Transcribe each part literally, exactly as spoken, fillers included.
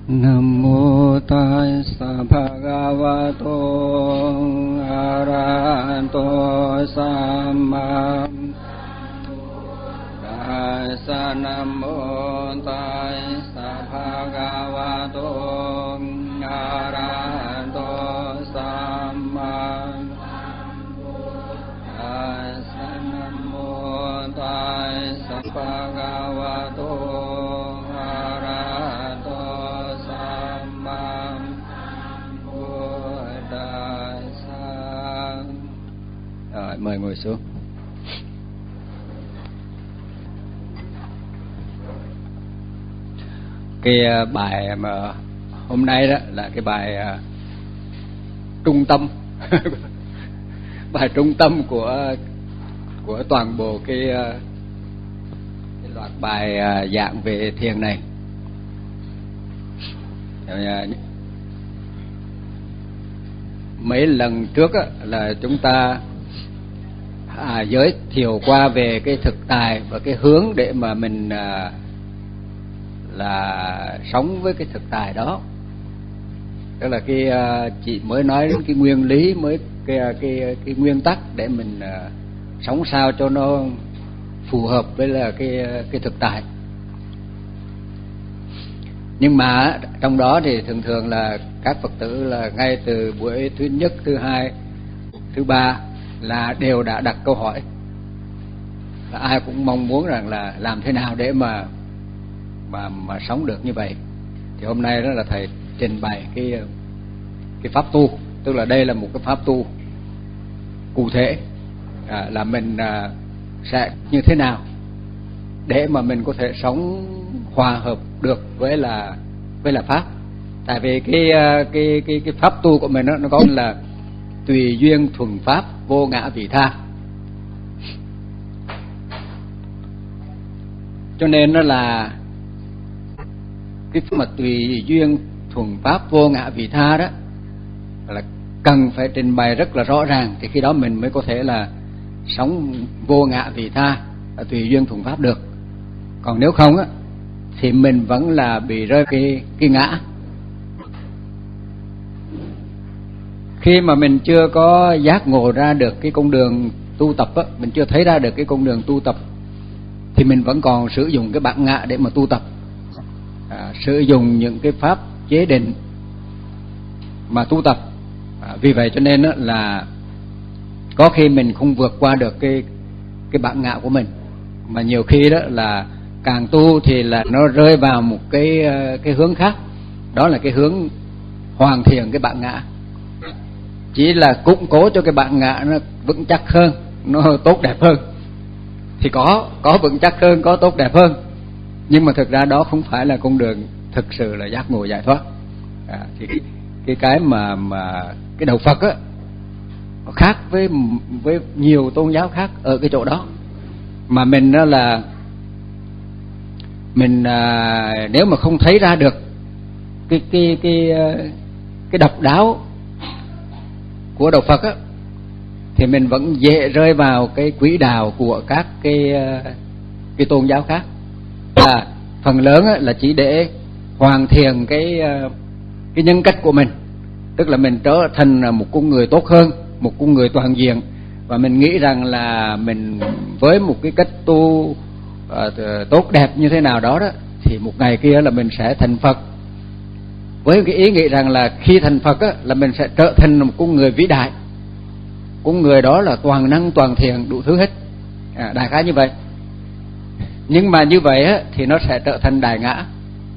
Nam mô Tassa Bhagavato Arahato Samma Tassa. Nam mô Tassa Bhagavato Arahato Samma Tassa. Nam mô Tassa Bhagavato mời ngồi xuống. Cái bài mà hôm nay đó là cái bài uh, trung tâm bài trung tâm của của toàn bộ cái, uh, cái loạt bài uh, giảng về thiền này. Uh, mấy lần trước á, là chúng ta À, giới thiệu qua về cái thực tại và cái hướng để mà mình à, là sống với cái thực tại đó. Tức là cái à, chị mới nói đến cái nguyên lý, mới cái cái cái nguyên tắc để mình à, sống sao cho nó phù hợp với là cái cái thực tại. Nhưng mà trong đó thì thường thường là các Phật tử là ngay từ buổi thứ nhất, thứ hai, thứ ba là đều đã đặt câu hỏi, là ai cũng mong muốn rằng là làm thế nào để mà mà mà sống được như vậy. Thì hôm nay đó là thầy trình bày cái cái pháp tu, tức là đây là một cái pháp tu cụ thể, à, là mình à, sẽ như thế nào để mà mình có thể sống hòa hợp được với là với là pháp. Tại vì cái cái cái cái pháp tu của mình đó, nó có là tùy duyên thuần pháp, vô ngã vị tha. Cho nên nó là cái mà tùy duyên thuần pháp, vô ngã vị tha đó là cần phải trình bày rất là rõ ràng, thì khi đó mình mới có thể là sống vô ngã vị tha, tùy duyên thuần pháp được. Còn nếu không á thì mình vẫn là bị rơi cái cái ngã. Khi mà mình chưa có giác ngộ ra được cái con đường tu tập á, mình chưa thấy ra được cái con đường tu tập, thì mình vẫn còn sử dụng cái bản ngã để mà tu tập, à, sử dụng những cái pháp chế định mà tu tập. À, vì vậy cho nên á, là có khi mình không vượt qua được cái cái bản ngã của mình, mà nhiều khi đó là càng tu thì là nó rơi vào một cái cái hướng khác, đó là cái hướng hoàn thiện cái bản ngã, chỉ là củng cố cho cái bản ngã nó vững chắc hơn, nó tốt đẹp hơn. Thì có có vững chắc hơn, có tốt đẹp hơn, nhưng mà thực ra đó không phải là con đường thực sự là giác ngộ giải thoát. À, thì cái, cái cái mà mà cái đạo Phật á, nó khác với với nhiều tôn giáo khác ở cái chỗ đó. Mà mình đó là mình à, nếu mà không thấy ra được cái cái cái cái độc đáo của đạo Phật á, thì mình vẫn dễ rơi vào cái quỹ đạo của các cái cái tôn giáo khác. Là phần lớn á, là chỉ để hoàn thiện cái cái nhân cách của mình, tức là mình trở thành một con người tốt hơn, một con người toàn diện, và mình nghĩ rằng là mình với một cái cách tu uh, tốt đẹp như thế nào đó đó, thì một ngày kia là mình sẽ thành Phật, với cái ý nghĩ rằng là khi thành Phật á, là mình sẽ trở thành một con người vĩ đại, con người đó là toàn năng toàn thiện đủ thứ hết, à, đại khái như vậy. Nhưng mà như vậy á, thì nó sẽ trở thành đại ngã,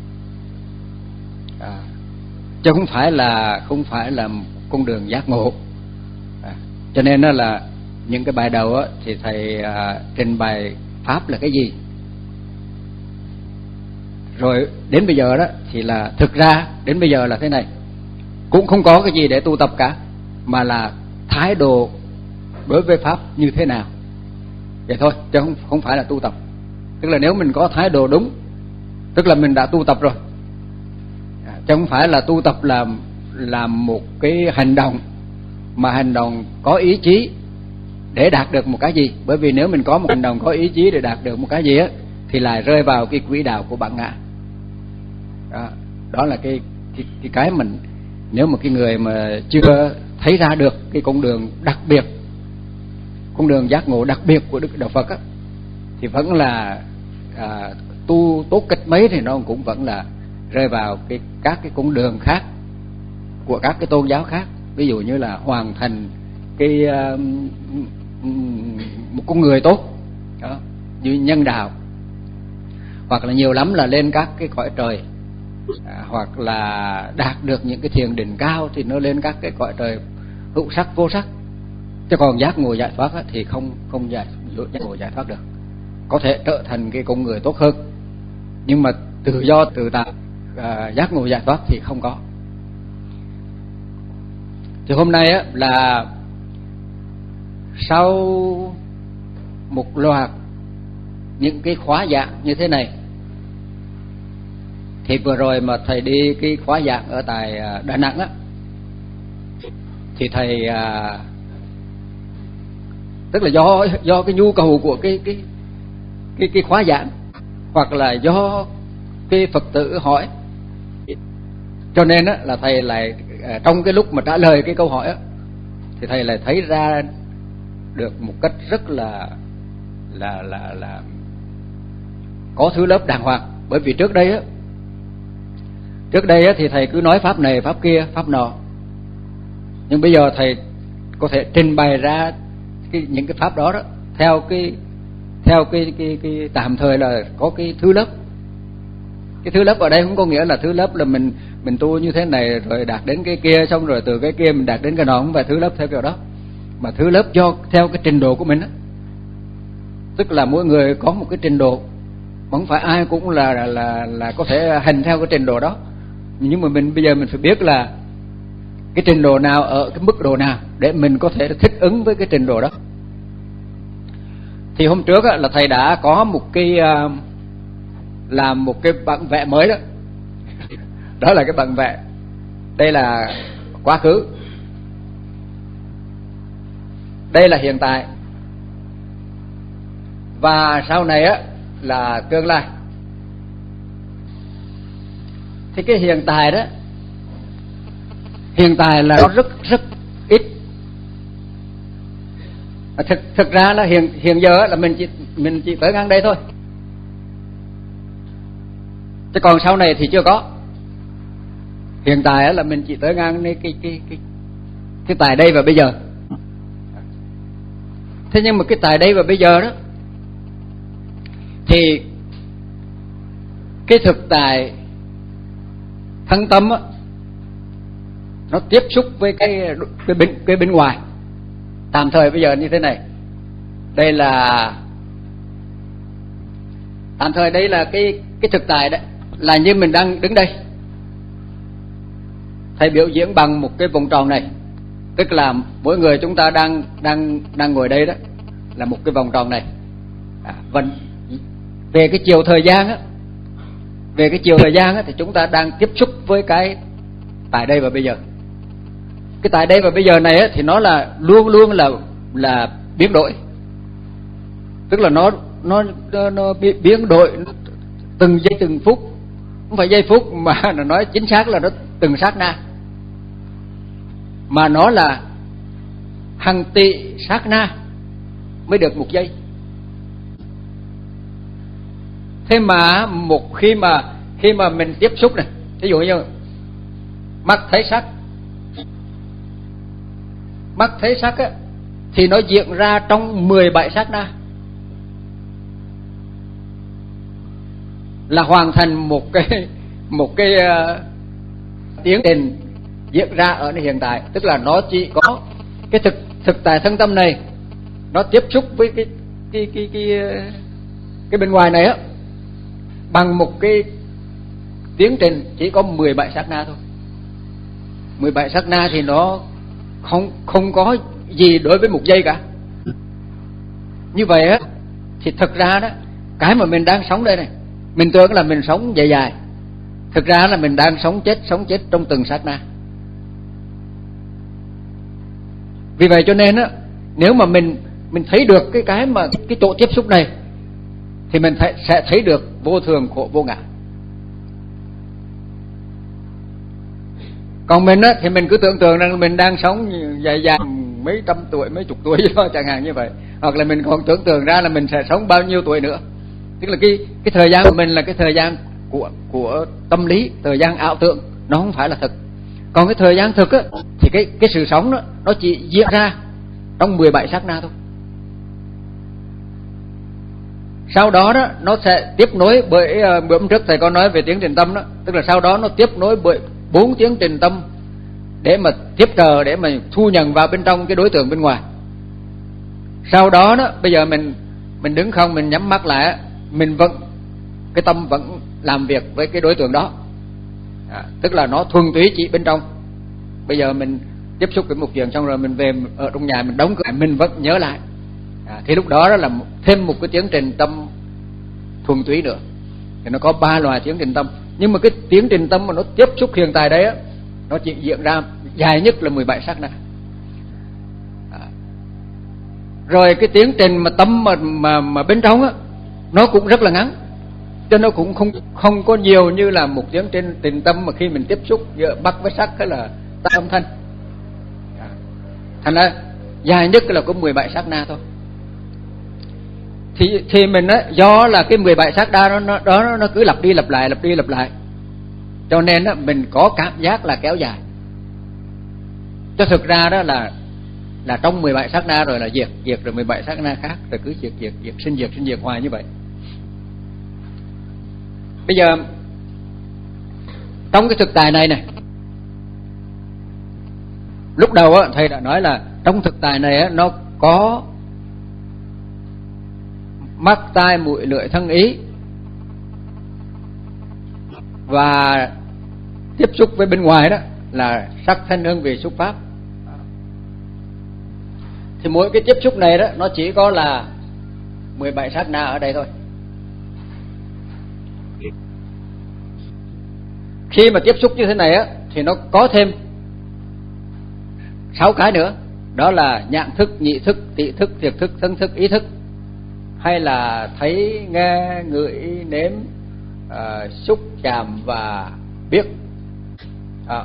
à, chứ không phải là không phải là con đường giác ngộ. À, cho nên đó là những cái bài đầu á, thì thầy à, trình bày pháp là cái gì. Rồi đến bây giờ đó thì là thực ra đến bây giờ là thế này, cũng không có cái gì để tu tập cả, mà là thái độ đối với pháp như thế nào vậy thôi, chứ không không phải là tu tập. Tức là nếu mình có thái độ đúng, tức là mình đã tu tập rồi, à, chứ không phải là tu tập là làm một cái hành động mà hành động có ý chí để đạt được một cái gì. Bởi vì nếu mình có một hành động có ý chí để đạt được một cái gì á, thì lại rơi vào cái quỹ đạo của bản ngã. Đó. Đó là cái cái cái cái mình, nếu mà cái người mà chưa thấy ra được cái con đường đặc biệt, con đường giác ngộ đặc biệt của Đức Đạo Phật á, thì vẫn là à, tu tốt cách mấy thì nó cũng vẫn là rơi vào cái các cái con đường khác của các cái tôn giáo khác. Ví dụ như là hoàn thành cái uh, một con người tốt đó, như nhân đạo, hoặc là nhiều lắm là lên các cái cõi trời, à, hoặc là đạt được những cái thiền định cao thì nó lên các cái cõi trời hữu sắc vô sắc. Chứ còn giác ngộ giải thoát á, thì không không giải giác ngộ giải thoát được. Có thể trở thành cái con người tốt hơn, nhưng mà tự do tự tại à, giác ngộ giải thoát thì không có. Thì hôm nay á, là sau một loạt những cái khóa giảng như thế này, thì vừa rồi mà thầy đi cái khóa giảng ở tại Đà Nẵng á, thì thầy à, tức là do do cái nhu cầu của cái cái cái cái khóa giảng, hoặc là do cái Phật tử hỏi, cho nên á là thầy lại à, trong cái lúc mà trả lời cái câu hỏi á, thì thầy lại thấy ra được một cách rất là là là là có thứ lớp đàng hoàng. Bởi vì trước đây á, trước đây á thì thầy cứ nói pháp này pháp kia pháp nọ, nhưng bây giờ thầy có thể trình bày ra cái, những cái pháp đó đó theo cái theo cái cái cái tạm thời là có cái thứ lớp. Cái thứ lớp ở đây không có nghĩa là thứ lớp là mình mình tu như thế này rồi đạt đến cái kia, xong rồi từ cái kia mình đạt đến cái nọ, không phải thứ lớp theo kiểu đó, mà thứ lớp do theo cái trình độ của mình á. Tức là mỗi người có một cái trình độ, không phải ai cũng là là là, là có thể hành theo cái trình độ đó. Nhưng mà mình bây giờ mình phải biết là cái trình độ nào ở cái mức độ nào để mình có thể thích ứng với cái trình độ đó. Thì hôm trước á, là thầy đã có một cái uh, làm một cái bản vẽ mới đó. Đó là cái bản vẽ. Đây là quá khứ, đây là hiện tại, và sau này á là tương lai. Thì cái hiện tại đó, hiện tại là nó rất rất ít. Thực thực ra là hiện hiện giờ là mình chỉ mình chỉ tới ngang đây thôi. Chứ còn sau này thì chưa có. Hiện tại là mình chỉ tới ngang cái cái cái cái cái tại đây và bây giờ. Thế nhưng mà cái tại đây và bây giờ đó, thì cái thực tại thân tâm á, nó tiếp xúc với cái cái bên cái bên ngoài. Tạm thời bây giờ như thế này, đây là tạm thời đây là cái cái thực tại đấy, là như mình đang đứng đây. Thầy biểu diễn bằng một cái vòng tròn này, tức là mỗi người chúng ta đang đang đang ngồi đây đó là một cái vòng tròn này. À, vẫn về cái chiều thời gian á, về cái chiều thời gian á, thì chúng ta đang tiếp xúc với cái tại đây và bây giờ. Cái tại đây và bây giờ này á, thì nó là luôn luôn là là biến đổi, tức là nó nó nó, nó biến đổi từng giây từng phút, không phải giây phút mà nó nói chính xác là nó từng sát na, mà nó là hàng tỷ sát na mới được một giây. Thế mà một khi mà khi mà mình tiếp xúc này, ví dụ như mắt thấy sắc, mắt thấy sắc á, thì nó diễn ra trong mười bảy sát na, là hoàn thành một cái một cái uh, tiến trình diễn ra ở hiện tại. Tức là nó chỉ có cái thực thực tại thân tâm này, nó tiếp xúc với cái cái cái cái cái bên ngoài này á, bằng một cái tiến trình chỉ có mười bảy sát na thôi. mười bảy sát na thì nó không không có gì đối với một giây cả. Như vậy á, thì thực ra đó, cái mà mình đang sống đây này, mình tưởng là mình sống dài dài, thực ra là mình đang sống chết sống chết trong từng sát na. Vì vậy cho nên á, nếu mà mình mình thấy được cái cái mà cái chỗ tiếp xúc này, thì mình thấy, sẽ thấy được vô thường khổ vô ngã. Còn mình á thì mình cứ tưởng tượng rằng mình đang sống dài dài mấy trăm tuổi, mấy chục tuổi đó, chẳng hạn như vậy. Hoặc là mình còn tưởng tượng ra là mình sẽ sống bao nhiêu tuổi nữa. Tức là cái cái thời gian của mình là cái thời gian của của tâm lý, thời gian ảo tưởng, nó không phải là thực. Còn cái thời gian thực á thì cái cái sự sống đó nó chỉ diễn ra trong mười bảy sát na thôi. Sau đó đó nó sẽ tiếp nối bởi uh, bữa hôm trước thầy có nói về tiến trình tâm đó, tức là sau đó nó tiếp nối bởi bốn tiến trình tâm để mà tiếp trợ, để mà thu nhận vào bên trong cái đối tượng bên ngoài. Sau đó đó bây giờ mình mình đứng không, mình nhắm mắt lại, mình vẫn cái tâm vẫn làm việc với cái đối tượng đó, à, tức là nó thuần túy chỉ bên trong. Bây giờ mình tiếp xúc với một chuyện xong rồi mình về ở trong nhà mình đóng cửa, mình vẫn nhớ lại, à, thì lúc đó đó là thêm một cái tiến trình tâm thuần túy nữa. Thì nó có ba loại tiến trình tâm, nhưng mà cái tiến trình tâm mà nó tiếp xúc hiện tại đấy á, nó chỉ diễn ra dài nhất là mười bảy sát na. À, rồi cái tiến trình mà tâm mà mà mà bên trong á, nó cũng rất là ngắn, cho nó cũng không không có nhiều như là một tiến trình tình tâm mà khi mình tiếp xúc giữa bắc với sắc hay là tai âm thanh. À, thành ra dài nhất là có mười bảy sát na thôi. Thì thì mình á, do là cái mười bảy sát na nó đó nó cứ lặp đi lặp lại lặp đi lặp lại, cho nên á mình có cảm giác là kéo dài. Cho thực ra đó là là trong mười bảy sát na rồi là diệt, diệt rồi mười bảy sát na khác, rồi cứ diệt diệt diệt sinh diệt sinh diệt hoài như vậy. Bây giờ trong cái thực tại này này, lúc đầu á thầy đã nói là trong thực tại này á, nó có mắt tai mũi lưỡi thân ý, và tiếp xúc với bên ngoài đó là sắc thanh hương vị xúc pháp. Thì mỗi cái tiếp xúc này đó nó chỉ có là mười bảy sát na ở đây thôi. Khi mà tiếp xúc như thế này á thì nó có thêm sáu cái nữa, đó là nhãn thức, nhị thức, tị thức, thiệt thức, thân thức, ý thức, hay là thấy, nghe, ngửi, nếm, uh, xúc, chạm và biết. À.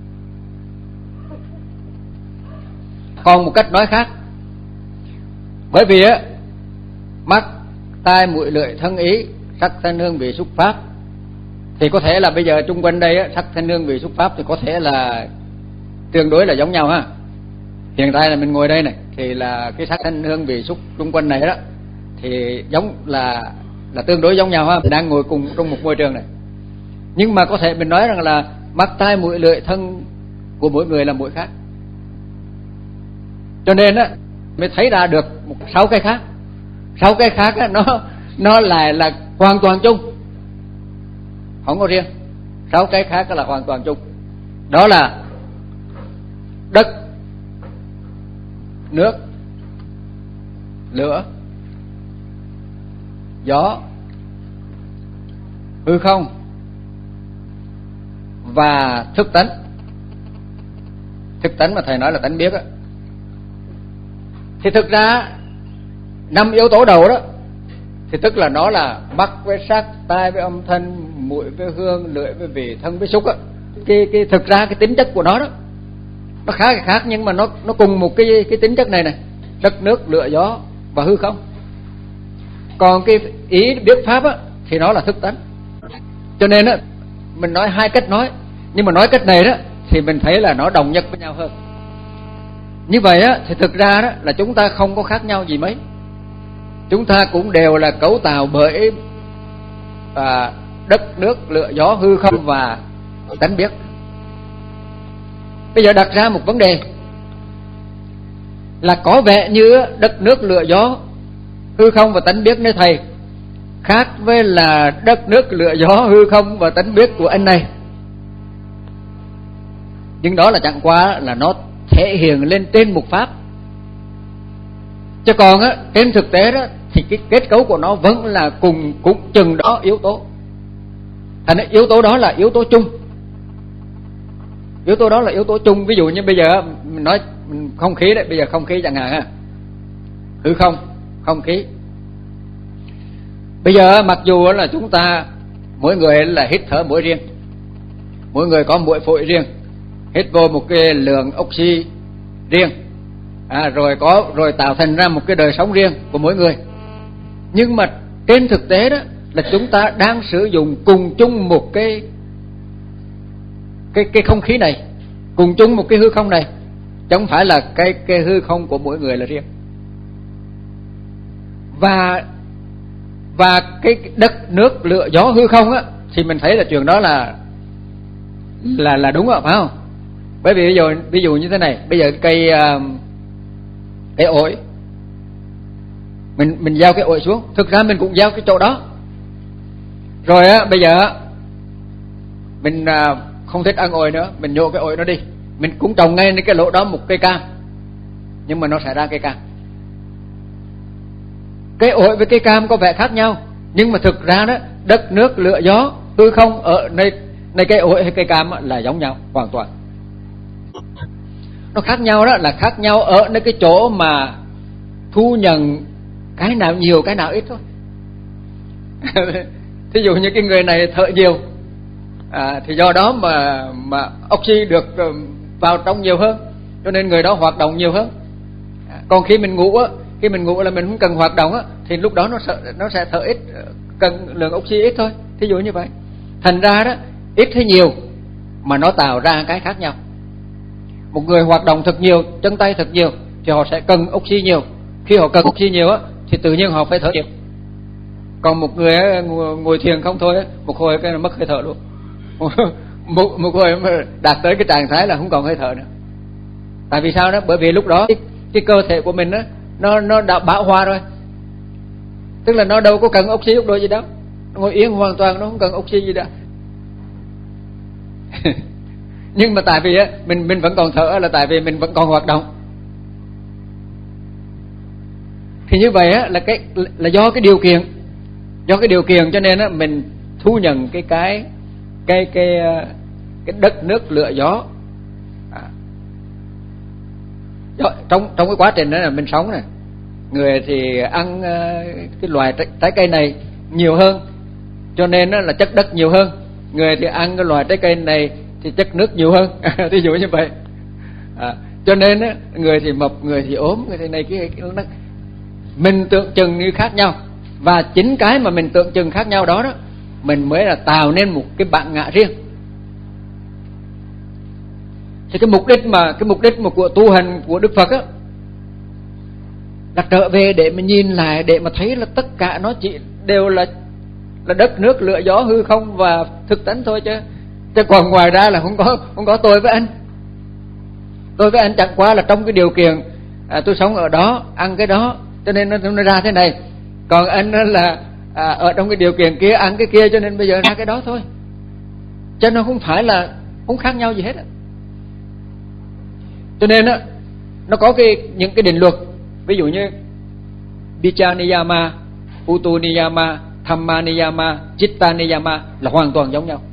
Còn một cách nói khác, bởi vì á mắt, tai, mũi, lưỡi, thân, ý, sắc, thanh, hương, vị, xúc, pháp, thì có thể là bây giờ chung quanh đây á, sắc, thanh, hương, vị, xúc, pháp thì có thể là tương đối là giống nhau ha. Hiện tại là mình ngồi đây này thì là cái sắc, thanh, hương, vị, xúc chung quanh này đó thì giống là là tương đối giống nhau ha, mình đang ngồi cùng trong một môi trường này. Nhưng mà có thể mình nói rằng là mắt, tai, mũi, lưỡi, thân của mỗi người là mỗi khác. Cho nên á mới thấy ra được một sáu cái khác. Sáu cái khác á, nó nó lại là hoàn toàn chung, không có riêng. Sáu cái khác là hoàn toàn chung. Đó là đất, nước, lửa, gió, hư không và thức tánh. Thức tánh mà thầy nói là tánh biết á, thì thực ra năm yếu tố đầu đó thì tức là nó là mắt với sắc, tai với âm thanh, mũi với hương, lưỡi với vị, thân với xúc á. Cái cái thực ra cái tính chất của nó đó nó khá là khác, nhưng mà nó nó cùng một cái cái tính chất này này, đất, nước, lửa, gió và hư không. Còn cái ý biết pháp á thì nó là thức tánh. Cho nên á mình nói hai cách nói, nhưng mà nói cách này đó thì mình thấy là nó đồng nhất với nhau hơn. Như vậy á thì thực ra đó là chúng ta không có khác nhau gì mấy. Chúng ta cũng đều là cấu tạo bởi à, đất, nước, lửa, gió, hư không và tánh biết. Bây giờ đặt ra một vấn đề là có vẻ như đất, nước, lửa, gió, hư không và tánh biết nơi thầy khác với là đất, nước, lửa, gió, hư không và tánh biết của anh này. Nhưng đó là chẳng qua là nó thể hiện lên trên một pháp. Chứ còn á trên thực tế đó thì cái kết cấu của nó vẫn là cùng cũng chừng đó yếu tố. Thành ra yếu tố đó là yếu tố chung. Yếu tố đó là yếu tố chung. Ví dụ như bây giờ mình nói không khí đấy, bây giờ không khí chẳng hạn ha, hư không, không khí. Bây giờ mặc dù là chúng ta mỗi người là hít thở mũi riêng, mỗi người có mũi phổi riêng, hít vô một cái lượng oxy riêng, à, rồi có rồi tạo thành ra một cái đời sống riêng của mỗi người. Nhưng mà trên thực tế đó là chúng ta đang sử dụng cùng chung một cái cái cái không khí này, cùng chung một cái hư không này, chứ không phải là cái cái hư không của mỗi người là riêng. Và và cái đất nước lửa gió hư không á, thì mình thấy là chuyện đó là là là đúng rồi, phải không? Bởi vì ví dụ ví dụ như thế này, bây giờ cây cây ổi, mình mình gieo cái ổi xuống, thực ra mình cũng gieo cái chỗ đó. Rồi á, bây giờ mình không thích ăn ổi nữa, mình nhổ cái ổi nó đi, mình cũng trồng ngay cái lỗ đó một cây cam, nhưng mà nó sẽ ra cây cam. Cây ổi với cây cam có vẻ khác nhau, nhưng mà thực ra đó, đất nước lửa gió hư không ở nơi nơi cây ổi hay cây cam là giống nhau hoàn toàn. Nó khác nhau đó là khác nhau ở nơi cái chỗ mà thu nhận cái nào nhiều cái nào ít thôi. Thí dụ như cái người này thở nhiều, à, thì do đó mà mà oxy được vào trong nhiều hơn, cho nên người đó hoạt động nhiều hơn. À, còn khi mình ngủ á, khi mình ngủ là mình không cần hoạt động á, thì lúc đó nó sẽ nó sẽ thở ít, cần lượng oxy ít thôi. Thí dụ như vậy. Thành ra đó, ít hay nhiều mà nó tạo ra cái khác nhau. Một người hoạt động thật nhiều, chân tay thật nhiều thì họ sẽ cần oxy nhiều. Khi họ cần oxy nhiều á thì tự nhiên họ phải thở nhiều. Còn một người ngồi thiền không thôi, một hồi cái mất hơi thở luôn. một, một hồi mà đạt tới cái trạng thái là không còn hơi thở nữa. Tại vì sao đó? Bởi vì lúc đó cái, cái cơ thể của mình đó, nó nó đã bão hòa rồi. Tức là nó đâu có cần oxy lúc đó gì đâu, nó ngồi yên hoàn toàn, nó không cần oxy gì đâu. Nhưng mà tại vì á, mình mình vẫn còn thở là tại vì mình vẫn còn hoạt động. Thì như vậy á, là cái là do cái điều kiện, do cái điều kiện cho nên á, mình thu nhận cái cái cái cái cái đất nước lửa gió. À. Trong trong cái quá trình đó là mình sống này, người thì ăn cái loài trái, trái cây này nhiều hơn, cho nên là chất đất nhiều hơn. Người thì ăn cái loài trái cây này thì chất nước nhiều hơn. Ví dụ như vậy. À, cho nên á, người thì mập, người thì ốm, người thì này cái, cái nó, mình tượng trưng như khác nhau. Và chính cái mà mình tượng trưng khác nhau đó đó, mình mới là tạo nên một cái bản ngã riêng. Thì cái mục đích mà cái mục đích mà của tu hành của Đức Phật á, là trở về để mà nhìn lại, để mà thấy là tất cả nó chỉ đều là là đất nước lửa gió hư không và thực tánh thôi, chứ chứ còn ngoài ra là không có không có tôi với anh. Tôi với anh chẳng qua là trong cái điều kiện à, tôi sống ở đó, ăn cái đó, cho nên nó, nó ra thế này. Còn anh là à, ở trong cái điều kiện kia, ăn cái kia, cho nên bây giờ ra cái đó thôi. Cho nó không phải là không khác nhau gì hết. Cho nên á, nó có cái những cái định luật, ví dụ như Vicca Niyama, Utu Niyama, Dhamma Niyama, Chitta Niyama là hoàn toàn giống nhau.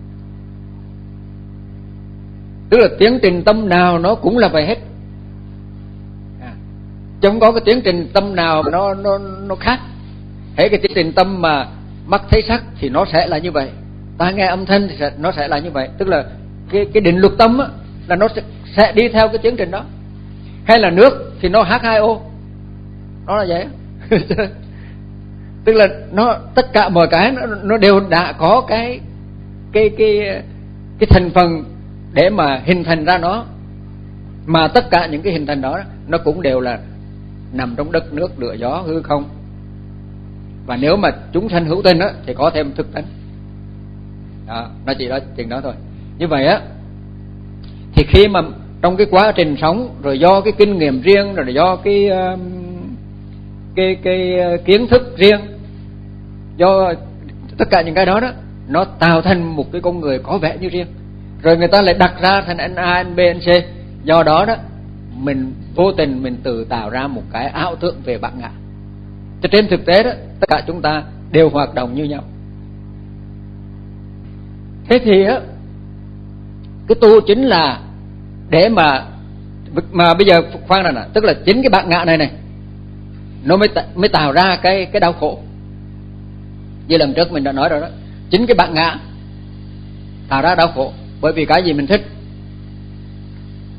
Tức là tiến trình tâm nào nó cũng là vậy hết. À, chứ không có cái tiến trình tâm nào nó nó nó khác. Hễ cái tiến trình tâm mà mắt thấy sắc thì nó sẽ là như vậy, tai nghe âm thanh thì sẽ, nó sẽ là như vậy. Tức là cái cái định luật tâm á, là nó sẽ, sẽ đi theo cái tiến trình đó. Hay là nước thì nó H hai O, nó là vậy. Tức là nó tất cả mọi cái nó, nó đều đã có cái cái cái cái thành phần để mà hình thành ra nó, mà tất cả những cái hình thành đó nó cũng đều là nằm trong đất nước lửa gió hư không. Và nếu mà chúng sanh hữu tình á thì có thêm thực tánh. Đó, nó chỉ đó chừng đó thôi. Như vậy á, thì khi mà trong cái quá trình sống, rồi do cái kinh nghiệm riêng, rồi do cái cái cái kiến thức riêng, do tất cả những cái đó đó, nó tạo thành một cái con người có vẻ như riêng. Rồi người ta lại đặt ra thành anh A, anh B, anh C. Do đó đó, mình vô tình mình tự tạo ra một cái ảo tưởng về bản ngã. Cho trên thực tế đó, tất cả chúng ta đều hoạt động như nhau. Thế thì á, cái tu chính là để mà mà bây giờ khoan là nè, tức là chính cái bản ngã này này nó mới mới tạo ra cái cái đau khổ. Như lần trước mình đã nói rồi đó, chính cái bản ngã tạo ra đau khổ. Bởi vì cái gì mình thích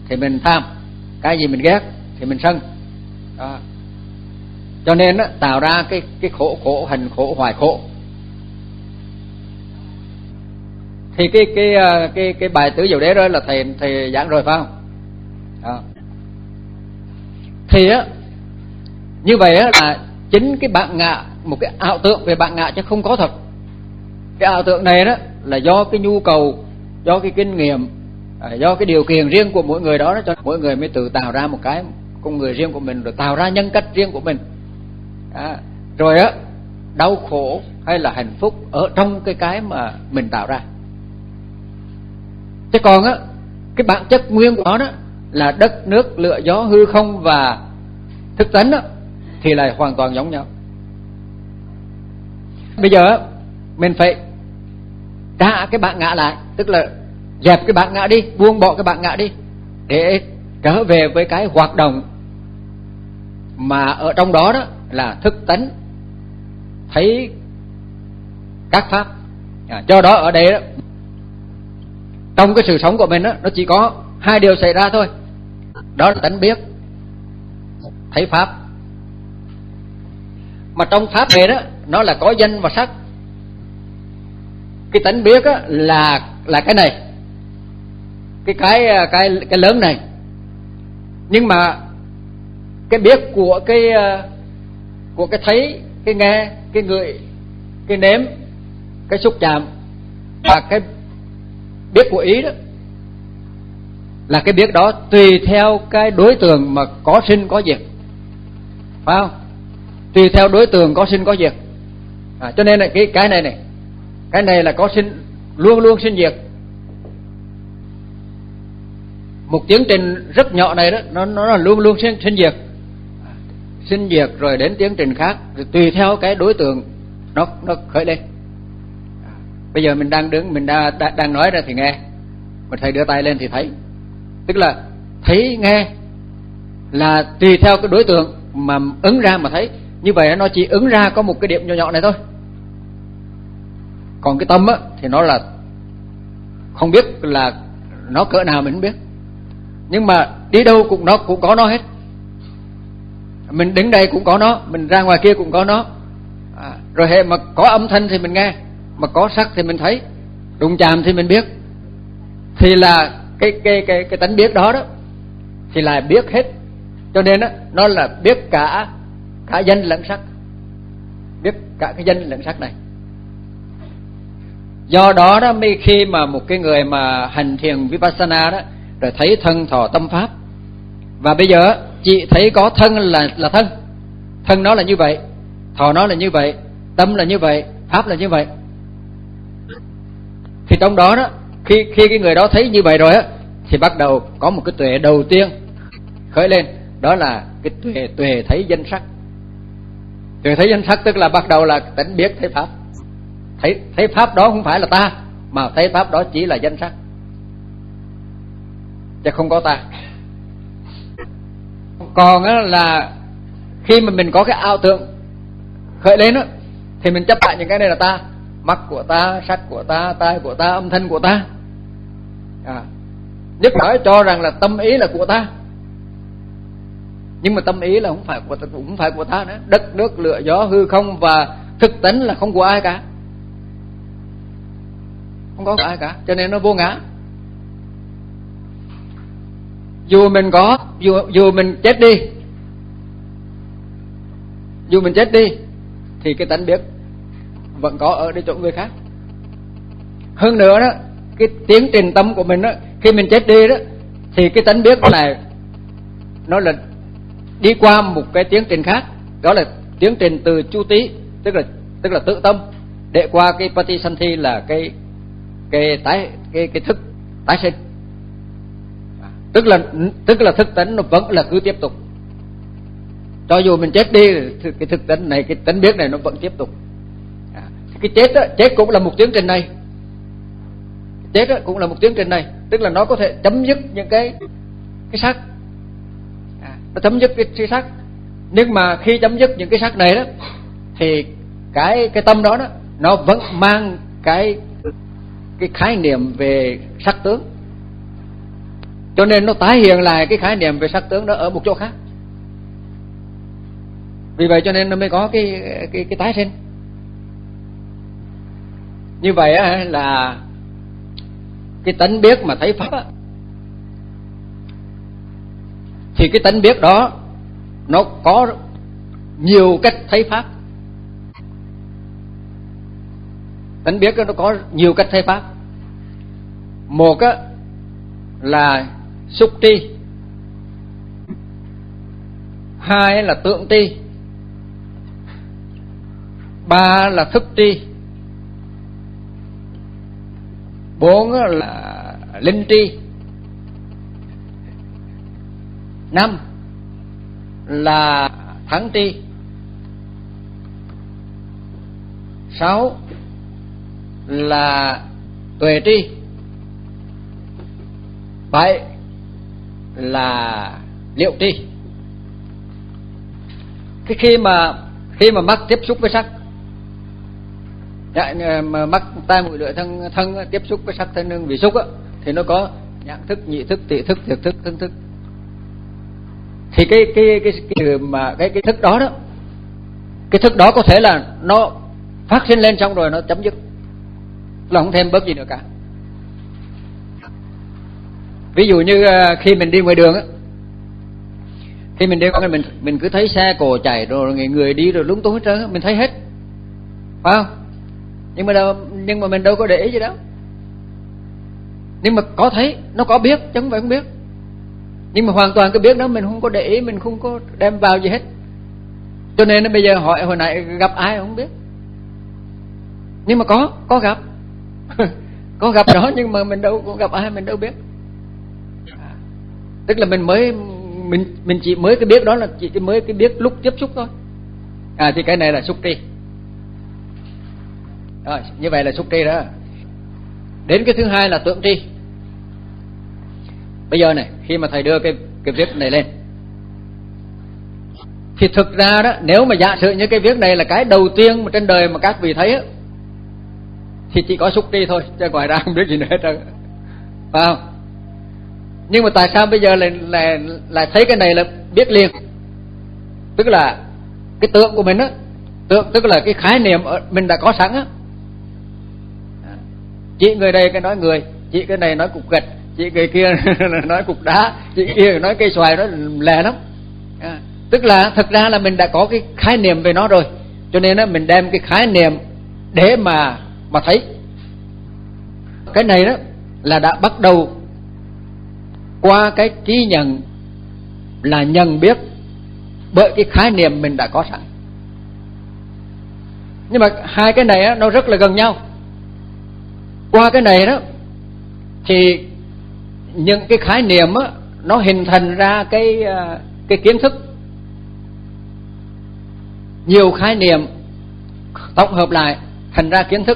thì mình tham, cái gì mình ghét thì mình sân. Đó. Cho nên á, tạo ra cái cái khổ khổ hành khổ hoài khổ. Thì cái cái cái cái bài tứ diệu đế đó là thầy thầy giảng rồi phải không? Đó. Thì á như vậy á là chính cái bạn ngạ, một cái ảo tượng về bạn ngạ chứ không có thật. Cái ảo tượng này đó là do cái nhu cầu, do cái kinh nghiệm, do cái điều kiện riêng của mỗi người đó, đó cho mỗi người mới tự tạo ra một cái con người riêng của mình, rồi tạo ra nhân cách riêng của mình. À, rồi á đau khổ hay là hạnh phúc ở trong cái cái mà mình tạo ra. Chứ còn á cái bản chất nguyên của nó đó là đất nước lửa gió hư không và thức tánh đó, thì là hoàn toàn giống nhau. Bây giờ mình phải trả cái bản ngã lại, tức là dẹp cái bản ngã đi, buông bỏ cái bản ngã đi, để trở về với cái hoạt động mà ở trong đó đó là thức tánh thấy các pháp. À, do đó ở đây đó, trong cái sự sống của mình đó, nó chỉ có hai điều xảy ra thôi, đó là tánh biết, thấy pháp. Mà trong pháp này đó nó là có danh và sắc. Cái tánh biết á là là cái này, cái cái cái cái lớn này. Nhưng mà cái biết của cái của cái thấy, cái nghe, cái ngửi, cái nếm, cái xúc chạm và cái biết của ý đó là cái biết đó tùy theo cái đối tượng mà có sinh có diệt, phải không? Tùy theo đối tượng có sinh có diệt. À, cho nên là cái cái này này, cái này là có sinh, luôn luôn sinh diệt. Một tiến trình rất nhỏ này đó, nó nó là luôn luôn sinh, sinh diệt, sinh diệt rồi đến tiến trình khác, rồi tùy theo cái đối tượng nó nó khởi lên. À, bây giờ mình đang đứng, mình đang đang nói ra thì nghe, mà thầy đưa tay lên thì thấy, tức là thấy nghe là tùy theo cái đối tượng mà ứng ra mà thấy. Như vậy nó chỉ ứng ra có một cái điểm nhỏ nhỏ này thôi. Còn cái tâm á thì nó là không biết là nó cỡ nào mình không biết, nhưng mà đi đâu cũng nó cũng có nó hết. Mình đứng đây cũng có nó, mình ra ngoài kia cũng có nó. À, rồi hệ mà có âm thanh thì mình nghe, mà có sắc thì mình thấy, đụng chạm thì mình biết. Thì là cái cái cái cái tánh biết đó đó thì là biết hết. Cho nên á nó là biết cả cả danh lẫn sắc, biết cả cái danh lẫn sắc này. Do đó đó mới khi mà một cái người mà hành thiền Vipassana đó, rồi thấy thân thọ tâm pháp, và bây giờ chị thấy có thân là là thân, thân nó là như vậy, thọ nó là như vậy, tâm là như vậy, pháp là như vậy. Thì trong đó đó khi khi cái người đó thấy như vậy rồi á, thì bắt đầu có một cái tuệ đầu tiên khởi lên, đó là cái tuệ tuệ thấy danh sắc. Tuệ thấy danh sắc tức là bắt đầu là tánh biết thấy pháp. Thấy thấy pháp đó không phải là ta, mà thấy pháp đó chỉ là danh sắc, chứ không có ta. Còn á là khi mà mình có cái ảo tưởng khởi lên á, thì mình chấp lại những cái này là ta, mắt của ta, sắc của ta, tai của ta, âm thanh của ta. À, nhất nói cho rằng là tâm ý là của ta, nhưng mà tâm ý là không phải của ta, cũng không phải của ta nữa. Đất nước lửa gió hư không và thực tánh là không của ai cả, không có của ai cả, cho nên nó vô ngã. Dù mình có, dù dù mình chết đi, dù mình chết đi thì cái tánh biết vẫn có ở đây chỗ người khác. Hơn nữa đó, cái tiến trình tâm của mình đó, khi mình chết đi đó, thì cái tánh biết này nó là đi qua một cái tiến trình khác, đó là tiến trình từ chu tí, tức là tức là tự tâm, để qua cái patisanthi là cái cái tái cái cái thức tái sinh. Tức là tức là thức tánh nó vẫn là cứ tiếp tục. Cho dù mình chết đi, cái thức tánh này, cái tánh biết này nó vẫn tiếp tục. À, cái chết đó, chết cũng là một tiến trình này. Chết đó, cũng là một tiến trình này, tức là nó có thể chấm dứt những cái cái sắc. À, nó chấm dứt cái, cái sắc. Nhưng mà khi chấm dứt những cái sắc này đó, thì cái cái tâm đó đó nó vẫn mang cái cái khái niệm về sắc tướng. cho nên nó tái hiện lại cái khái niệm về sắc tướng đó ở một chỗ khác. Vì vậy cho nên nó mới có cái cái cái tái sinh. Như vậy á, là cái tánh biết mà thấy pháp á, thì cái tánh biết đó nó có nhiều cách thấy pháp. Tánh biết đó, nó có nhiều cách thấy pháp. Một á, là xúc tri. Hai là tượng tri. Ba là thức tri. Bốn là linh tri. Năm là thắng tri. Sáu là tuệ tri. Bảy là liệu tri. Cái khi mà khi mà mắt tiếp xúc với sắc, mà mắt tai mũi lưỡi thân thân tiếp xúc với sắc thân hương vị xúc á, thì nó có nhãn thức, nhị thức, tỷ thức, thiệt thức, thân thức. Thì cái cái cái cái mà cái cái thức đó đó, cái thức đó có thể là nó phát sinh lên xong rồi nó chấm dứt, là không thêm bớt gì nữa cả. Ví dụ như khi mình đi ngoài đường á, khi mình đi mình mình cứ thấy xe cộ chạy rồi người người đi rồi lúng túng hết trơn, mình thấy hết, phải không? Nhưng mà đâu, nhưng mà mình đâu có để ý gì đâu. Nhưng mà có thấy, nó có biết chứ không phải không biết. Nhưng mà hoàn toàn cái biết đó mình không có để ý, mình không có đem vào gì hết. Cho nên nó bây giờ hỏi hồi nãy gặp ai không biết. Nhưng mà có, có gặp. Có gặp đó nhưng mà mình đâu có gặp ai, mình đâu biết. Tức là mình mới mình mình chỉ mới cái biết đó là chỉ mới cái biết lúc tiếp xúc thôi. À thì cái này là xúc tri. Rồi, như vậy là xúc tri đó. Đến cái thứ hai là tượng tri. Bây giờ này, khi mà thầy đưa cái cái viết này lên, thì thực ra đó, nếu mà giả sử như cái viết này là cái đầu tiên mà trên đời mà các vị thấy á, thì chỉ có xúc tri thôi, chứ ngoài ra không biết gì nữa hết trơn, phải không? Nhưng mà tại sao bây giờ lại lại lại thấy cái này là biết liền? Tức là cái tượng của mình á, tượng tức là cái khái niệm mình đã có sẵn á. Chị người đây cái nói người, chị cái này nói cục gạch, chị người kia nói cục đá, chị kia nói cây xoài, nói lè lắm. À, tức là thực ra là mình đã có cái khái niệm về nó rồi, cho nên á mình đem cái khái niệm để mà mà thấy. Cái này đó là đã bắt đầu qua cái trí nhận, là nhận biết bởi cái khái niệm mình đã có sẵn. Nhưng mà hai cái này á, nó rất là gần nhau. Qua cái này đó thì những cái khái niệm á, nó hình thành ra cái cái kiến thức. Nhiều khái niệm tổng hợp lại thành ra kiến thức.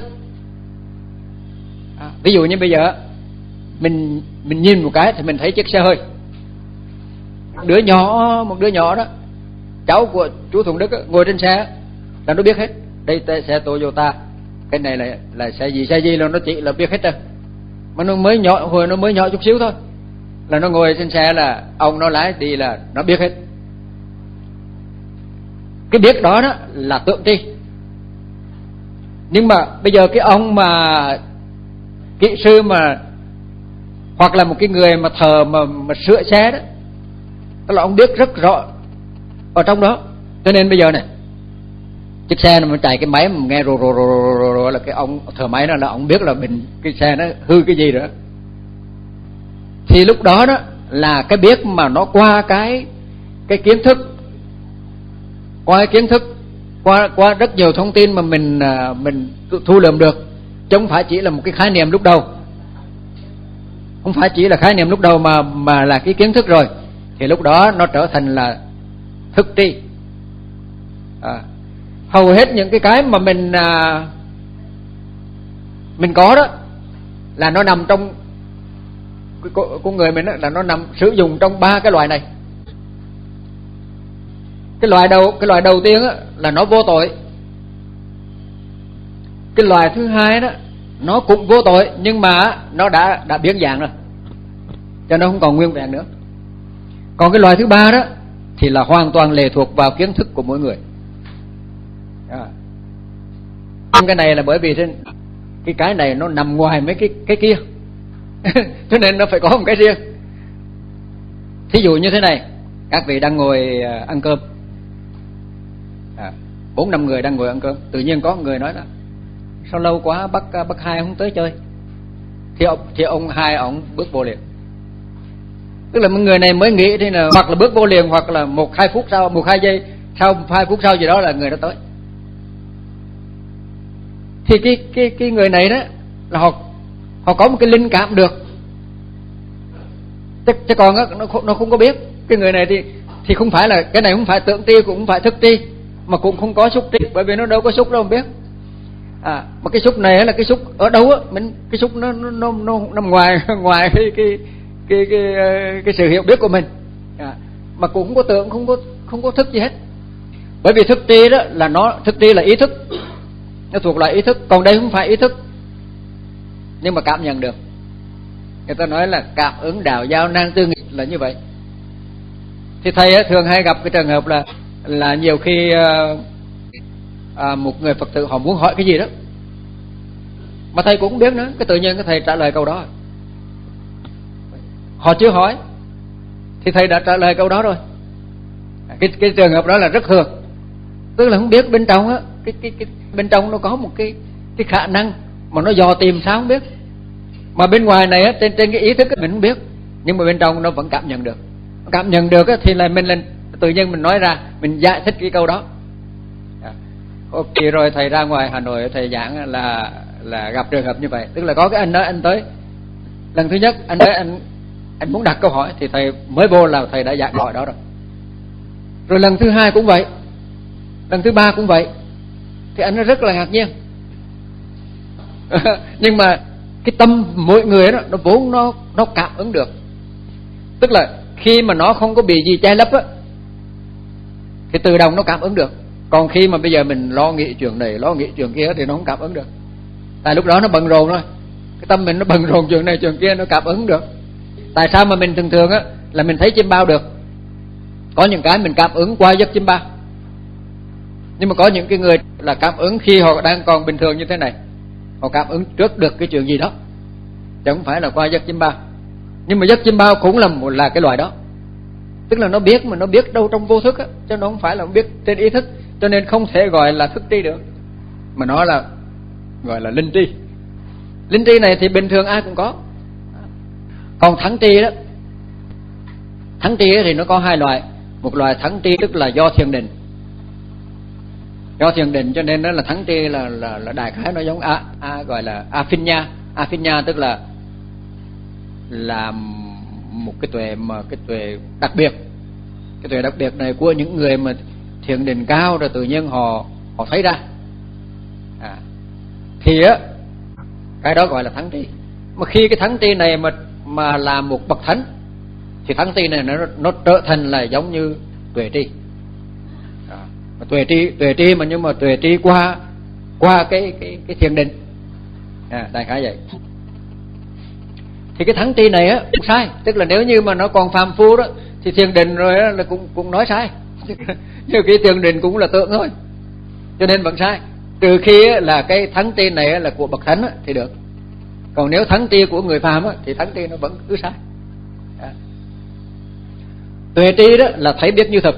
À, ví dụ như bây giờ mình mình nhìn một cái thì mình thấy chiếc xe hơi. Một đứa nhỏ, một đứa nhỏ đó, cháu của chú Thuận Đức đó, ngồi trên xe là nó biết hết. Đây xe Toyota, cái này là là xe gì xe gì là nó chỉ là biết hết rồi. Mà nó mới nhỏ, hồi nó mới nhỏ chút xíu thôi là nó ngồi trên xe là ông nó lái đi là nó biết hết. Cái biết đó đó là tượng tri. Nhưng mà bây giờ cái ông mà kỹ sư mà hoặc là một cái người mà thợ mà, mà sửa xe đó, tức là ông biết rất rõ ở trong đó. Cho nên bây giờ này, chiếc xe nó mà chạy cái máy mà nghe rồ rồ rồ rồ rồ là cái ông thợ máy đó là ông biết là mình cái xe nó hư cái gì nữa. Thì lúc đó đó là cái biết mà nó qua cái cái kiến thức, qua cái kiến thức, qua qua rất nhiều thông tin mà mình mình thu lượm được, chứ không phải chỉ là một cái khái niệm lúc đầu. Không phải chỉ là khái niệm lúc đầu mà mà là cái kiến thức rồi, thì lúc đó nó trở thành là thức tri. À, hầu hết những cái cái mà mình à, mình có đó là nó nằm trong của, của người mình đó, là nó nằm sử dụng trong ba cái loại này. Cái loại đầu cái loại đầu tiên đó, là nó vô tội. Cái loại thứ hai đó nó cũng vô tội nhưng mà nó đã đã biến dạng rồi. cho nó không còn nguyên vẹn nữa. Còn cái loại thứ ba đó thì là hoàn toàn lệ thuộc vào kiến thức của mỗi người. À. Cái này là bởi vì cái cái này nó nằm ngoài mấy cái cái kia cho nên nó phải có một cái riêng. Thí dụ như thế này, các vị đang ngồi ăn cơm, à, bốn năm người đang ngồi ăn cơm, tự nhiên có người nói là sao lâu quá bác bác Hai không tới chơi, thì ông thì ông Hai ông bước vô liền. Tức là người này mới nghĩ thì là hoặc là bước vô liền, hoặc là một hai phút sau, một hai giây sau, hai phút sau gì đó là người đó tới. Thì cái cái cái người này đó là họ họ có một cái linh cảm được, chứ, chứ còn đó, nó nó không có biết. Cái người này thì thì không phải là cái này, không phải tưởng tri cũng không phải thức tri, mà cũng không có xúc tri, bởi vì nó đâu có xúc đâu không biết. À, mà cái xúc này là cái xúc ở đâu á, mình cái xúc nó nó nó nó nằm ngoài ngoài cái cái cái cái cái, cái sự hiểu biết của mình. À, mà cũng không có tưởng, không có không có thức gì hết. Bởi vì thức tri đó là nó thức tri là ý thức, nó thuộc loại ý thức, còn đây không phải ý thức, nhưng mà cảm nhận được. Người ta nói là cảm ứng đạo giao nan tư nghịch là như vậy. Thì thầy thường hay gặp cái trường hợp là là nhiều khi à, một người Phật tử họ muốn hỏi cái gì đó mà thầy cũng không biết nữa, cái tự nhiên cái thầy trả lời câu đó. Họ chưa hỏi thì thầy đã trả lời câu đó rồi. Cái cái trường hợp đó là rất thường, tức là không biết bên trong á, cái cái cái bên trong nó có một cái cái khả năng mà nó dò tìm sao không biết, mà bên ngoài này á, trên trên cái ý thức mình không biết, nhưng mà bên trong nó vẫn cảm nhận được. Cảm nhận được á, thì là mình lên tự nhiên mình nói ra, mình giải thích cái câu đó. Ok, rồi thầy ra ngoài Hà Nội thầy giảng là là gặp trường hợp như vậy, tức là có cái anh đó anh tới lần thứ nhất, anh tới anh anh muốn đặt câu hỏi thì thầy mới vô là thầy đã giảng hỏi đó rồi. Rồi lần thứ hai cũng vậy, lần thứ ba cũng vậy, thì anh nó rất là ngạc nhiên. Nhưng mà cái tâm mỗi người đó nó vốn nó nó cảm ứng được, tức là khi mà nó không có bị gì che lấp á thì tự động nó cảm ứng được. Còn khi mà bây giờ mình lo nghĩ chuyện này lo nghĩ chuyện kia thì nó không cảm ứng được, tại lúc đó nó bận rộn thôi. Cái tâm mình nó bận rộn chuyện này chuyện kia, nó cảm ứng được. Tại sao mà mình thường thường á là mình thấy chim bao được, có những cái mình cảm ứng qua giấc chim bao, nhưng mà có những cái người là cảm ứng khi họ đang còn bình thường như thế này, họ cảm ứng trước được cái chuyện gì đó, chứ không phải là qua giấc chim bao. Nhưng mà giấc chim bao cũng là một là cái loại đó, tức là nó biết, mà nó biết đâu trong vô thức á, chứ nó không phải là biết trên ý thức, cho nên không thể gọi là thức tri được, mà nó là gọi là linh tri. Linh tri này thì bình thường ai cũng có. Còn thắng tri đó, thắng tri thì nó có hai loại. Một loại thắng tri tức là do thiền định, do thiền định cho nên đó là thắng tri là là, là đại khái nó giống a, a gọi là afinya. Afinya tức là là một cái tuệ mà cái tuệ đặc biệt. Cái tuệ đặc biệt này của những người mà thiền định cao rồi tự nhiên họ họ thấy ra. À, thì á cái đó gọi là thắng tri. Mà khi cái thắng tri này mà mà là một bậc thánh thì thắng tri này nó nó trở thành là giống như tuệ tri. À, tuệ tri tuệ tri mà nhưng mà tuệ tri qua qua cái cái cái thiền định. À, đại khái vậy. Thì cái thắng tri này á cũng sai, tức là nếu như mà nó còn phàm phu đó thì thiền định rồi đó, là cũng cũng nói sai. Nhiều khi thiền định cũng là tượng thôi, cho nên vẫn sai. Trừ khi là cái thắng tri này là của bậc thánh á, thì được. Còn nếu thắng tri của người phàm á, thì thắng tri nó vẫn cứ sai. À. Tuệ tri đó là thấy biết như thực,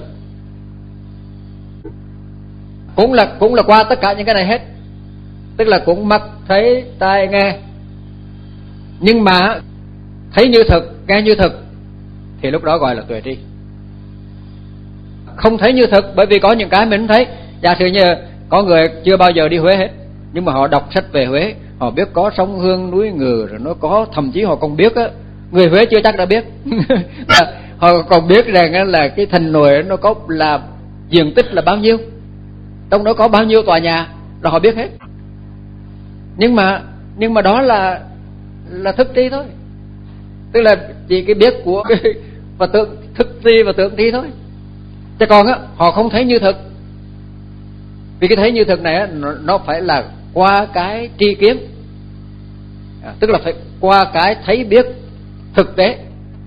cũng là cũng là qua tất cả những cái này hết, tức là cũng mắt thấy tai nghe, nhưng mà thấy như thực, nghe như thực thì lúc đó gọi là tuệ tri. Không thấy như thực bởi vì có những cái mình thấy. Giả sử như có người chưa bao giờ đi Huế hết, nhưng mà họ đọc sách về Huế, họ biết có sông Hương, núi Ngừ, rồi nó có, thậm chí họ còn biết á, người Huế chưa chắc đã biết. Họ còn biết rằng là cái thành Nồi nó có là diện tích là bao nhiêu, trong đó có bao nhiêu tòa nhà, là họ biết hết. Nhưng mà nhưng mà đó là là thức tri thôi, tức là chỉ cái biết của cái và tượng thức tri và tượng tri thôi. Chứ còn á họ không thấy như thực, vì cái thấy như thực này á nó, nó phải là qua cái tri kiến, à, tức là phải qua cái thấy biết thực tế.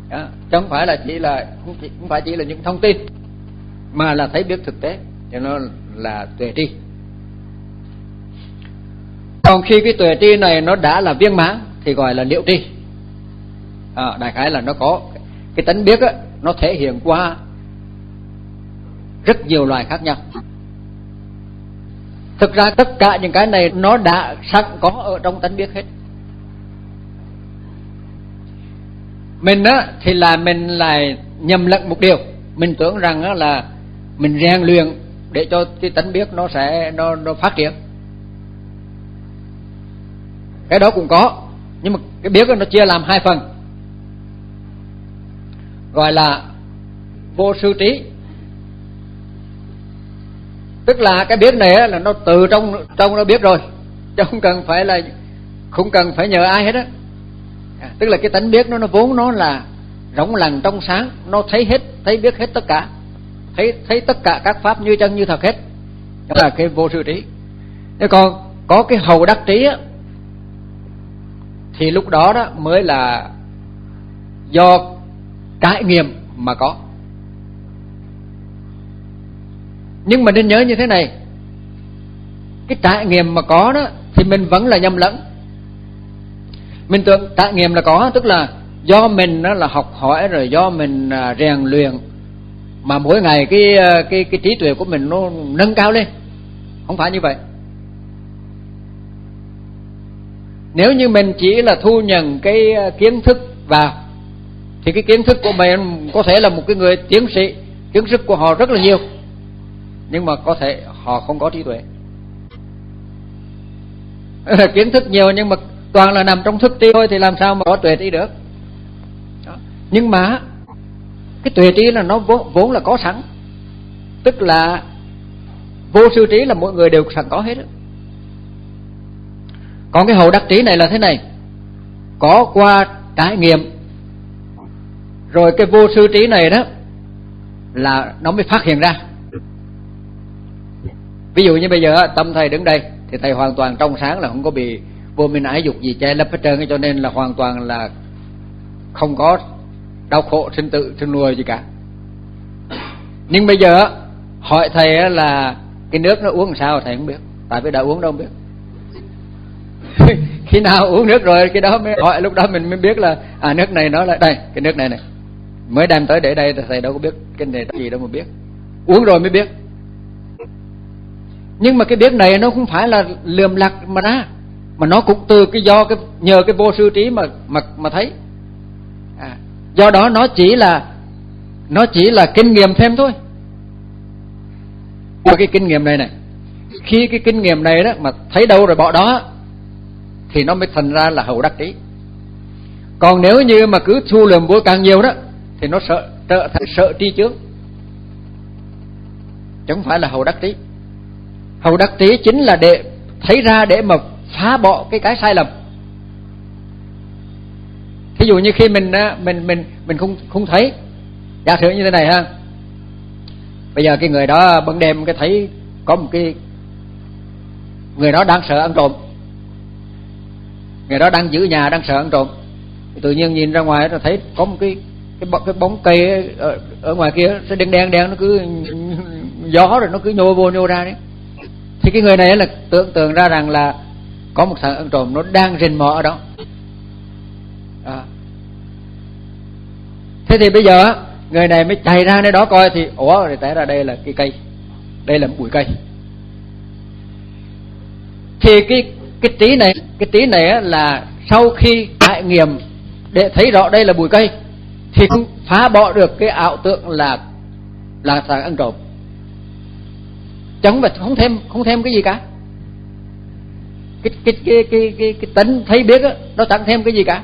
đó. Chứ không phải là chỉ là không, chỉ, không phải chỉ là những thông tin, mà là thấy biết thực tế, cho nó là tuệ tri. Còn khi cái tuệ tri này nó đã là viên mãn thì gọi là liễu tri. À, đại khái là nó có cái tánh biết á, nó thể hiện qua rất nhiều loài khác nhau. Thực ra tất cả những cái này nó đã sẵn có ở trong tánh biết hết. Mình á thì là mình lại nhầm lẫn một điều, mình tưởng rằng á là mình rèn luyện để cho cái tánh biết nó sẽ nó nó phát triển. Cái đó cũng có, nhưng mà cái biết nó chia làm hai phần, gọi là vô sư trí. Tức là cái biết này là nó từ trong trong nó biết rồi, chứ không cần phải là không cần phải nhờ ai hết á. À, tức là cái tánh biết nó nó vốn nó là rộng lặng trong sáng, nó thấy hết, thấy biết hết tất cả, thấy thấy tất cả các pháp như chân như thật hết. Đó là cái vô sư trí. Thế còn có cái hầu đắc trí á, thì lúc đó đó mới là do trải nghiệm mà có. Nhưng mà nên nhớ như thế này, cái trải nghiệm mà có đó thì mình vẫn là nhầm lẫn. Mình tưởng trải nghiệm là có, tức là do mình đó là học hỏi rồi do mình rèn luyện mà mỗi ngày cái cái cái trí tuệ của mình nó nâng cao lên. Không phải như vậy. Nếu như mình chỉ là thu nhận cái kiến thức vào thì cái kiến thức của mình có thể là một cái người tiến sĩ, kiến thức của họ rất là nhiều, nhưng mà có thể họ không có trí tuệ. Kiến thức nhiều nhưng mà toàn là nằm trong thức tri thôi thì làm sao mà có tuệ trí được. Đó. Nhưng mà cái tuệ trí là nó vốn, vốn là có sẵn, tức là vô sư trí là mỗi người đều sẵn có hết đó. Còn cái hầu đắc trí này là thế này, có qua trải nghiệm rồi cái vô sư trí này đó là nó mới phát hiện ra. Ví dụ như bây giờ tâm thầy đứng đây thì thầy hoàn toàn trong sáng, là không có bị vô minh ái dục gì che lấp hết trơn, cho nên là hoàn toàn là không có đau khổ sinh tử sinh nuôi gì cả. Nhưng bây giờ hỏi thầy là cái nước nó uống làm sao thầy không biết, tại vì đã uống đâu không biết. Khi nào uống nước rồi cái đó mới hỏi, lúc đó mình mới biết là à nước này nó là đây, cái nước này này mới đem tới để đây, thầy đâu có biết cái này gì đâu mà biết, uống rồi mới biết. Nhưng mà cái biết này nó không phải là lườm lặt mà ra, mà nó cũng từ cái do cái nhờ cái vô sư trí mà mà mà thấy. À, do đó nó chỉ là nó chỉ là kinh nghiệm thêm thôi. Và cái kinh nghiệm này này, khi cái kinh nghiệm này đó mà thấy đâu rồi bỏ đó thì nó mới thành ra là hậu đắc trí. Còn nếu như mà cứ thu lượm bối càng nhiều đó thì nó sợ trở thành sợ tri chướng, chứ không phải là hậu đắc trí. Hậu đắc trí chính là để thấy ra để mà phá bỏ cái cái sai lầm. Thí dụ như khi mình mình mình mình không không thấy, giả sử như thế này ha, bây giờ cái người đó ban đêm cái thấy có một cái người đó đang sợ ăn trộm, người đó đang giữ nhà đang sợ ăn trộm, tự nhiên nhìn ra ngoài rồi thấy có một cái cái cái bóng cây ở, ở ngoài kia nó đen đen đen, nó cứ gió rồi nó cứ nhô vô nhô ra đấy. Thì cái người này là tưởng tượng ra rằng là có một thằng ăn trộm nó đang rình mò ở đó. À. Thế thì bây giờ người này mới chạy ra nơi đó coi thì ủa rồi té ra đây là cái cây, đây là một bụi cây. Thì cái cái trí này cái trí này là sau khi trải nghiệm để thấy rõ đây là bụi cây thì cũng phá bỏ được cái ảo tưởng là là thằng ăn trộm, chẳng phải không thêm không thêm cái gì cả. Cái cái cái cái cái cái tính thấy biết á, nó chẳng thêm cái gì cả.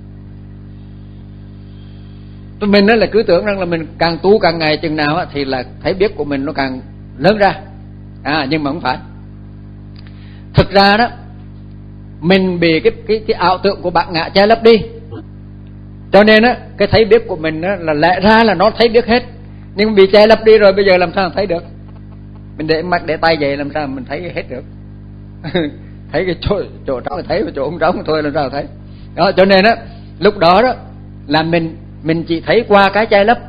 Tụi mình đó là cứ tưởng rằng là mình càng tu càng ngày chừng nào á, thì là thấy biết của mình nó càng lớn ra. À nhưng mà không phải. Thực ra đó mình bị cái cái cái ảo tưởng của bản ngã che lấp đi, cho nên á cái thấy biết của mình á, là lẽ ra là nó thấy biết hết, nhưng bị che lấp đi rồi, bây giờ làm sao thấy được? Mình để mắt để tay vậy làm sao mình thấy hết được? Thấy cái chỗ chỗ trống thì thấy, cái chỗ không trống thôi làm sao thấy? Đó, cho nên á lúc đó đó là mình mình chỉ thấy qua cái che lấp.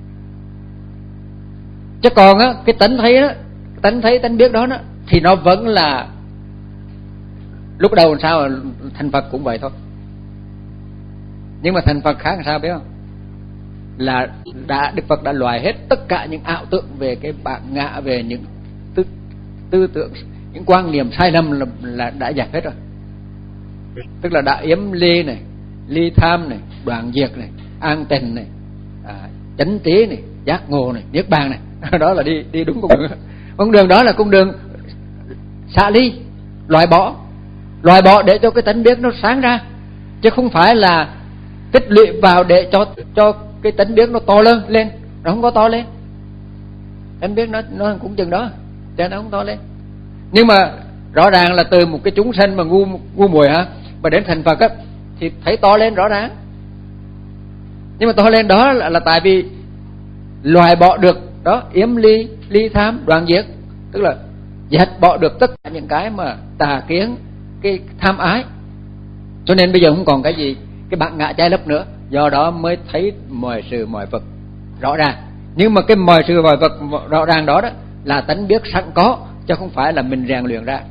Chứ còn á, cái tánh thấy đó, tánh thấy tánh biết đó, đó thì nó vẫn là lúc đầu làm sao thành Phật cũng vậy thôi. Nhưng mà thành Phật khác làm sao biết không? Là đã Đức Phật đã loại hết tất cả những ảo tưởng về cái bản ngã, về những tư, tư tưởng, những quan niệm sai lầm là, là đã dẹp hết rồi. Tức là đã yếm ly này, ly tham này, đoạn diệt này, an tịnh này, à, chánh trí này, giác ngộ này, niết bàn này. Đó là đi đi đúng con đường. Con đường đó là con đường xả ly, loại bỏ, loại bỏ để cho cái tánh biết nó sáng ra, chứ không phải là tích lũy vào để cho cho cái tánh biết nó to lớn lên. Nó không có to lên, tánh biết nó nó cũng chừng đó, cho nó không to lên. Nhưng mà rõ ràng là từ một cái chúng sanh mà ngu ngu muội hả, mà đến thành Phật á thì thấy to lên rõ ràng. Nhưng mà to lên đó là, là tại vì loại bỏ được đó yếm ly, ly tham, đoạn diệt, tức là dẹp bỏ được tất cả những cái mà tà kiến, cái tham ái. Cho nên bây giờ không còn cái gì, cái bản ngã che lấp nữa. Do đó mới thấy mọi sự mọi vật rõ ràng. Nhưng mà cái mọi sự mọi vật rõ ràng đó đó là tánh biết sẵn có, chứ không phải là mình rèn luyện ra.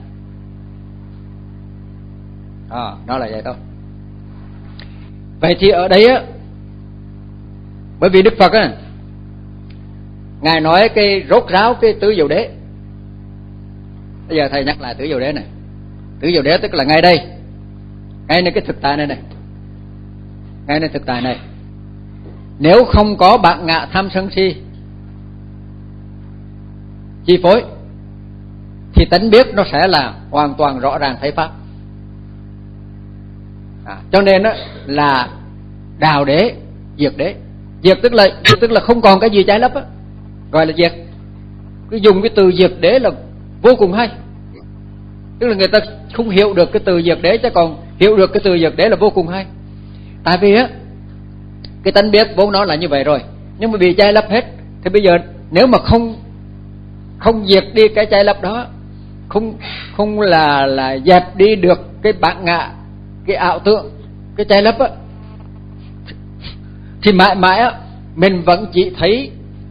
À, đó là vậy thôi. Vậy thì ở đây á, bởi vì Đức Phật á, Ngài nói cái rốt ráo cái tứ diệu đế. Bây giờ thầy nhắc lại tứ diệu đế này. Tứ diệu đế tức là ngay đây, ngay nơi cái thực tại này này, ngay nơi thực tại này. Nếu không có bản ngã tham sân si chi phối thì tánh biết nó sẽ là hoàn toàn rõ ràng thấy pháp. À, cho nên đó là đào đế, diệt đế. Diệt tức là diệt tức là không còn cái gì trái lấp á, gọi là diệt. Cứ dùng cái từ diệt đế là vô cùng hay. Tức là người ta không hiểu được cái từ diệt đế, chứ còn hiểu được cái từ diệt đế là vô cùng hay. Tại vì á, cái tánh biết vốn nó là như vậy rồi, nhưng mà bị che lấp hết. Thì bây giờ nếu mà không không diệt đi cái che lấp đó, không không là là dẹp đi được cái bản ngã, cái ảo tưởng, cái che lấp á, thì mãi mãi á mình vẫn chỉ thấy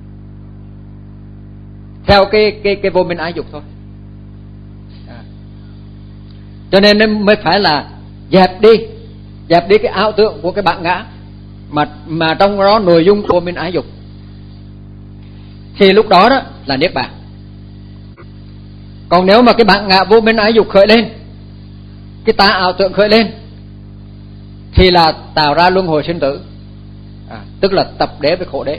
theo cái cái cái vô minh ái dục thôi. À. Cho nên nên mới phải là dẹp đi, dẹp đi cái ảo tưởng của cái bản ngã mà mà trong đó nội dung của vô minh ái dục. Thì lúc đó đó là niết bàn. Còn nếu mà cái bản ngã vô minh ái dục khởi lên, cái tà ảo tưởng khởi lên, thì là tạo ra luân hồi sinh tử. À, tức là tập đế với khổ đế.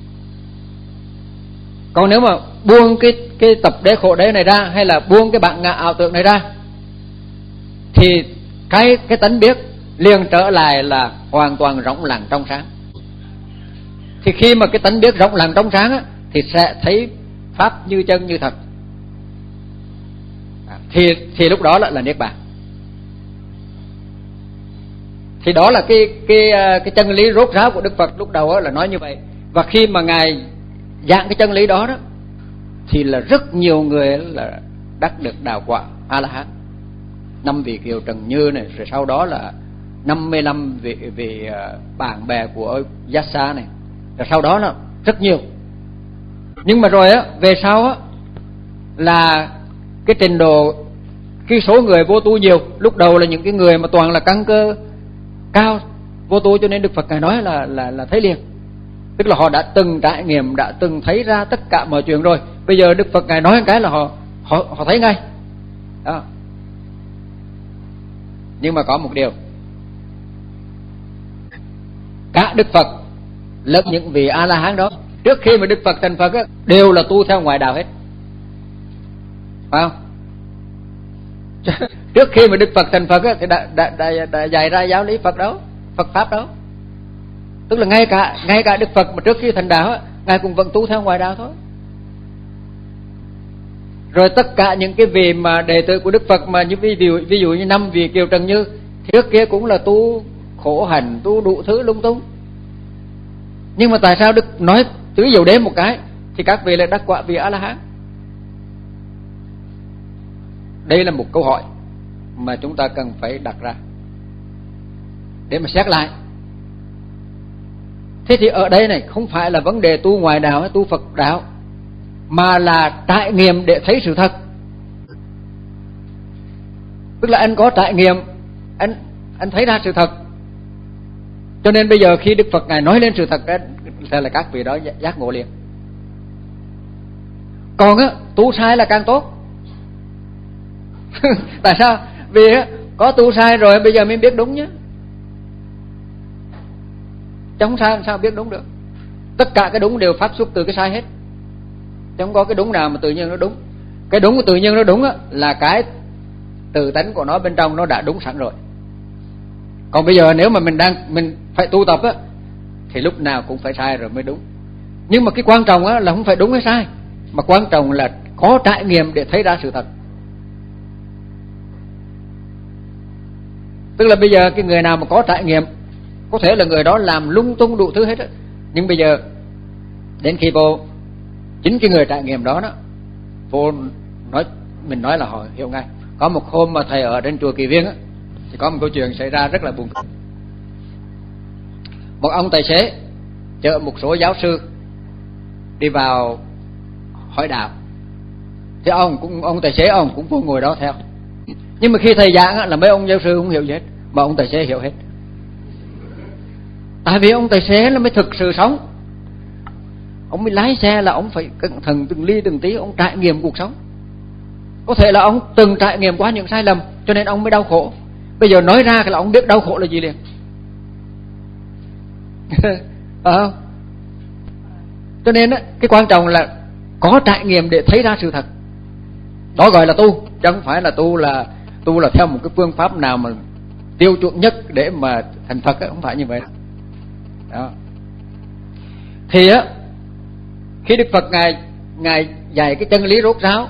Còn nếu mà buông cái cái tập đế khổ đế này ra, hay là buông cái bản ngã ảo tưởng này ra, thì cái cái tánh biết liền trở lại là hoàn toàn rộng lặng trong sáng. Thì khi mà cái tánh biết rộng lặng trong sáng á, thì sẽ thấy pháp như chân như thật. À, thì thì lúc đó là, là niết bàn. Thì đó là cái cái cái chân lý rốt ráo của Đức Phật lúc đầu là nói như vậy. Và khi mà Ngài giảng cái chân lý đó đó, thì là rất nhiều người là đắc được đạo quả A La Hán. Năm vị Kiều Trần Như này, rồi sau đó là năm mươi lăm vị vị bạn bè của Yassa này, rồi sau đó là rất nhiều. Nhưng mà rồi á, về sau á là cái trình độ, cái số người vô tu nhiều. Lúc đầu là những cái người mà toàn là căn cơ cao vô tu, cho nên Đức Phật Ngài nói là là là thấy liền. Tức là họ đã từng trải nghiệm, đã từng thấy ra tất cả mọi chuyện rồi. Bây giờ Đức Phật Ngài nói một cái là họ họ họ thấy ngay. Đó. Nhưng mà có một điều, cả Đức Phật lẫn những vị A La Hán đó, trước khi mà Đức Phật thành Phật á, đều là tu theo ngoại đạo hết, phải không? Trước khi mà Đức Phật thành Phật á, thì đã, đã, đã, đã dạy ra giáo lý Phật đó, Phật pháp đó. Tức là ngay cả ngay cả Đức Phật mà trước khi thành đạo á, Ngài cũng vẫn tu theo ngoại đạo thôi. Rồi tất cả những cái vị mà đệ tử của Đức Phật mà như ví dụ ví dụ như năm vị Kiều Trần Như, thì trước kia cũng là tu khổ hạnh, tu đủ thứ lung tung. Nhưng mà tại sao Đức nói tứ diệu đế một cái thì các vị lại đắc quả vị A La Hán? Đây là một câu hỏi mà chúng ta cần phải đặt ra để mà xét lại. Thế thì ở đây này không phải là vấn đề tu ngoại đạo hay tu Phật đạo, mà là trải nghiệm để thấy sự thật. Tức là anh có trải nghiệm, anh anh thấy ra sự thật. Cho nên bây giờ khi Đức Phật Ngài nói lên sự thật là các vị đó giác ngộ liền. Còn á, tu sai là càng tốt. Tại sao? Vì á, có tu sai rồi bây giờ mới biết đúng nhé. Chứ không sai làm sao biết đúng được. Tất cả cái đúng đều phát xuất từ cái sai hết. Chứ không có cái đúng nào mà tự nhiên nó đúng. Cái đúng của tự nhiên nó đúng á, là cái tự tánh của nó bên trong nó đã đúng sẵn rồi. Còn bây giờ nếu mà mình đang mình phải tu tập á, thì lúc nào cũng phải sai rồi mới đúng. Nhưng mà cái quan trọng á là không phải đúng hay sai, mà quan trọng là có trải nghiệm để thấy ra sự thật. Tức là bây giờ cái người nào mà có trải nghiệm, có thể là người đó làm lung tung đủ thứ hết á, nhưng bây giờ đến khi vô chính cái người trải nghiệm đó đó, vô nói mình nói là họ hiểu ngay. Có một hôm mà thầy ở trên chùa Kỳ Viên á, thì có một câu chuyện xảy ra rất là buồn cười. Một ông tài xế chở một số giáo sư đi vào hỏi đạo, thì ông cũng ông tài xế ông cũng vô ngồi đó theo. Nhưng mà khi thầy giảng á, là mấy ông giáo sư không hiểu gì hết, mà ông tài xế hiểu hết. Tại vì ông tài xế là mới thực sự sống. Ông mới lái xe là ông phải cẩn thận từng ly từng tí, ông trải nghiệm cuộc sống. Có thể là ông từng trải nghiệm qua những sai lầm, cho nên ông mới đau khổ. Bây giờ nói ra là ông biết đau khổ là gì liền. Phải không? Cho nên á, cái quan trọng là có trải nghiệm để thấy ra sự thật. Đó gọi là tu, chứ không phải là tu là tu là theo một cái phương pháp nào mà tiêu chuẩn nhất để mà thành Phật á, không phải như vậy. Đó. Thì á, khi Đức Phật ngài ngài dạy cái chân lý rốt ráo,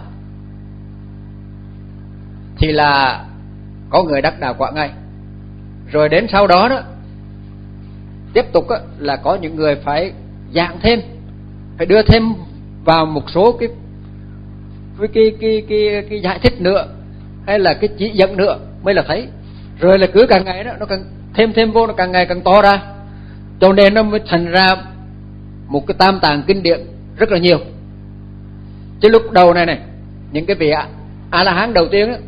thì là có người đắc đạo quả ngay. Rồi đến sau đó đó, tiếp tục á, là có những người phải giảng thêm, phải đưa thêm vào một số cái cái cái cái cái, cái giải thích nữa, hay là cái chỉ dẫn nữa mới là thấy. Rồi là cứ càng ngày đó nó càng thêm thêm vô, nó càng ngày càng to ra, cho nên nó mới thành ra một cái tam tạng kinh điển rất là nhiều. Chứ lúc đầu này này, những cái vị A La Hán đầu tiên á,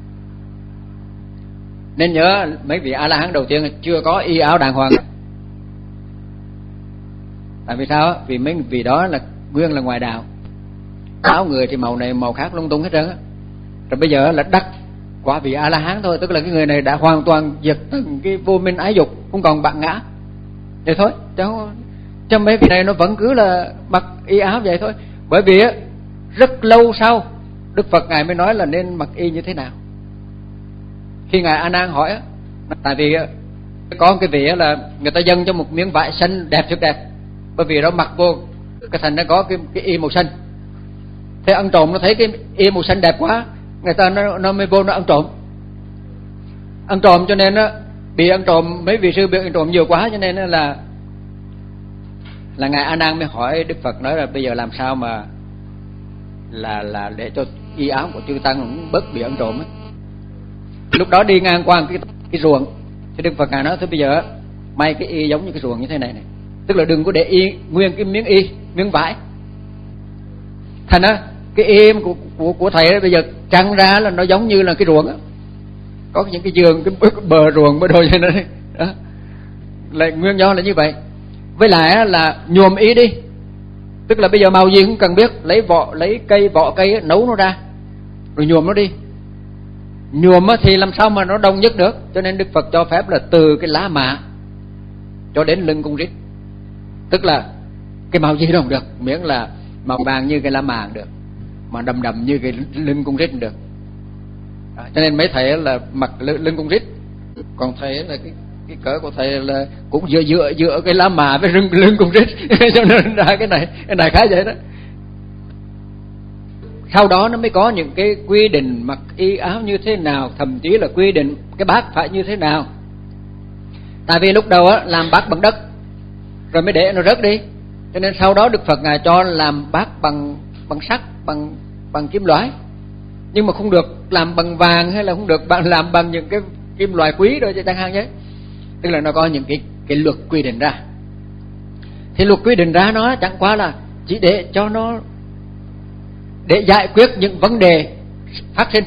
nên nhớ mấy vị A La Hán đầu tiên chưa có y áo đàng hoàng. Tại vì sao? Vì mấy vị đó là nguyên là ngoài đạo, áo người thì màu này màu khác lung tung hết trơn á. Rồi bây giờ là đắc quả vị A La Hán thôi, tức là cái người này đã hoàn toàn diệt từng cái vô minh ái dục, không còn bạn ngã. Vậy thôi, cháu cho mấy vị này nó vẫn cứ là mặc y áo vậy thôi. Bởi vì á, rất lâu sau Đức Phật ngài mới nói là nên mặc y như thế nào. Khi ngài A Nan hỏi á, tại vì có cái vị là người ta dâng cho một miếng vải xanh đẹp rất đẹp, bởi vì nó mặc vô cái thành nó có cái, cái y màu xanh. Thế ăn trộm nó thấy cái y màu xanh đẹp quá, người ta nó, nó mới vô nó ăn trộm. Ăn trộm cho nên nó bị ăn trộm, mấy vị sư bị ăn trộm nhiều quá, cho nên là là ngài A Nan mới hỏi Đức Phật, nói là bây giờ làm sao mà là là để cho y áo của chư tăng cũng bớt bị ăn trộm ấy. Lúc đó đi ngang qua cái cái ruộng, thì Đức Phật ngài nói thôi bây giờ may cái y giống như cái ruộng như thế này này, tức là đừng có để y nguyên cái miếng y miếng vải. Thành á cái y của của của thầy ấy, bây giờ trăng ra là nó giống như là cái ruộng á, có những cái giường cái bờ ruộng bờ đồi như này đó, là nguyên do là như vậy. Với lại là nhuộm y đi, tức là bây giờ màu gì cũng cần biết, lấy vỏ lấy cây vỏ cây nấu nó ra rồi nhuộm nó đi. Nhuộm thì làm sao mà nó đồng nhất được, cho nên Đức Phật cho phép là từ cái lá mạ cho đến lưng cung rít, tức là cái màu gì đâu được, miễn là màu vàng như cái lá mạ được, mà đầm đầm như cái lưng cung rít được. À, cho nên mấy thầy là mặc lưng cung rít, còn thầy là cái cái cỡ của thầy là cũng dựa dựa dựa cái lá mạ với lưng lưng cung rít cho nên ra cái này cái này khá vậy đó. Sau đó nó mới có những cái quy định mặc y áo như thế nào, thậm chí là quy định cái bát phải như thế nào. Tại vì lúc đầu á làm bát bằng đất rồi mới để nó rớt đi, cho nên sau đó Đức Phật ngài cho làm bát bằng bằng sắt, bằng bằng kim loại, nhưng mà không được làm bằng vàng hay là không được bằng làm bằng những cái kim loại quý rồi chẳng hạn nhé. Tức là nó có những cái cái luật quy định ra. Thì luật quy định ra nó chẳng qua là chỉ để cho nó, để giải quyết những vấn đề phát sinh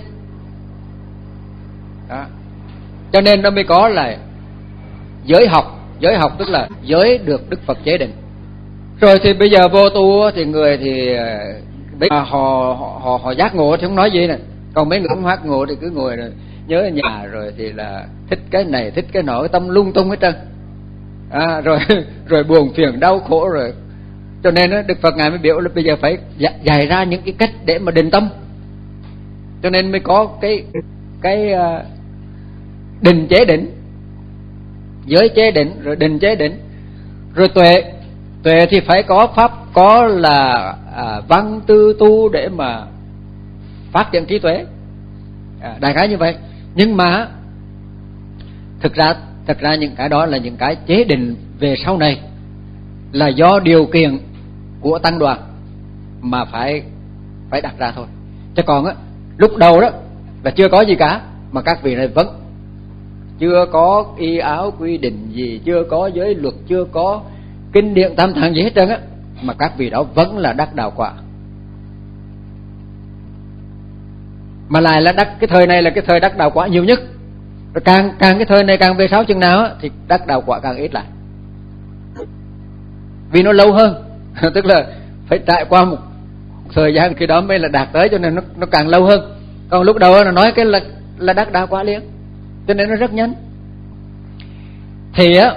đó. Cho nên nó mới có là giới học. Giới học tức là giới được Đức Phật chế định. Rồi thì bây giờ vô tu thì người thì bây giờ họ họ họ, họ giác ngộ thì không nói gì này. Còn mấy người không giác ngộ thì cứ ngồi rồi nhớ ở nhà, rồi thì là thích cái này thích cái nọ, cái tâm lung tung hết trơn. À, rồi rồi buồn phiền đau khổ rồi. Cho nên đó, Đức Phật ngài mới biểu là bây giờ phải dạy ra những cái cách để mà định tâm. Cho nên mới có cái cái uh, định chế định, giới chế định, rồi định chế định, rồi tuệ. Tuệ thì phải có pháp, có là à, văn tư tu để mà phát triển trí tuệ, à, đại khái như vậy. Nhưng mà thực ra thực ra những cái đó là những cái chế định về sau này, là do điều kiện của tăng đoàn mà phải phải đặt ra thôi. Chứ còn á, lúc đầu đó là chưa có gì cả, mà các vị này vẫn chưa có y áo quy định gì, chưa có giới luật, chưa có kinh điển tam tạng gì hết trơn á, mà các vị đó vẫn là đắc đạo quả. Mà lại là đắc, cái thời này là cái thời đắc đạo quả nhiều nhất. Rồi càng càng cái thời này càng về sau chừng nào á, thì đắc đạo quả càng ít lại, vì nó lâu hơn. Tức là phải trải qua một thời gian khi đó mới là đạt tới, cho nên nó nó càng lâu hơn. Còn lúc đầu nó nói cái là là đắc đạo quả liền, cho nên nó rất nhanh. Thì á,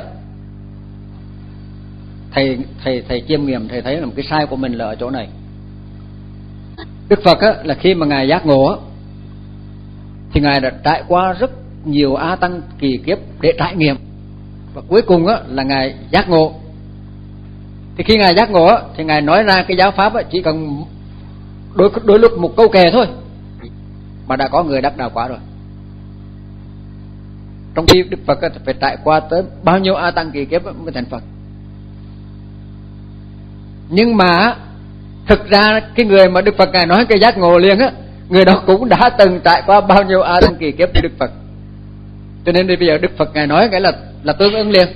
thầy thầy thầy chiêm nghiệm, thầy thấy là một cái sai của mình là ở chỗ này. Đức Phật á, là khi mà ngài giác ngộ á, thì ngài đã trải qua rất nhiều a tăng kỳ kiếp để trải nghiệm, và cuối cùng á là ngài giác ngộ. Thì khi ngài giác ngộ á, thì ngài nói ra cái giáo pháp á, chỉ cần đôi đôi lúc một câu kệ thôi mà đã có người đắc đạo quả rồi. Trong khi Đức Phật á, phải trải qua tới bao nhiêu a tăng kỳ kiếp mới thành Phật. Nhưng mà thực ra cái người mà Đức Phật ngài nói cái giác ngộ liền á, người đó cũng đã từng trải qua bao nhiêu a tăng kỳ kiếp với Đức Phật. Cho nên bây giờ Đức Phật ngài nói cái là là tương ứng liền.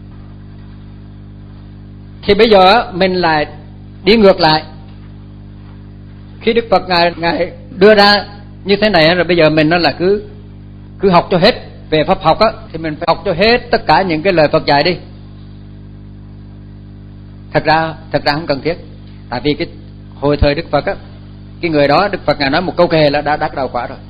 Thì bây giờ mình lại đi ngược lại. Khi Đức Phật ngài ngài đưa ra như thế này rồi, bây giờ mình nó là cứ cứ học cho hết về pháp học á, thì mình phải học cho hết tất cả những cái lời Phật dạy đi. Thật ra thật ra không cần thiết. Tại vì cái hồi thời Đức Phật á, cái người đó Đức Phật ngài nói một câu kệ là đã đắc đạo quả rồi.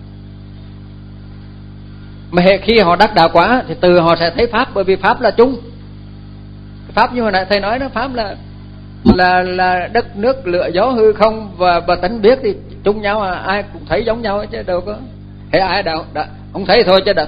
Mà khi họ đắc đạo quả thì từ họ sẽ thấy pháp, bởi vì pháp là chung. Pháp như hồi nãy thầy nói đó, pháp là là là đất nước lửa gió hư không và và tánh biết thì chung nhau, à, ai cũng thấy giống nhau chứ đâu có thế ai đâu đã, không thấy thôi chứ đâu.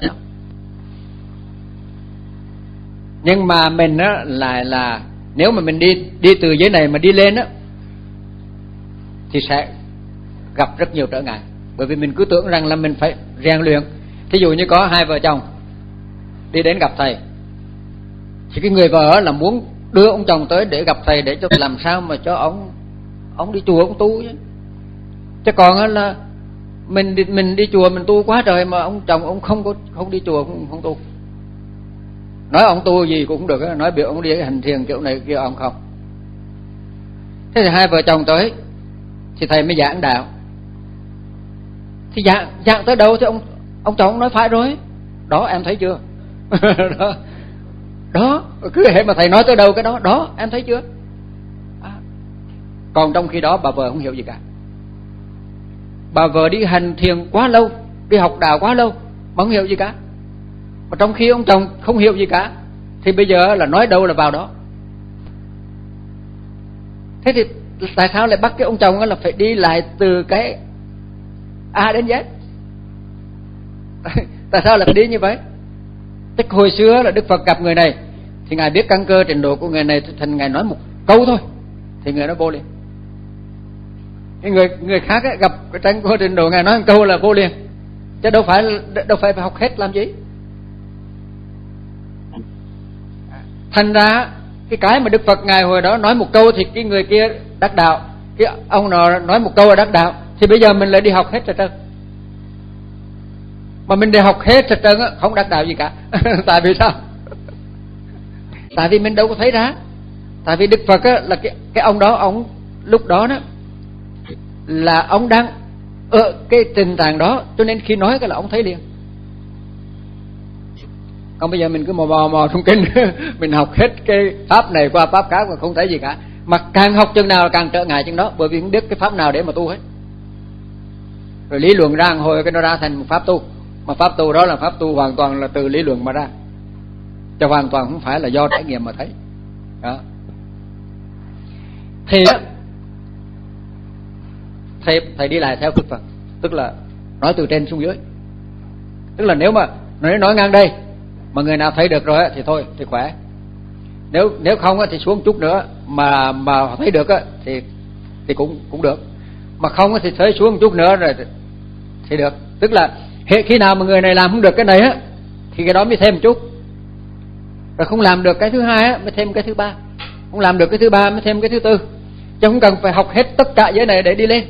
Nhưng mà mình á lại là nếu mà mình đi đi từ dưới này mà đi lên á thì sẽ gặp rất nhiều trở ngại, bởi vì mình cứ tưởng rằng là mình phải rèn luyện. Thí dụ như có hai vợ chồng đi đến gặp thầy, thì cái người vợ là muốn đưa ông chồng tới để gặp thầy, để cho làm sao mà cho ông ông đi chùa ông tu chứ. Chứ còn là mình đi, mình đi chùa mình tu quá trời mà ông chồng ông không có không đi chùa không, không tu. Nói ông tu gì cũng được, nói biểu ông đi hành thiền kiểu này kia ông không. Thế thì hai vợ chồng tới thì thầy mới giảng đạo. Thì giảng giảng tới đâu thì ông ông chồng nói phải rồi. Đó em thấy chưa? đó. Đó, cứ hệ mà thầy nói tới đâu cái đó, đó em thấy chưa? À. Còn trong khi đó bà vợ không hiểu gì cả. Bà vợ đi hành thiền quá lâu, đi học đạo quá lâu mà không hiểu gì cả. Mà trong khi ông chồng không hiểu gì cả, thì bây giờ là nói đâu là vào đó. Thế thì tại sao lại bắt cái ông chồng là phải đi lại từ cái A đến Z? Tại sao lại phải đi như vậy? Tức hồi xưa là Đức Phật gặp người này thì ngài biết căn cơ trình độ của người này, thành ngài nói một câu thôi thì người đó vô liền. Cái người người khác ấy, gặp cái căn cơ trình độ ngài nói một câu là vô liền, chứ đâu phải đâu phải phải học hết làm gì. Thành ra cái cái mà Đức Phật ngài hồi đó nói một câu thì cái người kia đắc đạo, cái ông nào nói một câu là đắc đạo, thì bây giờ mình lại đi học hết rồi trơn. Mà mình đi học hết thật trơn á, không đắc đạo gì cả. Tại vì sao? Tại vì mình đâu có thấy ra. Tại vì Đức Phật á, là cái cái ông đó, ông lúc đó đó là ông đang ở cái tình trạng đó, cho nên khi nói cái là ông thấy liền. Còn bây giờ mình cứ mò mò mò trong kinh mình học hết cái pháp này qua pháp khác mà không thấy gì cả, mà càng học chừng nào càng trở ngại chừng đó, bởi vì không biết cái pháp nào để mà tu hết. Rồi lý luận ra hồi cái nó ra thành một pháp tu, mà pháp tu đó là pháp tu hoàn toàn là từ lý luận mà ra, cho hoàn toàn không phải là do trải nghiệm mà thấy đó. Thì thầy thầy đi lại theo Đức Phật, tức là nói từ trên xuống dưới, tức là nếu mà nói nói ngang đây mà người nào thấy được rồi thì thôi thì khỏe, nếu nếu không thì xuống chút nữa mà mà thấy được thì thì cũng cũng được, mà không thì thấy xuống một chút nữa rồi thì được. Tức là khi nào mà người này làm không được cái này á thì cái đó mới thêm một chút, rồi không làm được cái thứ hai á mới thêm cái thứ ba, không làm được cái thứ ba mới thêm cái thứ tư, chứ không cần phải học hết tất cả giới này để đi lên.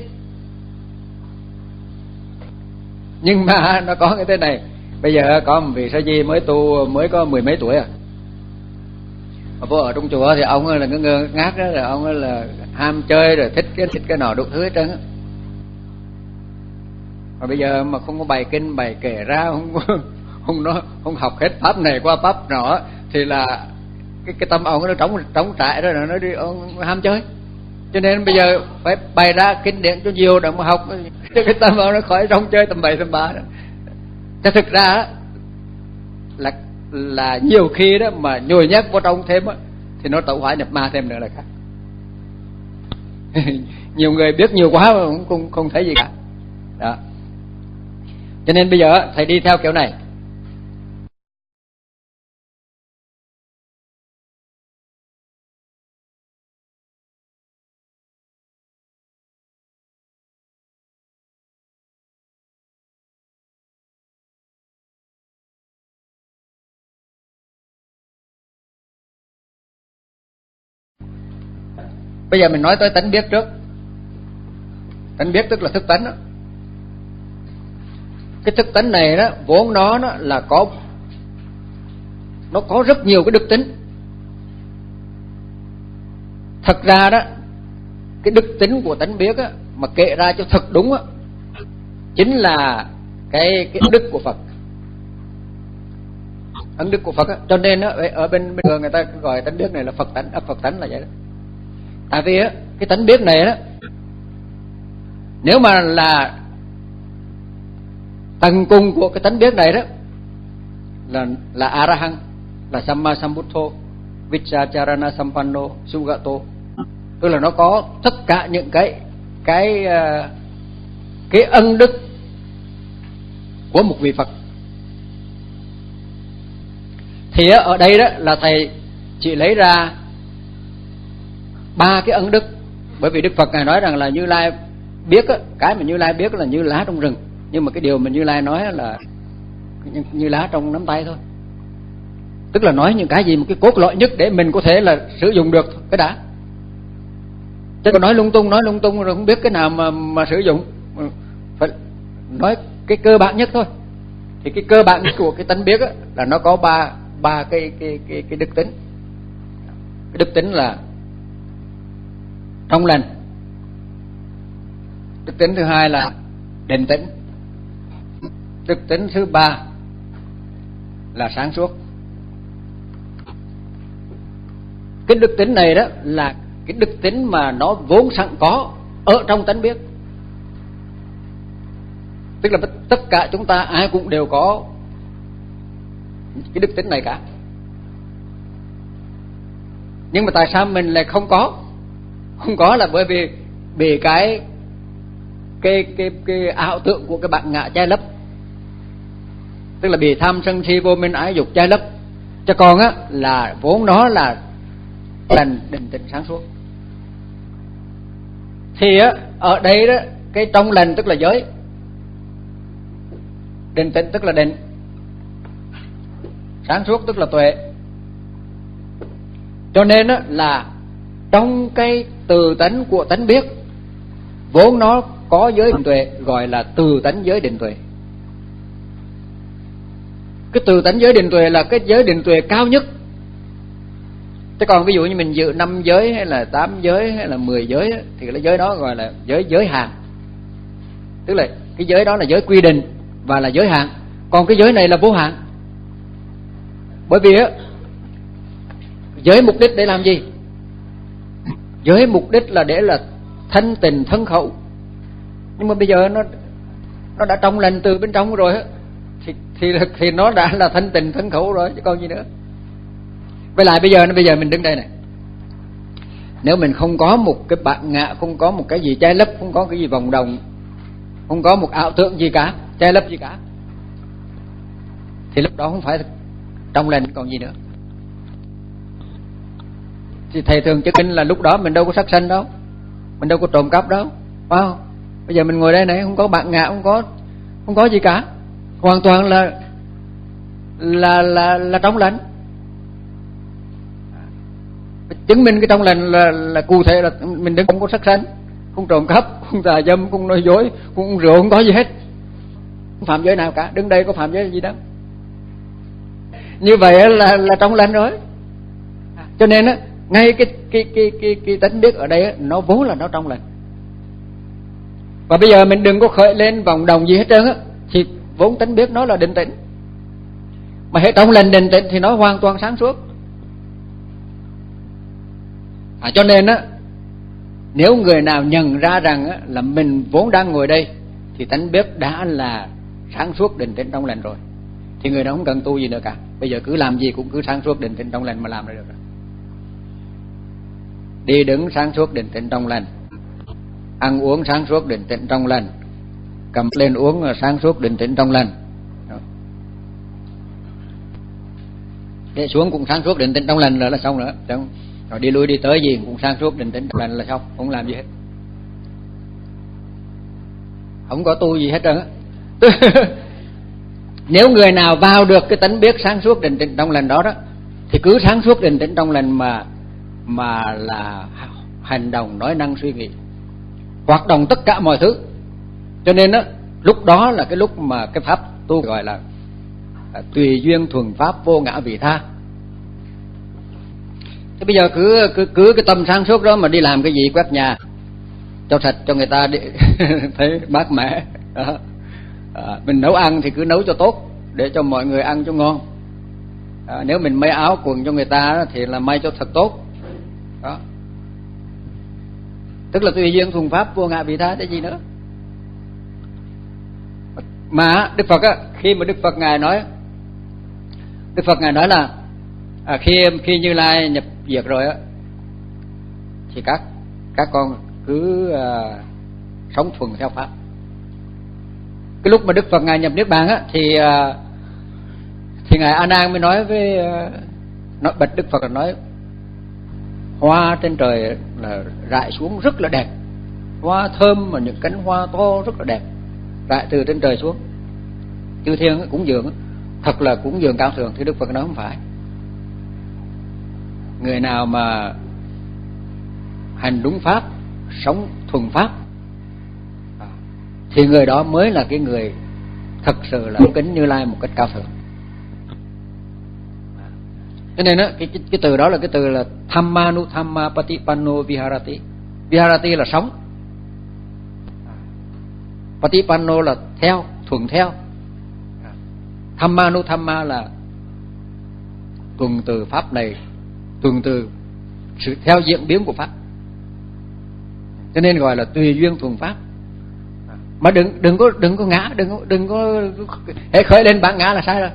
Nhưng mà nó có cái thế này, bây giờ có một vị sa di mới tu mới có mười mấy tuổi à, mà vô ở trong chùa thì ông là ngơ ngơ ngác đó, rồi ông là ham chơi rồi thích cái thích cái nọ đủ thứ hết trơn á. Mà bây giờ mà không có bài kinh bài kể ra, không không nó không học hết pháp này qua pháp nọ thì là cái cái tâm ông nó trống trống trại đó, rồi nó đi ông ham chơi. Cho nên bây giờ phải bày ra kinh điển cho nhiều để mà học cho cái tâm ông nó khỏi rong chơi tầm bậy tầm bạ đó. Chứ thực ra là là nhiều khi đó mà nhồi nhét vào trong thêm á thì nó tẩu hỏa nhập ma thêm nữa là khác. Nhiều người biết nhiều quá mà cũng không, không thấy gì cả đó. Cho nên bây giờ thầy đi theo kiểu này. Bây giờ mình nói tới tánh biết trước. Tánh biết tức là thức tánh đó. Cái thức tánh này đó vốn nó đó là có nó có rất nhiều cái đức tính. Thật ra đó cái đức tính của tánh biết á, mà kể ra cho thật đúng á, chính là cái cái ân đức của Phật. Ân đức của Phật á, cho nên á, ở bên bên người, người ta gọi tánh biết này là Phật tánh, à, Phật tánh là vậy đó. Tại vì á cái tánh biết này đó, nếu mà là tầng cùng của cái tánh biết này đó là là A-ra-hăng, là Samma Sambuddho, Vichacharana Sampanno, Sugato, tức là nó có tất cả những cái cái cái ân đức của một vị Phật. Thì ở đây đó là thầy chỉ lấy ra ba cái ân đức, bởi vì Đức Phật ngài nói rằng là Như Lai biết á, cái mà Như Lai biết là như lá trong rừng, nhưng mà cái điều mà Như Lai nói là như lá trong nắm tay thôi. Tức là nói những cái gì một cái cốt lõi nhất để mình có thể là sử dụng được cái đã. Chứ còn nói lung tung nói lung tung rồi không biết cái nào mà mà sử dụng, phải nói cái cơ bản nhất thôi. Thì cái cơ bản nhất của cái tánh biết á, là nó có ba ba cái cái cái cái đức tính. Cái đức tính là trong lành. Đức tính thứ hai là định tĩnh. Đức tính thứ ba là sáng suốt. Cái đức tính này đó là cái đức tính mà nó vốn sẵn có ở trong tánh biết. Tức là tất cả chúng ta ai cũng đều có cái đức tính này cả. Nhưng mà tại sao mình lại không có? Không có là bởi vì bị cái cái cái cái ảo tưởng của cái bản ngã che lấp. Tức là bị tham sân si vô minh ái dục che lấp. Chứ còn á là vốn nó là lành định tĩnh sáng suốt. Thì á ở đây đó cái trong lành tức là giới, định tĩnh tức là định, sáng suốt tức là tuệ. Cho nên á là trong cái từ tánh của tánh biết vốn nó có giới định tuệ, gọi là từ tánh giới định tuệ. Cái từ tánh giới định tuệ là cái giới định tuệ cao nhất. Thế còn ví dụ như mình giữ năm giới hay là tám giới hay là mười giới thì cái giới đó gọi là giới giới hạn. Tức là cái giới đó là giới quy định và là giới hạn. Còn cái giới này là vô hạn. Bởi vì á, giới mục đích để làm gì? Giới mục đích là để là thanh tịnh thân khẩu. Nhưng mà bây giờ nó nó đã trong lành từ bên trong rồi á, thì thì thì nó đã là thanh tịnh thân khẩu rồi chứ còn gì nữa. Với lại bây giờ bây giờ mình đứng đây này, nếu mình không có một cái bản ngã, không có một cái gì che lấp, không có cái gì vòng đồng, không có một ảo tưởng gì cả, che lấp gì cả, thì lúc đó không phải trong lành còn gì nữa. Thì thầy thường chứng minh là lúc đó mình đâu có sát sanh đâu, mình đâu có trộm cắp đâu, phải không? Bây giờ mình ngồi đây này, không có bản ngã, không có không có gì cả, hoàn toàn là là là là trong lành. Chứng minh cái trong lành là là cụ thể là mình đừng không có sát sanh, không trộm cắp, không tà dâm, không nói dối, không uống rượu, không có gì hết, không phạm giới nào cả. Đứng đây có phạm giới gì đâu. Như vậy là là trong lành rồi. Cho nên á, ngay cái cái cái cái cái tánh biết ở đây á, nó vốn là nó trong lành. Và bây giờ mình đừng có khởi lên vòng đồng gì hết trơn á, thì vốn tánh biết nó là định tĩnh. Mà hệ trong lành định tĩnh thì nó hoàn toàn sáng suốt. À, cho nên á, nếu người nào nhận ra rằng á, là mình vốn đang ngồi đây thì tánh biết đã là sáng suốt định tĩnh trong lành rồi, thì người đó không cần tu gì nữa cả. Bây giờ cứ làm gì cũng cứ sáng suốt định tĩnh trong lành mà làm là được rồi. Đi đứng sáng suốt định tĩnh trong lành, ăn uống sáng suốt định tĩnh trong lành, cầm lên uống là sáng suốt định tĩnh trong lành, để xuống cũng sáng suốt định tĩnh trong lành là là xong nữa. Đúng. Rồi đi lui đi tới gì cũng sáng suốt định tĩnh trong lành là xong, không làm gì hết, không có tu gì hết trơn á. Nếu người nào vào được cái tánh biết sáng suốt định tĩnh trong lành đó đó, thì cứ sáng suốt định tĩnh trong lành mà mà là hành động, nói năng, suy nghĩ, hoạt động tất cả mọi thứ. Cho nên á, lúc đó là cái lúc mà cái pháp tu gọi là, là tùy duyên thuần pháp vô ngã vị tha. Thế bây giờ cứ cứ cứ cái tâm sáng suốt đó mà đi làm cái gì, quét nhà cho sạch cho người ta đi, thấy mát mẻ. Đó. À, mình nấu ăn thì cứ nấu cho tốt để cho mọi người ăn cho ngon. À, nếu mình may áo quần cho người ta thì là may cho thật tốt. Đó. Tức là tùy duyên thuần pháp vô ngã vị tha cái gì nữa. Mà Đức Phật á, khi mà Đức Phật ngài nói, Đức Phật ngài nói là à, khi khi Như Lai nhập diệt rồi á, thì các các con cứ à, sống thuần theo pháp. Cái lúc mà Đức Phật ngài nhập niết bàn á, thì à, thì ngài A Nan mới nói với à, nói bạch Đức Phật là nói hoa trên trời là rải xuống rất là đẹp, hoa thơm mà những cánh hoa to rất là đẹp rải từ trên trời xuống. Chư thiên cúng dường thật là cúng dường cao thượng. Thì Đức Phật nói không phải. Người nào mà hành đúng pháp, sống thuần pháp thì người đó mới là cái người thật sự là kính Như Lai một cách cao thượng. Cho nên đó, cái, cái, cái từ đó là cái từ là Dhammanu Dhamma Patipanno Viharati. Viharati là sống, Patipanno là theo, thuần theo, Dhammanu Dhamma là tuần từ pháp này, tuần từ sự theo diễn biến của pháp. Cho nên gọi là tùy duyên thuần pháp. Mà đừng đừng có đừng có ngã, đừng có đừng có hễ khởi lên bản ngã là sai rồi.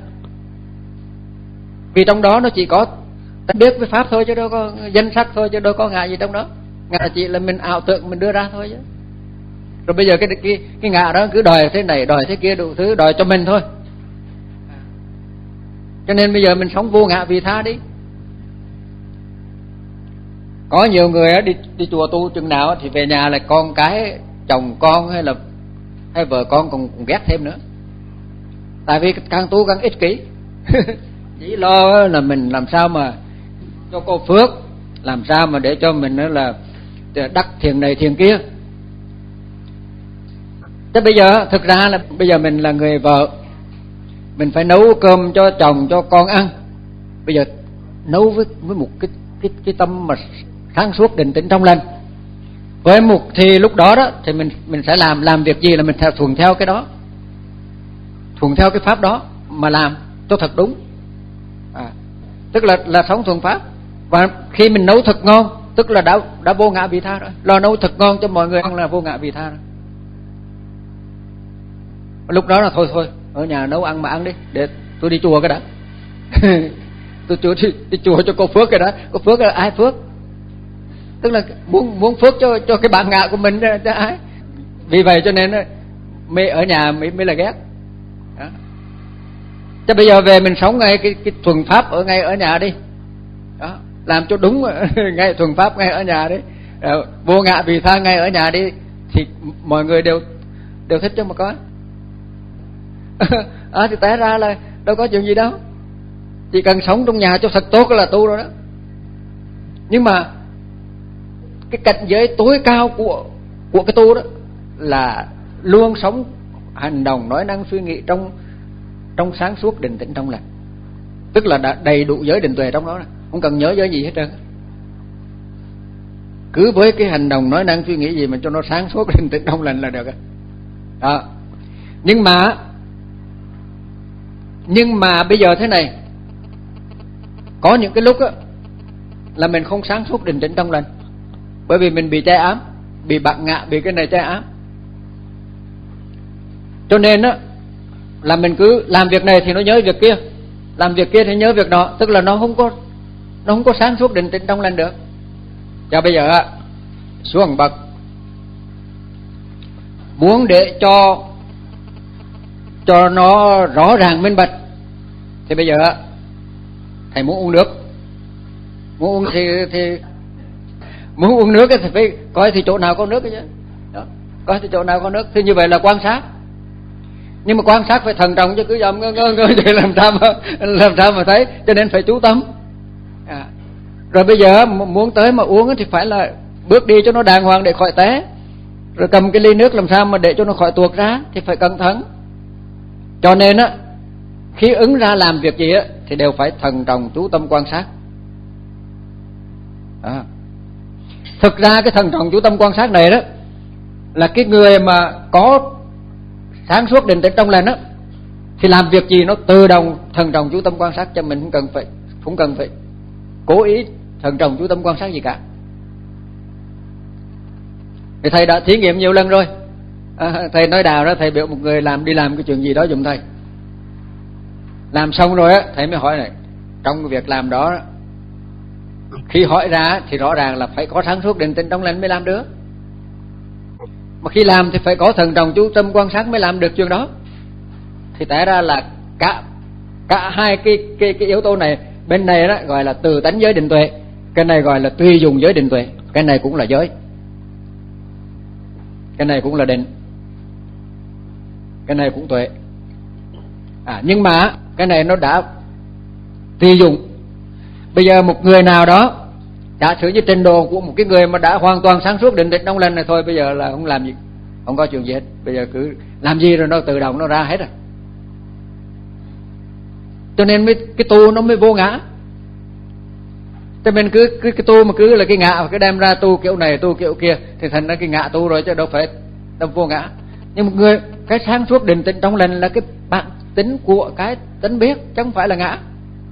Vì trong đó nó chỉ có ta biết với pháp thôi chứ đâu có danh sắc thôi chứ đâu có ngã gì trong đó. Ngã chỉ là mình ảo tưởng mình đưa ra thôi chứ. Rồi bây giờ cái cái cái ngã đó cứ đòi thế này, đòi thế kia đủ thứ, đòi cho mình thôi. Cho nên bây giờ mình sống vô ngã vị tha đi. Có nhiều người đi đi chùa tu chừng nào thì về nhà lại con cái, chồng con hay là hay vợ con còn, còn ghét thêm nữa. Tại vì càng tu càng ích kỷ. Chỉ lo là mình làm sao mà cho cô phước, làm sao mà để cho mình là đắc thiền này thiền kia. Thế bây giờ thực ra là bây giờ mình là người vợ, mình phải nấu cơm cho chồng cho con ăn. Bây giờ nấu với với một cái cái cái tâm mà sáng suốt định tĩnh trong lành. Với một thì lúc đó đó thì mình mình sẽ làm làm việc gì là mình theo thuận theo cái đó, thuận theo cái pháp đó mà làm cho thật đúng. À, tức là là sống thuận pháp. Và khi mình nấu thật ngon, tức là đã đã vô ngã vị tha rồi. Lo nấu thật ngon cho mọi người ăn là vô ngã vị tha rồi. Lúc đó là thôi thôi, ở nhà nấu ăn mà ăn đi, để tôi đi chùa cái đã. Tôi chùa đi, đi chùa cho có phước cái đã. Có phước là ai phước? Tức là muốn muốn phước cho cho cái bản ngã của mình cho ai. Vì vậy cho nên mới ở nhà mới mới là ghét. Đó. Chứ bây giờ về mình sống ngay cái cái thuần pháp ở ngay ở nhà đi. Đó, làm cho đúng ngay thuần pháp ngay ở nhà đấy. Rồi, vô ngã vị tha ngay ở nhà đi thì mọi người đều đều thích chứ mà có. À, thì té ra là đâu có chuyện gì đâu, chỉ cần sống trong nhà cho thật tốt là tu rồi đó. Nhưng mà cái cảnh giới tối cao của của cái tu đó là luôn sống hành động nói năng suy nghĩ trong trong sáng suốt định tĩnh trong lành, tức là đã đầy đủ giới định tuệ trong đó, không cần nhớ giới gì hết trơn. Cứ với cái hành động nói năng suy nghĩ gì mà cho nó sáng suốt định tĩnh trong lành là được đó. Nhưng mà nhưng mà bây giờ thế này, có những cái lúc á là mình không sáng suốt định tĩnh trong lành, bởi vì mình bị che ám, bị bản ngã, bị cái này che ám. Cho nên á là mình cứ làm việc này thì nó nhớ việc kia, làm việc kia thì nhớ việc đó, tức là nó không có nó không có sáng suốt định tĩnh trong lành được. Cho bây giờ á xuống bậc, muốn để cho cho nó rõ ràng minh bạch thì bây giờ á thầy muốn uống nước, muốn uống thì thì muốn uống nước thì phải coi thì chỗ nào có nước chứ. Đó, coi thì chỗ nào có nước thì như vậy là quan sát. Nhưng mà quan sát phải thận trọng chứ cứ dòm ngơ ngơ ngơ vậy làm sao mà làm sao mà thấy, cho nên phải chú tâm. À, rồi bây giờ muốn tới mà uống thì phải là bước đi cho nó đàng hoàng để khỏi té, rồi cầm cái ly nước làm sao mà để cho nó khỏi tuột ra thì phải cẩn thận. Cho nên á khi ứng ra làm việc gì á thì đều phải thận trọng chú tâm quan sát. À, thực ra cái thận trọng chú tâm quan sát này đó là cái người mà có sáng suốt định tĩnh trong lành á thì làm việc gì nó tự động thận trọng chú tâm quan sát, cho mình không cần phải không cần phải cố ý thận trọng chú tâm quan sát gì cả. Thì thầy đã thí nghiệm nhiều lần rồi. À, thầy nói đào đó, thầy biểu một người làm đi làm cái chuyện gì đó giùm thầy, làm xong rồi á thầy mới hỏi này, trong cái việc làm đó khi hỏi ra thì rõ ràng là phải có sáng suốt định tĩnh trong lành mới làm được, mà khi làm thì phải có thận trọng chú tâm quan sát mới làm được chuyện đó. Thì té ra là cả cả hai cái cái cái yếu tố này, bên này đó gọi là từ tánh giới định tuệ, cái này gọi là tùy dùng giới định tuệ. Cái này cũng là giới, cái này cũng là định, cái này cũng tuệ. À, nhưng mà cái này nó đã tùy dùng. Bây giờ một người nào đó đã sử như trình độ của một cái người mà đã hoàn toàn sáng suốt định tĩnh trong lành này thôi, bây giờ là không làm gì, không có chuyện gì hết, bây giờ cứ làm gì rồi nó tự động nó ra hết rồi. Cho nên mới, cái tu nó mới vô ngã. Cho mình cứ, cứ cái tu mà cứ là cái ngã, cái đem ra tu kiểu này tu kiểu kia thì thành ra cái ngã tu rồi chứ đâu phải đâu vô ngã. Nhưng một người cái sáng suốt định tĩnh trong lành là cái bản tính của cái tính biết chứ không phải là ngã.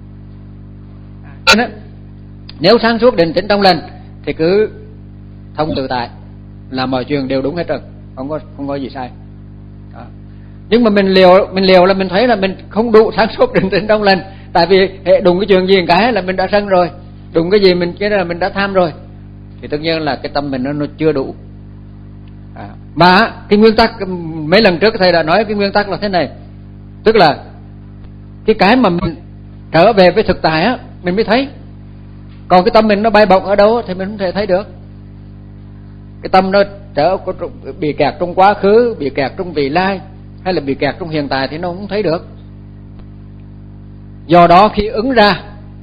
Nên nếu sáng suốt định tĩnh trong lành thì cứ thông tự tại, làm mọi chuyện đều đúng hết trơn, không có không có gì sai. Đó. Nhưng mà mình liều mình liều là mình thấy là mình không đủ sáng suốt định tĩnh trong lành, tại vì hệ đụng cái chuyện gì cái là mình đã sân rồi, đụng cái gì mình cái là mình đã tham rồi, thì tất nhiên là cái tâm mình nó, nó chưa đủ. À, mà cái nguyên tắc mấy lần trước thầy đã nói cái nguyên tắc là thế này, tức là cái cái mà mình trở về với thực tại á mình mới thấy, còn cái tâm mình nó bay bổng ở đâu thì mình không thể thấy được. Cái tâm nó trở bị kẹt trong quá khứ, bị kẹt trong vị lai, hay là bị kẹt trong hiện tại thì nó không thấy được. Do đó khi ứng ra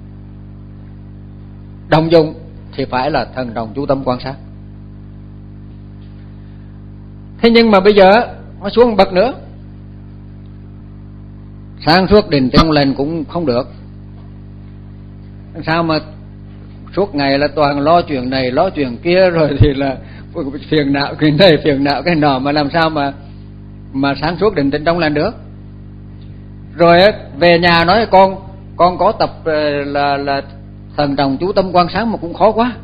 đồng dụng thì phải là thần đồng chú tâm quan sát. Thế nhưng mà bây giờ nó xuống bậc nữa, sáng suốt định tĩnh trong lành cũng không được. Sao mà suốt ngày là toàn lo chuyện này lo chuyện kia, rồi thì là phiền não cái này phiền não cái nọ, mà làm sao mà mà sáng suốt định tĩnh trong lành được. Rồi về nhà nói con con có tập là là thần trọng chú tâm quan sát mà cũng khó quá.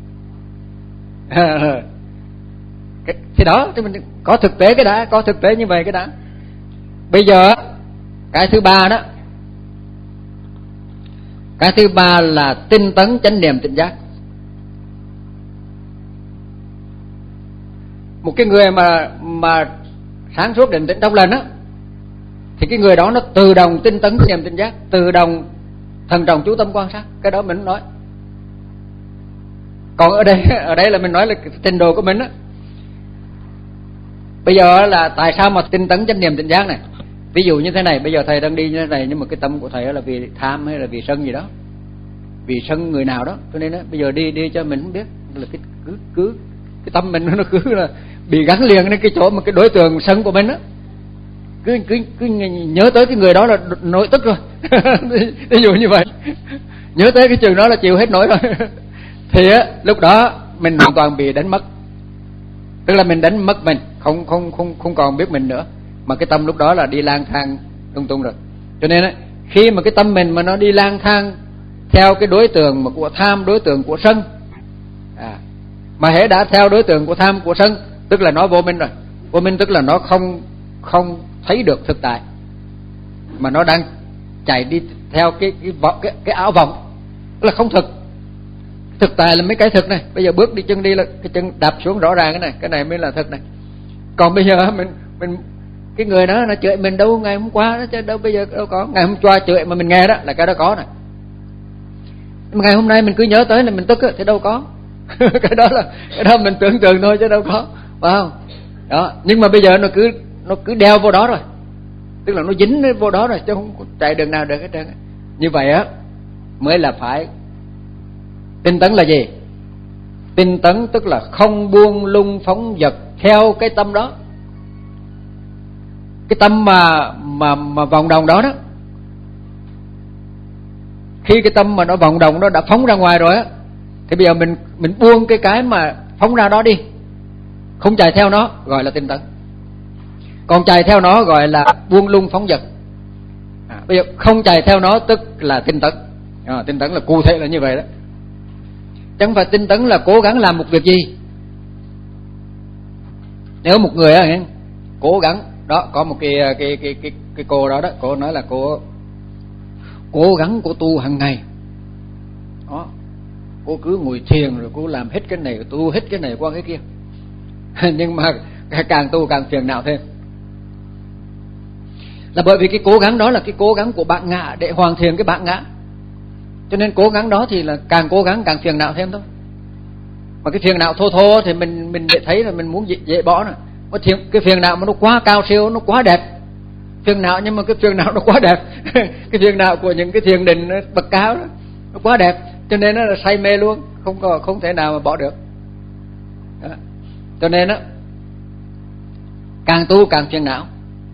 Thì đó, thì mình có thực tế cái đã, có thực tế như vậy cái đã. Bây giờ cái thứ ba đó, cái thứ ba là tinh tấn chánh niệm tỉnh giác. Một cái người mà mà sáng suốt định tĩnh trong lành á, thì cái người đó nó tự động tinh tấn niệm tỉnh giác, tự động thần trọng chú tâm quan sát. Cái đó mình nói. Còn ở đây ở đây là mình nói là trình độ của mình á. Bây giờ là tại sao mà tinh tấn chánh niệm tỉnh giác này? Ví dụ như thế này, bây giờ thầy đang đi như thế này, nhưng mà cái tâm của thầy là vì tham hay là vì sân gì đó, vì sân người nào đó, cho nên đó, bây giờ đi đi cho mình không biết là cái cứ cứ cái tâm mình nó cứ là bị gắn liền đến cái chỗ mà cái đối tượng sân của mình đó, cứ cứ cứ nhớ tới cái người đó là nổi tức rồi. Ví dụ như vậy, nhớ tới cái chừng đó là chịu hết nổi rồi. Thì á, lúc đó mình hoàn toàn bị đánh mất, tức là mình đánh mất mình, không không không không còn biết mình nữa, mà cái tâm lúc đó là đi lang thang lung tung rồi. Cho nên á, khi mà cái tâm mình mà nó đi lang thang theo cái đối tượng mà của tham, đối tượng của sân, à, mà hễ đã theo đối tượng của tham của sân, tức là nó vô minh rồi. Vô minh tức là nó không không thấy được thực tại, mà nó đang chạy đi theo cái cái cái, cái, cái ảo vọng, tức là không thực. Thực tại là mấy cái thực này, bây giờ bước đi chân đi là cái chân đạp xuống rõ ràng cái này, cái này mới là thực này. Còn bây giờ mình mình cái người đó nó chửi mình đâu ngày hôm qua đó, chứ đâu bây giờ đâu có. Ngày hôm qua chửi mà mình nghe đó là cái đó có này. Nhưng mà ngày hôm nay mình cứ nhớ tới là mình tức á, thì đâu có. Cái đó là cái đó mình tưởng tượng thôi chứ đâu có, phải không? Đó, nhưng mà bây giờ nó cứ nó cứ đeo vô đó rồi, tức là nó dính vô đó rồi, chứ không chạy đường nào được hết trơn. Như vậy á mới là phải tinh tấn. Là gì? Tinh tấn tức là không buông lung phóng dật theo cái tâm đó, cái tâm mà mà mà vòng đồng đó đó. Khi cái tâm mà nó vòng đồng nó đã phóng ra ngoài rồi á, thì bây giờ mình mình buông cái cái mà phóng ra đó đi, không chạy theo nó, gọi là tinh tấn. Còn chạy theo nó gọi là buông lung phóng dật. À, bây giờ không chạy theo nó tức là tinh tấn. À, tinh tấn là cụ thể là như vậy đó. Chẳng phải tinh tấn là cố gắng làm một việc gì. Nếu một người á, cố gắng đó, có một cái cái cái cái cái cô đó đó, cô nói là cô cố gắng cô tu hàng ngày. Đó, cô cứ ngồi thiền rồi cô làm hết cái này, tu hết cái này qua cái kia. Nhưng mà càng tu càng phiền não thêm. Là bởi vì cái cố gắng đó là cái cố gắng của bạn ngã để hoàn thiện cái bạn ngã. Cho nên cố gắng đó thì là càng cố gắng càng phiền não thêm thôi. Mà cái phiền não thô thô thì mình mình để thấy là mình muốn dễ, dễ bỏ rồi. Mà cái phiền não mà nó quá cao siêu, nó quá đẹp. Phiền não nhưng mà cái phiền não nó quá đẹp. Cái phiền não của những cái thiền định bậc cao đó, nó quá đẹp, cho nên nó là say mê luôn, không có không thể nào mà bỏ được. Đó. Cho nên á, càng tu càng phiền não.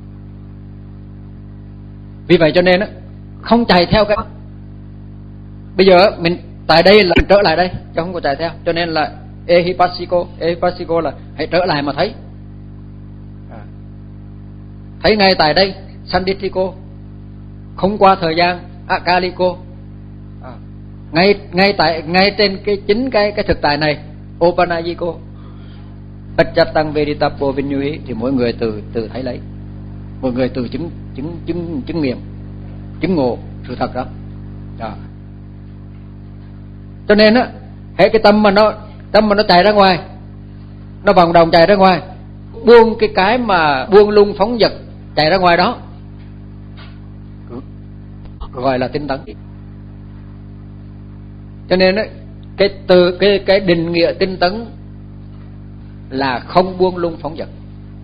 Vì vậy cho nên á, không chạy theo cái. Bây giờ mình tại đây là trở lại đây, chứ không có chạy theo. Cho nên là ehipassiko, ehipassiko là hãy trở lại mà thấy. À. Thấy ngay tại đây, sanditthiko, không qua thời gian, akaliko. À. Ngay ngay tại ngay trên cái chính cái cái thực tại này, opanayiko. Pacchatang veditapo vinyuhi, thì mỗi người từ từ thấy lấy, mỗi người từ chứng chứng chứng chứng nghiệm, chứng ngộ sự thật đó. Đó. Cho nên á, hễ cái tâm mà nó tâm mà nó chạy ra ngoài, nó vòng đồng chạy ra ngoài, buông cái cái mà buông lung phóng dật chạy ra ngoài đó, gọi là tinh tấn. Cho nên á, cái từ cái cái định nghĩa tinh tấn là không buông lung phóng dật.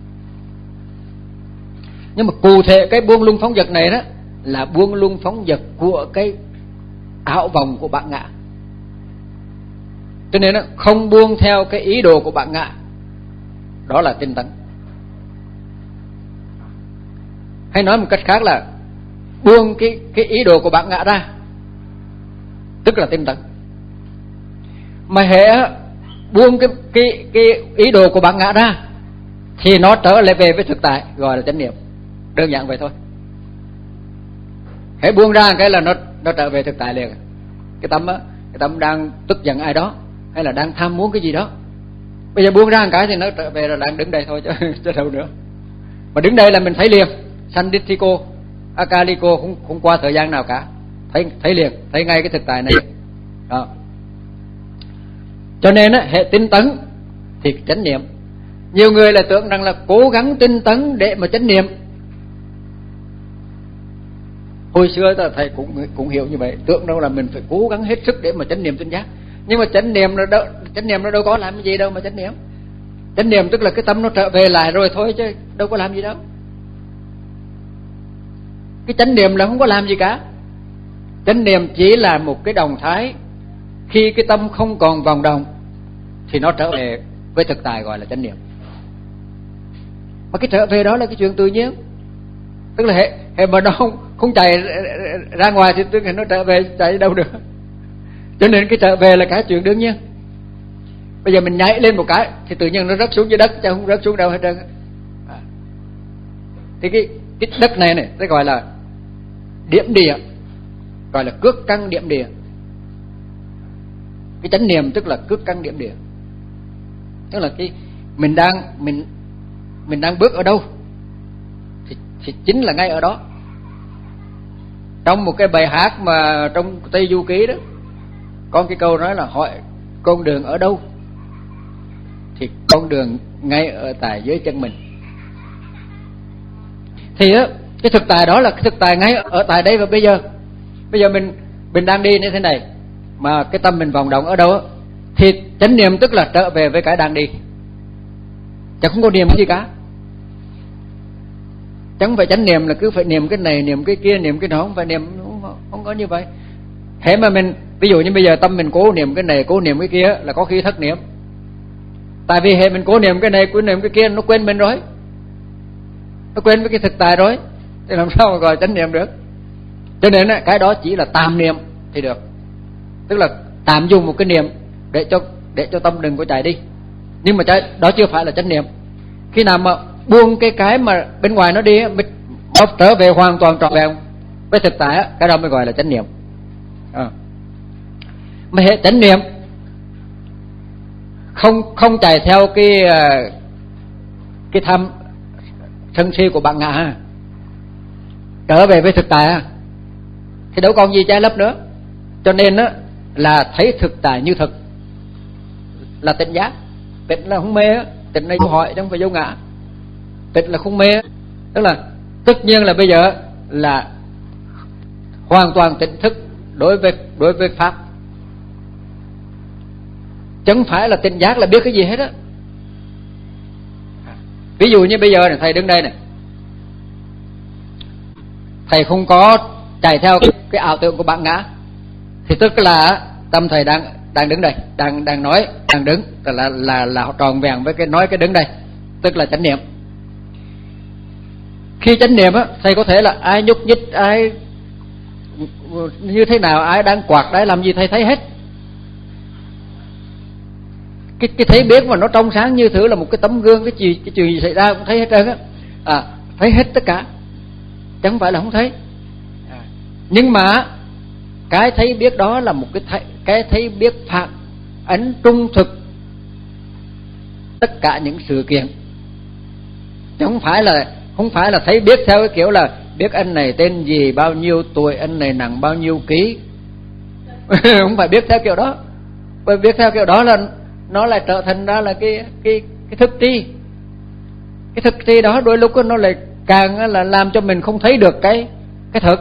Nhưng mà cụ thể cái buông lung phóng dật này đó là buông lung phóng dật của cái ảo vọng của bạn ngã. Cho nên đó, không buông theo cái ý đồ của bạn ngã, đó là tinh tấn. Hay nói một cách khác là buông cái cái ý đồ của bạn ngã ra, tức là tinh tấn. Mà hệ buông cái cái cái ý đồ của bản ngã ra thì nó trở lại về với thực tại, gọi là chánh niệm. Đơn giản vậy thôi. Hãy buông ra cái là nó nó trở về thực tại liền. Cái tâm á, cái tâm đang tức giận ai đó hay là đang tham muốn cái gì đó, bây giờ buông ra một cái thì nó trở về là đang đứng đây thôi chứ, chứ đâu nữa. Mà đứng đây là mình thấy liền, Sanditthiko, Akaliko, không không qua thời gian nào cả, thấy thấy liền, thấy ngay cái thực tại này. Đó. Cho nên á, hệ tinh tấn thì chánh niệm. Nhiều người là tưởng rằng là cố gắng tinh tấn để mà chánh niệm. Hồi xưa ta thầy cũng cũng hiểu như vậy, tưởng đâu là mình phải cố gắng hết sức để mà chánh niệm tinh giác. Nhưng mà chánh niệm nó đâu, chánh niệm nó đâu có làm cái gì đâu mà chánh niệm. Chánh niệm tức là cái tâm nó trở về lại rồi thôi chứ đâu có làm gì đâu. Cái chánh niệm là không có làm gì cả. Chánh niệm chỉ là một cái động thái, khi cái tâm không còn vòng động thì nó trở về với thực tại, gọi là chánh niệm. Mà cái trở về đó là cái chuyện tự nhiên. Tức là hệ, hệ mà nó không, không chạy ra ngoài thì tức là nó trở về, chạy đâu được. Cho nên cái trở về là cái chuyện đương nhiên. Bây giờ mình nhảy lên một cái thì tự nhiên nó rớt xuống dưới đất, chứ không rớt xuống đâu hết trơn. À. Thì cái, cái đất này này nó gọi là điểm địa, gọi là cước căn điểm địa. Cái chánh niệm tức là cước căn điểm địa, tức là cái mình đang mình mình đang bước ở đâu thì, thì chính là ngay ở đó. Trong một cái bài hát mà trong Tây Du Ký đó có cái câu nói là hỏi con đường ở đâu, thì con đường ngay ở tại dưới chân mình. Thì á, cái thực tại đó là cái thực tại ngay ở tại đây và bây giờ. Bây giờ mình mình đang đi như thế này mà cái tâm mình vòng động ở đâu á, thì chánh niệm tức là trở về với cái đang đi, chẳng không có niệm cái gì cả. Chẳng phải chánh niệm là cứ phải niệm cái này niệm cái kia niệm cái đó, không phải niệm, không, không có như vậy. Thế mà mình ví dụ như bây giờ tâm mình cố niệm cái này cố niệm cái kia là có khi thất niệm. Tại vì hệ mình cố niệm cái này cố niệm cái kia nó quên mình rồi, nó quên với cái thực tại rồi, thì làm sao mà gọi chánh niệm được. Cho nên cái đó chỉ là tạm niệm thì được, tức là tạm dùng một cái niệm để cho để cho tâm đừng có chạy đi. Nhưng mà đó chưa phải là chánh niệm. Khi nào mà buông cái cái mà bên ngoài nó đi, mình trở về hoàn toàn trọn vẹn với thực tại, cái đó mới gọi là chánh niệm. À. Mà hệ chánh niệm không không chạy theo cái cái tham sân si của bạn ngã, trở về với thực tại thì đâu còn gì che lấp nữa. Cho nên á là thấy thực tại như thực là tỉnh giác. Tỉnh là không mê á, tỉnh là vô hỏi chứ không phải vô ngã. Tỉnh là không mê, tức là tất nhiên là bây giờ là hoàn toàn tỉnh thức đối với đối với pháp, chẳng phải là tỉnh giác là biết cái gì hết á. Ví dụ như bây giờ này, thầy đứng đây này, thầy không có chạy theo cái, cái ảo tưởng của bản ngã, thì tức là tâm thầy đang đang đứng đây, đang đang nói, đang đứng, tức là là là tròn vẹn với cái nói cái đứng đây, tức là chánh niệm. Khi chánh niệm á, thầy có thể là ai nhúc nhích, ai như thế nào, ai đang quạt, ai làm gì thầy thấy hết. Cái cái thấy biết mà nó trong sáng như thử là một cái tấm gương, cái gì cái chuyện gì xảy ra cũng thấy hết trơn á. À, thấy hết tất cả, chẳng phải là không thấy. À, nhưng mà cái thấy biết đó là một cái thấy, cái thấy biết phản ánh trung thực tất cả những sự kiện, chứ không phải là không phải là thấy biết theo cái kiểu là biết anh này tên gì, bao nhiêu tuổi, anh này nặng bao nhiêu ký. Không phải biết theo kiểu đó. Bởi biết theo kiểu đó là nó lại trở thành ra là cái cái cái thức tri. Cái thức tri đó đôi lúc nó lại càng là làm cho mình không thấy được cái cái thực,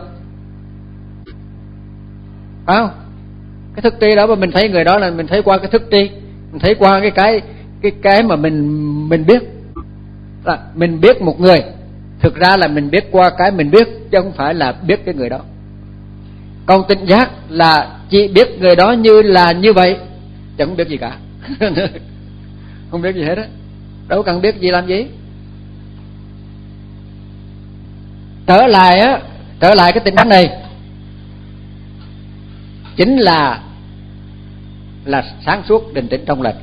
phải không? Cái thức tri đó mà mình thấy người đó là mình thấy qua cái thức tri, mình thấy qua cái cái cái cái mà mình mình biết. Là mình biết một người, thực ra là mình biết qua cái mình biết, chứ không phải là biết cái người đó. Còn tỉnh giác là chỉ biết người đó như là như vậy, chẳng biết gì cả. Không biết gì hết á, đâu cần biết gì làm gì. Trở lại á, trở lại cái tỉnh giác này chính là là sáng suốt, định tĩnh, trong lành.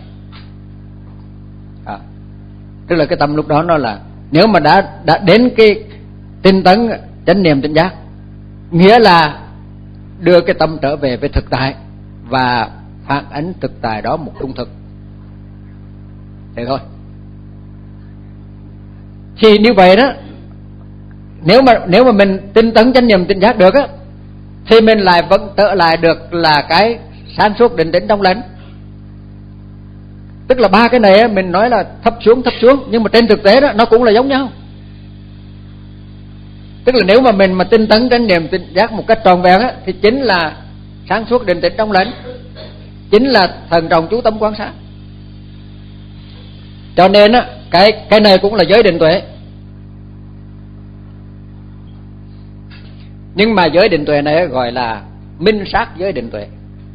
À, tức là cái tâm lúc đó nó là, nếu mà đã đã đến cái tinh tấn chánh niệm tỉnh giác, nghĩa là đưa cái tâm trở về với thực tại và phản ánh thực tại đó một trung thực. Thế thôi. Thì như vậy đó, nếu mà nếu mà mình tinh tấn chánh niệm tỉnh giác được á, thì mình lại vẫn trở lại được là cái sáng suốt, định tĩnh, trong lành. Tức là ba cái này á, mình nói là thấp xuống thấp xuống, nhưng mà trên thực tế đó nó cũng là giống nhau. Tức là nếu mà mình mà tinh tấn chánh niệm tỉnh giác một cách tròn vẹn á, thì chính là sáng suốt, định tĩnh, trong lành, chính là thần trọng chú tâm quan sát. Cho nên á, cái cái này cũng là giới định tuệ. Nhưng mà giới định tuệ này gọi là minh sát giới định tuệ,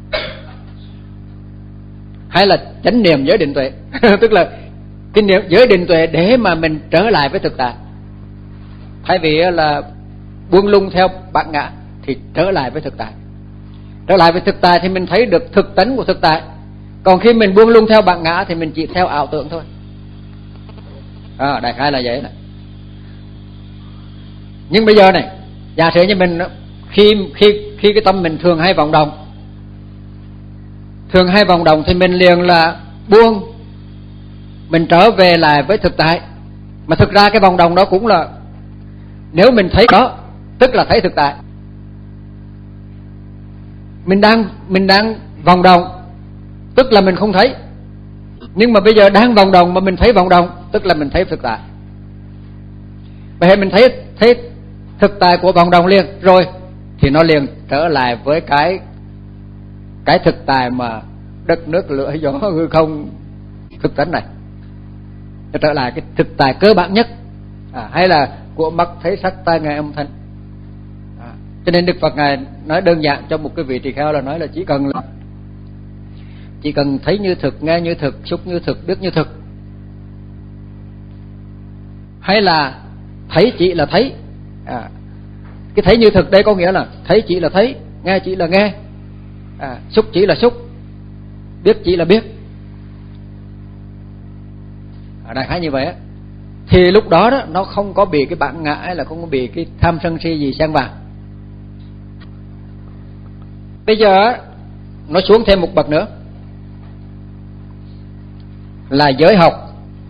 hay là chánh niệm giới định tuệ. Tức là cái niệm giới định tuệ để mà mình trở lại với thực tại, thay vì là buông lung theo bản ngã thì trở lại với thực tại. Trở lại với thực tại thì mình thấy được thực tánh của thực tại. Còn khi mình buông lung theo bản ngã thì mình chỉ theo ảo tưởng thôi. À, đại khái là vậy này. Nhưng bây giờ này, giả sử như mình khi khi khi cái tâm mình thường hay vọng động, thường hay vọng động thì mình liền là buông, mình trở về lại với thực tại. Mà thực ra cái vọng động đó cũng là, nếu mình thấy đó tức là thấy thực tại. Mình đang mình đang vọng động tức là mình không thấy. Nhưng mà bây giờ đang vọng động mà mình thấy vọng động, tức là mình thấy thực tại. Vậy mình thấy thấy thực tại của vọng động liền rồi, thì nó liền trở lại với cái cái thực tại mà đất nước lửa gió hư không thực tánh này. Nó trở lại cái thực tại cơ bản nhất. À, hay là của mắt thấy sắc, tai nghe âm thanh. À, cho nên Đức Phật ngài nói đơn giản cho một cái vị tỳ kheo là nói là chỉ cần là chỉ cần thấy như thực, nghe như thực, xúc như thực, biết như thực. Hay là thấy chỉ là thấy. À, cái thấy như thực đây có nghĩa là thấy chỉ là thấy, nghe chỉ là nghe, à, xúc chỉ là xúc, biết chỉ là biết. À, đại khái như vậy á, thì lúc đó đó nó không có bị cái bản ngã hay là không có bị cái tham sân si gì xen vào. Bây giờ nó xuống thêm một bậc nữa là giới học,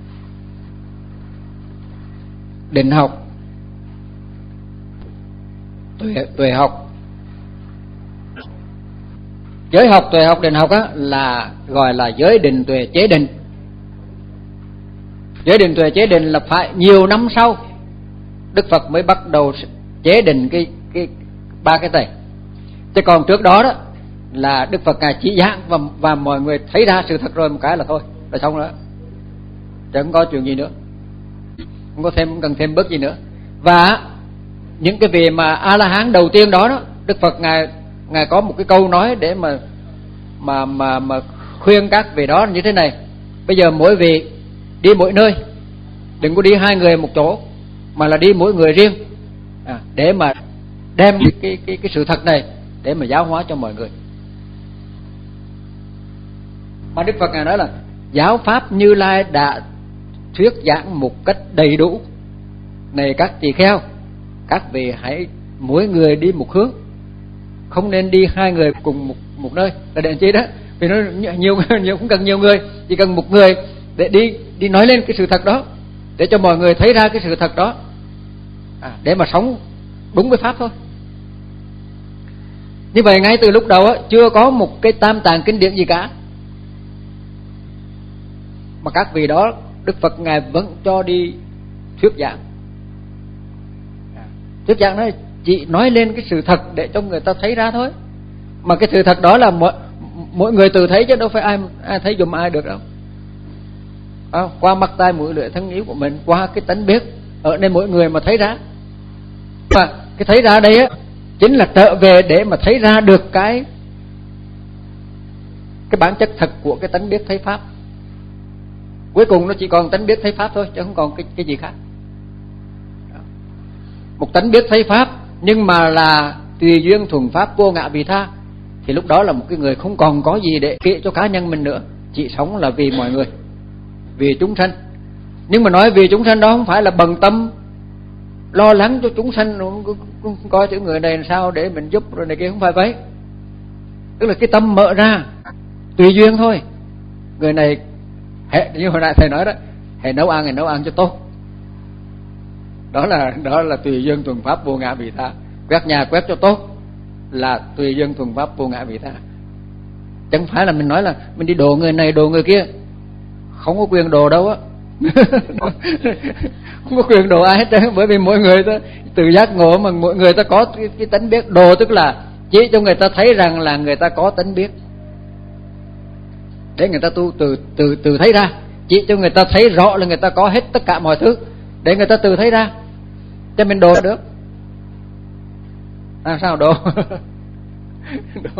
định học, tuệ, tuệ học. Giới học, tuệ học, định học á là gọi là giới định, tuệ, chế định. Giới định, tuệ, chế định là phải nhiều năm sau Đức Phật mới bắt đầu chế định cái cái ba cái này. Chứ còn trước đó đó là Đức Phật ngài chỉ giảng và và mọi người thấy ra sự thật rồi một cái là thôi, là xong rồi, chẳng có chuyện gì nữa, không có thêm, không cần thêm bớt gì nữa. Và những cái vị mà A La Hán đầu tiên đó đó, Đức Phật ngài ngài có một cái câu nói để mà mà mà mà khuyên các vị đó như thế này: bây giờ mỗi vị đi mỗi nơi, đừng có đi hai người một chỗ, mà là đi mỗi người riêng, à, để mà đem cái cái cái sự thật này để mà giáo hóa cho mọi người. Mà Đức Phật ngài nói là giáo pháp Như Lai đã thuyết giảng một cách đầy đủ. Này các tỳ kheo, các vị hãy mỗi người đi một hướng, không nên đi hai người cùng một một nơi. Là để chi đó? Vì nó nhiều nhiều không cần nhiều người, chỉ cần một người để đi đi nói lên cái sự thật đó, để cho mọi người thấy ra cái sự thật đó, à, để mà sống đúng với pháp thôi. Như vậy ngay từ lúc đầu á, chưa có một cái tam tạng kinh điển gì cả, mà các vị đó Đức Phật ngài vẫn cho đi thuyết giảng. À, thuyết giảng nó chỉ nói lên cái sự thật để cho người ta thấy ra thôi. Mà cái sự thật đó là mỗi, mỗi người tự thấy, chứ đâu phải ai ai thấy giùm ai được đâu. À, qua mắt tai mũi lưỡi thân ý của mình, qua cái tánh biết ở đây mỗi người mà thấy ra. Mà cái thấy ra đây á chính là trở về để mà thấy ra được cái cái bản chất thật của cái tánh biết thấy pháp. Cuối cùng nó chỉ còn tánh biết thấy pháp thôi, chứ không còn cái cái gì khác. Một tánh biết thấy pháp nhưng mà là tùy duyên thuần pháp vô ngã vị tha, thì lúc đó là một cái người không còn có gì để kệ cho cá nhân mình nữa, chỉ sống là vì mọi người, vì chúng sanh. Nhưng mà nói vì chúng sanh đó không phải là bận tâm lo lắng cho chúng sanh, coi những người này làm sao để mình giúp rồi này kia, không phải vậy. Tức là cái tâm mở ra tùy duyên thôi. Người này hệ, như hồi nãy thầy nói đó, hệ nấu ăn thì nấu ăn cho tốt, đó là đó là tùy duyên thuần pháp vô ngã vị tha. Quét nhà quét cho tốt là tùy duyên thuần pháp vô ngã vị tha. Chẳng phải là mình nói là mình đi đồ người này đồ người kia, không có quyền đồ đâu á. Không có quyền đồ ai hết trơn, bởi vì mỗi người ta tự giác ngộ mà mỗi người ta có cái, cái tánh biết. Đồ tức là chỉ cho người ta thấy rằng là người ta có tánh biết, để người ta tu từ từ từ thấy ra, chỉ cho người ta thấy rõ là người ta có hết tất cả mọi thứ, để người ta từ thấy ra. Cho mình đồ được làm sao đồ? Đồ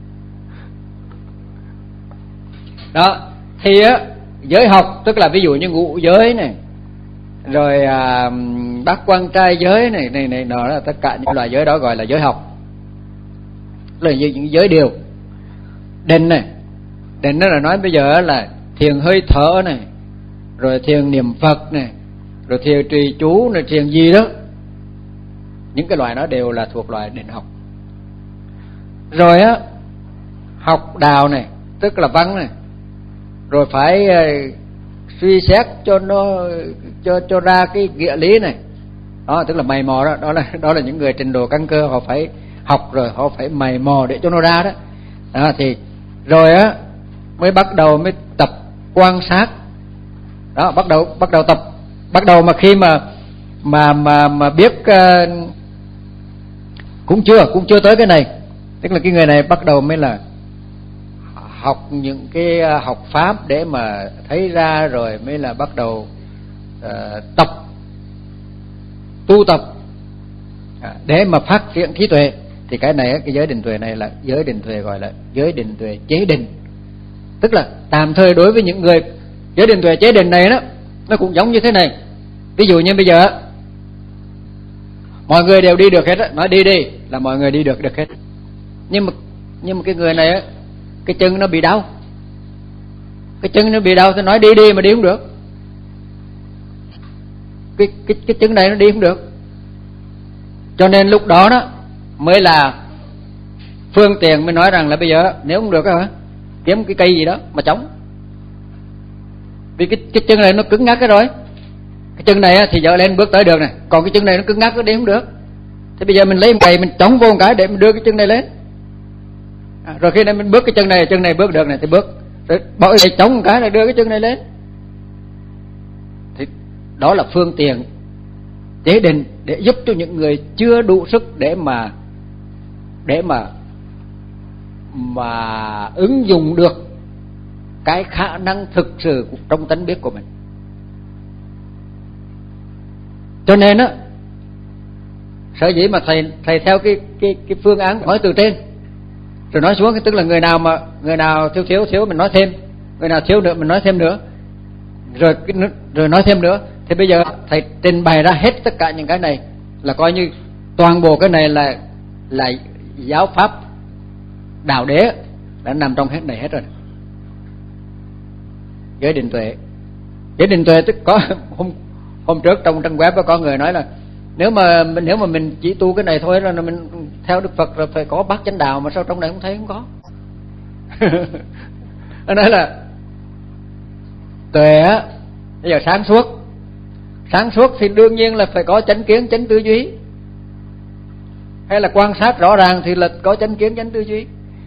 đó thì á, giới học tức là ví dụ như ngũ giới này, rồi à, bát quan trai giới này này này đó là tất cả những loại giới đó gọi là giới học, là những giới điều. Định này, định đó là nói bây giờ là thiền hơi thở này, rồi thiền niệm Phật này, rồi thiền trì chú này, thiền gì đó, những cái loại đó đều là thuộc loại định học. Rồi á, học đạo này tức là văn này, rồi phải uh, suy xét cho nó cho cho ra cái nghĩa lý này, đó tức là mày mò đó, đó là đó là những người trình độ căn cơ, họ phải học rồi họ phải mày mò để cho nó ra đó. Đó thì rồi á mới bắt đầu mới tập quan sát, đó bắt đầu bắt đầu tập bắt đầu mà khi mà mà mà mà biết uh, cũng chưa cũng chưa tới cái này, tức là cái người này bắt đầu mới là học những cái học pháp để mà thấy ra, rồi mới là bắt đầu uh, tập tu tập để mà phát triển trí tuệ. Thì cái này cái giới định tuệ này là giới định tuệ, gọi là giới định tuệ chế định. Tức là tạm thời đối với những người giới định tuệ chế định này đó, nó cũng giống như thế này. Ví dụ như bây giờ mọi người đều đi được hết á, nói đi đi là mọi người đi được được hết. Nhưng mà nhưng mà cái người này á, cái chân nó bị đau, cái chân nó bị đau thì nói đi đi mà đi không được. Cái cái cái chân này nó đi không được. Cho nên lúc đó đó mới là phương tiện mới nói rằng là bây giờ nếu không được hả, kiếm cái cây gì đó mà chống. Vì cái cái chân này nó cứng ngắc cái rồi. Cái chân này thì dở lên bước tới được này, còn cái chân này nó cứng ngắc nó đi không được. Thì bây giờ mình lấy một cây mình chống vô một cái để mình đưa cái chân này lên. À, rồi khi này mình bước cái chân này, chân này bước được này thì bước, rồi bỏ cái chống một cái là đưa cái chân này lên. Thì đó là phương tiện chế định để giúp cho những người chưa đủ sức để mà để mà mà ứng dụng được cái khả năng thực sự trong tánh biết của mình. Cho nên á, sở dĩ mà thầy thầy theo cái cái cái phương án nói từ trên rồi nói xuống, tức là người nào mà người nào thiếu thiếu thiếu mình nói thêm, người nào thiếu nữa mình nói thêm nữa, rồi rồi nói thêm nữa. Thì bây giờ thầy trình bày ra hết tất cả những cái này là coi như toàn bộ cái này là là giáo pháp đạo đế đã nằm trong hết này hết rồi. Giới định tuệ, giới định tuệ tức có hôm hôm trước trong trang web có người nói là nếu mà nếu mà mình chỉ tu cái này thôi rồi mình theo Đức Phật rồi phải có bát chánh đạo, mà sao trong này không thấy, không có. Nó nói là tuệ á, bây giờ sáng suốt, sáng suốt thì đương nhiên là phải có chánh kiến chánh tư duy, hay là quan sát rõ ràng thì là có chánh kiến chánh tư duy.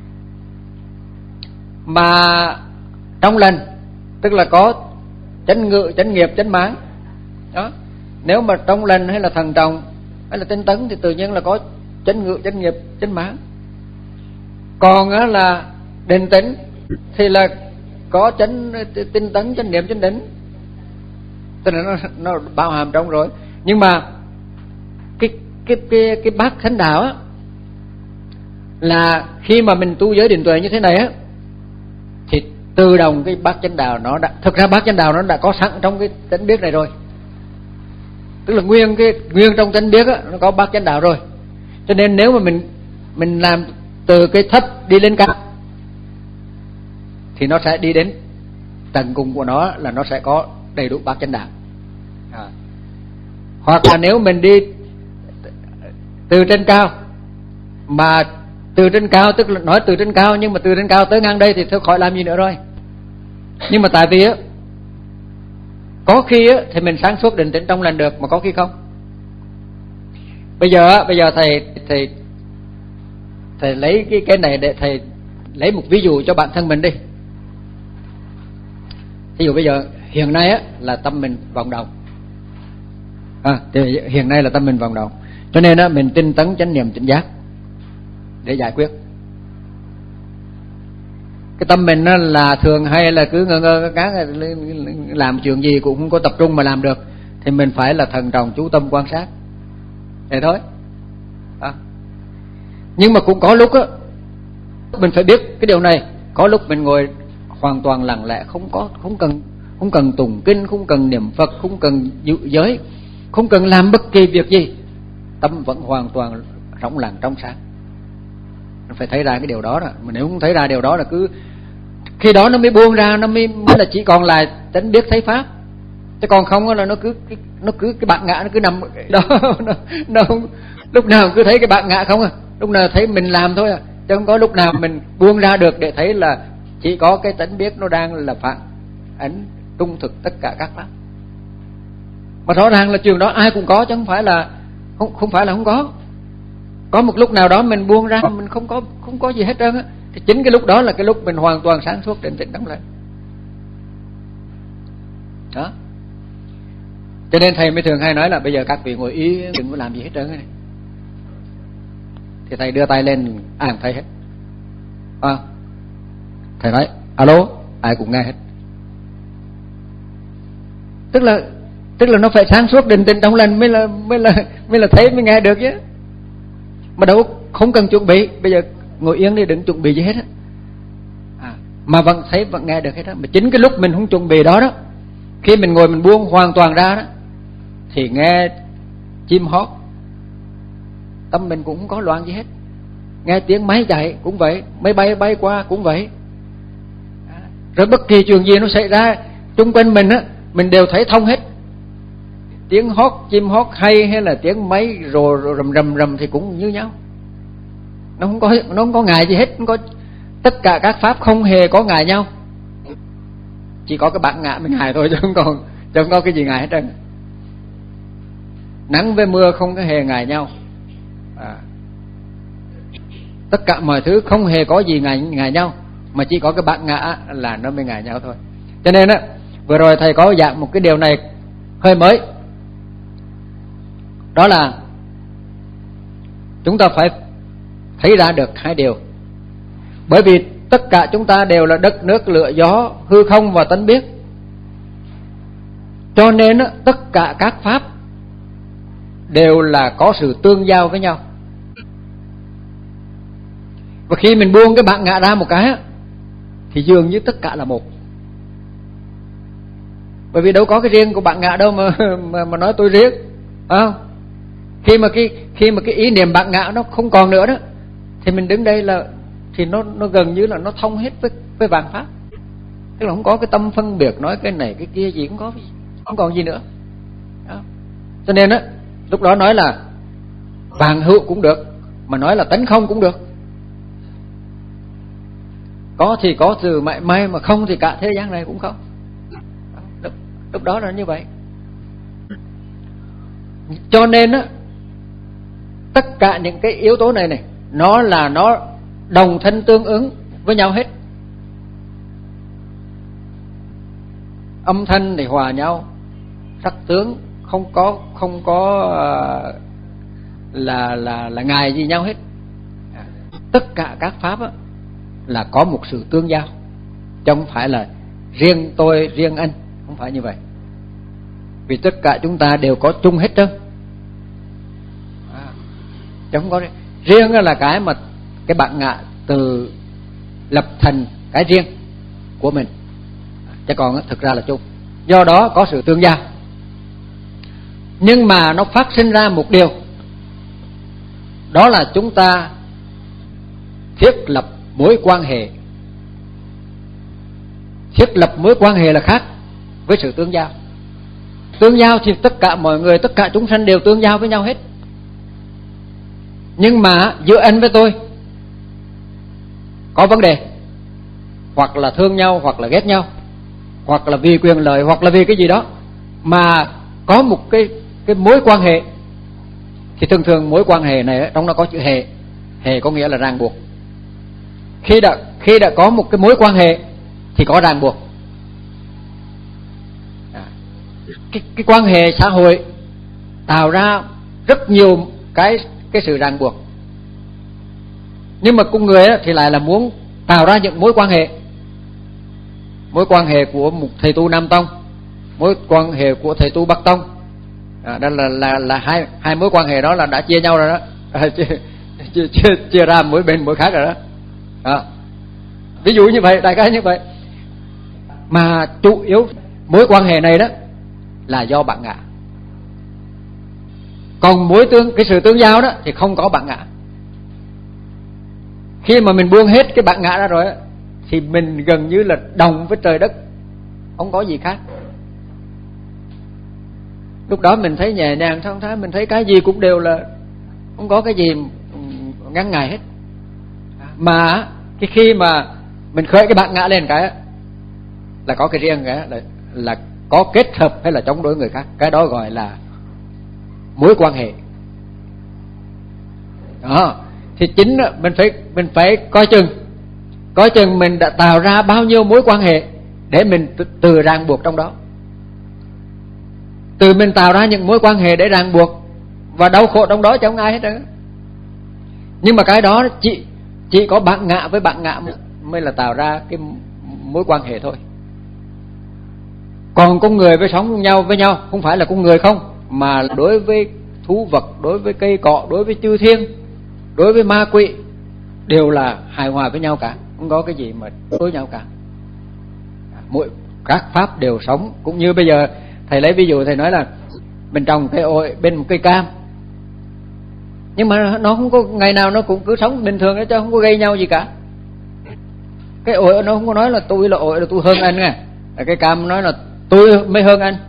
Mà trong lành tức là có chánh ngự chánh nghiệp chánh mãn đó. Nếu mà trong lành hay là thần trọng hay là tinh tấn thì tự nhiên là có chánh ngự chánh nghiệp chánh mãn. Còn á là định tĩnh thì là có chánh tinh tấn chánh niệm chánh định, tức là nó nó bao hàm trong rồi. Nhưng mà cái cái cái cái bát chánh đạo á, là khi mà mình tu giới định tuệ như thế này á, thì tự động cái bát chánh đạo nó đã, thực ra bát chánh đạo nó đã có sẵn trong cái chánh biết này rồi. Tức là nguyên cái nguyên trong chánh biết á, nó có bát chánh đạo rồi. Cho nên nếu mà mình mình làm từ cái thấp đi lên cao thì nó sẽ đi đến tận cùng của nó là nó sẽ có đầy đủ bát chánh đạo. À. Hoặc là nếu mình đi từ trên cao, mà từ trên cao tức là nói từ trên cao, nhưng mà từ trên cao tới ngang đây thì thôi khỏi làm gì nữa rồi. Nhưng mà tại vì á, có khi á thì mình sáng suốt định tĩnh trong lành được, mà có khi không. Bây giờ á, bây giờ thầy thầy thầy lấy cái cái này để thầy lấy một ví dụ cho bản thân mình đi. Ví dụ bây giờ hiện nay á là tâm mình vọng động. À, thì hiện nay là tâm mình vọng động. Cho nên á mình tinh tấn chánh niệm tỉnh giác để giải quyết. Cái tâm mình á là thường hay là cứ ngơ ngơ ngác làm chuyện gì cũng không có tập trung mà làm được, thì mình phải là thận trọng chú tâm quan sát. Thế thôi. À. Nhưng mà cũng có lúc á mình phải biết cái điều này, có lúc mình ngồi hoàn toàn lặng lẽ, không có không cần không cần tụng kinh, không cần niệm Phật, không cần giữ giới, không cần làm bất kỳ việc gì, tâm vẫn hoàn toàn rỗng lặng trong sáng. Mình phải thấy ra cái điều đó đó. Mà nếu không thấy ra điều đó là cứ khi đó nó mới buông ra, nó mới, mới là chỉ còn lại tánh biết thấy pháp. Chứ còn không là nó cứ nó cứ cái bản ngã nó cứ nằm đó, nó, nó không, lúc nào cứ thấy cái bản ngã không à, lúc nào thấy mình làm thôi à, chứ không có lúc nào mình buông ra được để thấy là chỉ có cái tánh biết nó đang là phản ánh trung thực tất cả các pháp. Mà rõ ràng là chuyện đó ai cũng có, chứ không phải là không không phải là không có. Có một lúc nào đó mình buông ra, mình không có không có gì hết trơn á, thì chính cái lúc đó là cái lúc mình hoàn toàn sáng suốt định tĩnh trong lành. Đó. Cho nên thầy mới thường hay nói là bây giờ các vị ngồi ý đừng có làm gì hết trơn này. Thì thầy đưa tay lên ai cũng thấy hết. À, thầy nói alo, ai cũng nghe hết. Tức là tức là nó phải sáng suốt định tĩnh trong lành mới là mới là mới là thấy mới nghe được chứ. Mà đâu không cần chuẩn bị, bây giờ ngồi yên đi, đừng chuẩn bị gì hết á. À, mà vẫn thấy vẫn nghe được hết á. Mà chính cái lúc mình không chuẩn bị đó đó, khi mình ngồi mình buông hoàn toàn ra đó, thì nghe chim hót, tâm mình cũng không có loạn gì hết. Nghe tiếng máy chạy cũng vậy, máy bay bay qua cũng vậy. À, rồi bất kỳ chuyện gì nó xảy ra chung quanh mình á, mình đều thấy thông hết. Tiếng hót chim hót hay hay là tiếng máy rồ, rồ rầm rầm rầm thì cũng như nhau. Nó không có nó không có ngại gì hết, không có, tất cả các pháp không hề có ngại nhau. Chỉ có cái bản ngã mình ngại thôi, chứ không còn chứ không có cái gì ngại hết trơn. Nắng với mưa không có hề ngại nhau. À, tất cả mọi thứ không hề có gì ngại ngại nhau, mà chỉ có cái bản ngã là nó mới ngại nhau thôi. Cho nên á, vừa rồi thầy có dạng một cái điều này hơi mới. Đó là chúng ta phải thấy ra được hai điều. Bởi vì tất cả chúng ta đều là đất nước lửa gió, hư không và tánh biết. Cho nên tất cả các pháp đều là có sự tương giao với nhau. Và khi mình buông cái bản ngã ra một cái thì dường như tất cả là một. Bởi vì đâu có cái riêng của bản ngã đâu mà mà, mà nói tôi riêng, phải không? Khi mà cái khi mà cái ý niệm bản ngã nó không còn nữa đó, thì mình đứng đây là thì nó nó gần như là nó thông hết với với vạn pháp. Tức là không có cái tâm phân biệt nói cái này cái kia gì, cũng có không còn gì nữa. Đó. Cho nên á, lúc đó nói là vạn hữu cũng được, mà nói là tánh không cũng được. Có thì có từ mãi may, mà không thì cả thế gian này cũng không. Lúc, lúc đó là như vậy. Cho nên á, tất cả những cái yếu tố này này, nó là nó đồng thân tương ứng với nhau hết. Âm thanh thì hòa nhau, sắc tướng không có không có uh, là là là ngài gì nhau hết. Tất cả các pháp á, là có một sự tương giao, chứ không phải là riêng tôi riêng anh, không phải như vậy. Vì tất cả chúng ta đều có chung hết trơn. À, chứ không có riêng. Riêng là cái mà cái bản ngã từ lập thành cái riêng của mình, chứ còn thực ra là chung. Do đó có sự tương giao. Nhưng mà nó phát sinh ra một điều, đó là chúng ta thiết lập mối quan hệ. Thiết lập mối quan hệ là khác với sự tương giao. Tương giao thì tất cả mọi người, tất cả chúng sanh đều tương giao với nhau hết. Nhưng mà giữa anh với tôi có vấn đề, hoặc là thương nhau, hoặc là ghét nhau, hoặc là vì quyền lợi, hoặc là vì cái gì đó, mà có một cái cái mối quan hệ, thì thường thường mối quan hệ này trong nó có chữ hệ. Hệ có nghĩa là ràng buộc. Khi đã khi đã có một cái mối quan hệ thì có ràng buộc. Cái, cái quan hệ xã hội tạo ra rất nhiều cái cái sự ràng buộc. Nhưng mà con người thì lại là muốn tạo ra những mối quan hệ. Mối quan hệ của một thầy tu Nam Tông, mối quan hệ của thầy tu Bắc Tông. À, đó là là là hai hai mối quan hệ đó là đã chia nhau rồi đó. À, chia, chia, chia, chia ra mỗi bên mỗi khác rồi đó. À, ví dụ như vậy, đại khái như vậy. Mà chủ yếu mối quan hệ này đó là do bản ngã. Còn mối tương cái sự tương giao đó thì không có bản ngã. Khi mà mình buông hết cái bản ngã ra rồi thì mình gần như là đồng với trời đất, không có gì khác. Lúc đó mình thấy nhẹ nhàng thông thái, mình thấy cái gì cũng đều là không có cái gì ngăn ngại hết. Mà cái khi mà mình khởi cái bản ngã lên cái là có cái riêng, cái là, là có kết hợp hay là chống đối người khác, cái đó gọi là mối quan hệ. Đó, thì chính mình phải mình phải coi chừng, coi chừng mình đã tạo ra bao nhiêu mối quan hệ để mình từ, từ ràng buộc trong đó. Từ mình tạo ra những mối quan hệ để ràng buộc và đau khổ trong đó chứ không ai hết nữa. Nhưng mà cái đó chỉ chỉ có bạn ngã với bạn ngã mới là tạo ra cái mối quan hệ thôi. Còn con người với sống với nhau với nhau không phải là con người không, mà đối với thú vật, đối với cây cọ, đối với chư thiên, đối với ma quỷ đều là hài hòa với nhau cả, không có cái gì mà đối nhau cả. Mỗi các pháp đều sống. Cũng như bây giờ thầy lấy ví dụ, thầy nói là mình trồng cây ổi bên một cây cam, nhưng mà nó không có ngày nào nó cũng cứ sống bình thường đó, chứ không có gây nhau gì cả. Cái ổi nó không có nói là tôi là ổi là tôi hơn anh nghe, cái cam nói là tôi mới hơn anh.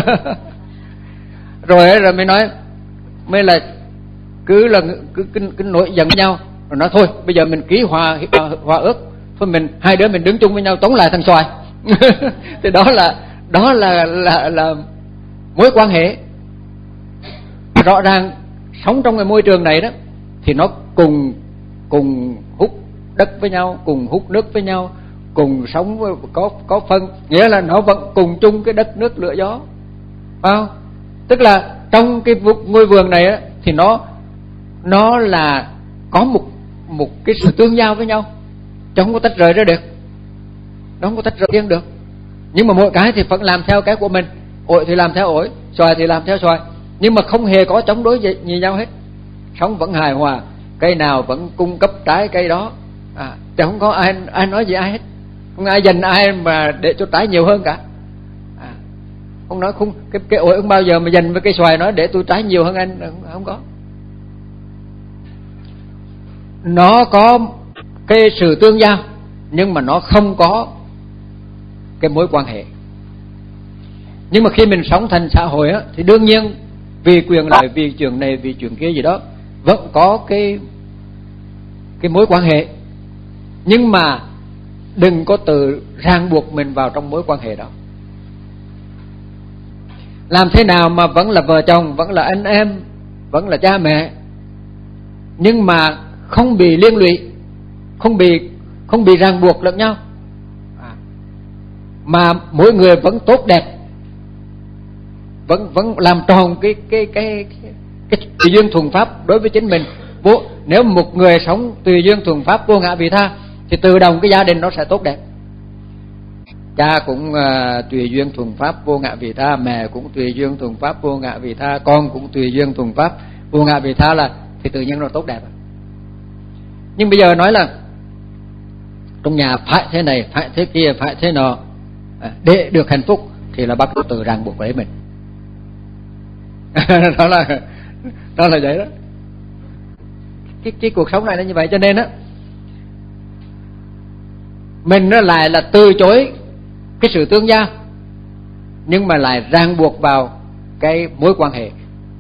Rồi rồi mới nói mới là cứ là cứ, cứ, cứ nổi giận với nhau, rồi nói thôi bây giờ mình ký hòa hòa ước, thôi mình hai đứa mình đứng chung với nhau tống lại thằng xoài. Thì đó là đó là là là mối quan hệ. Rõ ràng sống trong cái môi trường này đó thì nó cùng cùng hút đất với nhau, cùng hút nước với nhau, cùng sống có có phân, nghĩa là nó vẫn cùng chung cái đất nước lửa gió, phải không? Tức là trong cái ngôi vườn này á, thì nó nó là có một một cái sự tương giao với nhau, chứ không có tách rời ra được, nó không có tách rời riêng được. Nhưng mà mỗi cái thì vẫn làm theo cái của mình, ổi thì làm theo ổi, xoài thì làm theo xoài, nhưng mà không hề có chống đối gì, gì nhau hết. Sống vẫn hài hòa, cây nào vẫn cung cấp trái cây đó, à, chứ không có ai ai nói gì ai hết, không ai dành ai mà để cho trái nhiều hơn cả. À, không nói không cái cái ổi không bao giờ mà dành với cây xoài nói để tôi trái nhiều hơn anh, không, không có. Nó có cái sự tương giao nhưng mà nó không có cái mối quan hệ. Nhưng mà khi mình sống thành xã hội á, thì đương nhiên vì quyền lợi, vì chuyện này, vì chuyện kia gì đó, vẫn có cái cái mối quan hệ. Nhưng mà đừng có tự ràng buộc mình vào trong mối quan hệ đó. Làm thế nào mà vẫn là vợ chồng, vẫn là anh em, vẫn là cha mẹ, nhưng mà không bị liên lụy, không bị không bị ràng buộc lẫn nhau, à, mà mỗi người vẫn tốt đẹp, vẫn vẫn làm tròn cái cái cái cái, cái tùy duyên thuần pháp đối với chính mình. Vô, nếu một người sống tùy duyên thuần pháp vô ngã vị tha thì tự động cái gia đình nó sẽ tốt đẹp. Cha cũng uh, tùy duyên thuần pháp vô ngã vị tha, mẹ cũng tùy duyên thuần pháp vô ngã vị tha, con cũng tùy duyên thuần pháp vô ngã vị tha, là thì tự nhiên nó tốt đẹp. Nhưng bây giờ nói là trong nhà phải thế này, phải thế kia, phải thế nọ, à, để được hạnh phúc thì là bắt đầu tự ràng buộc lấy mình. Đó là đó là vậy đó. Cái, cái cuộc sống này là như vậy, cho nên á mình nó lại là từ chối cái sự tương giao, nhưng mà lại ràng buộc vào cái mối quan hệ.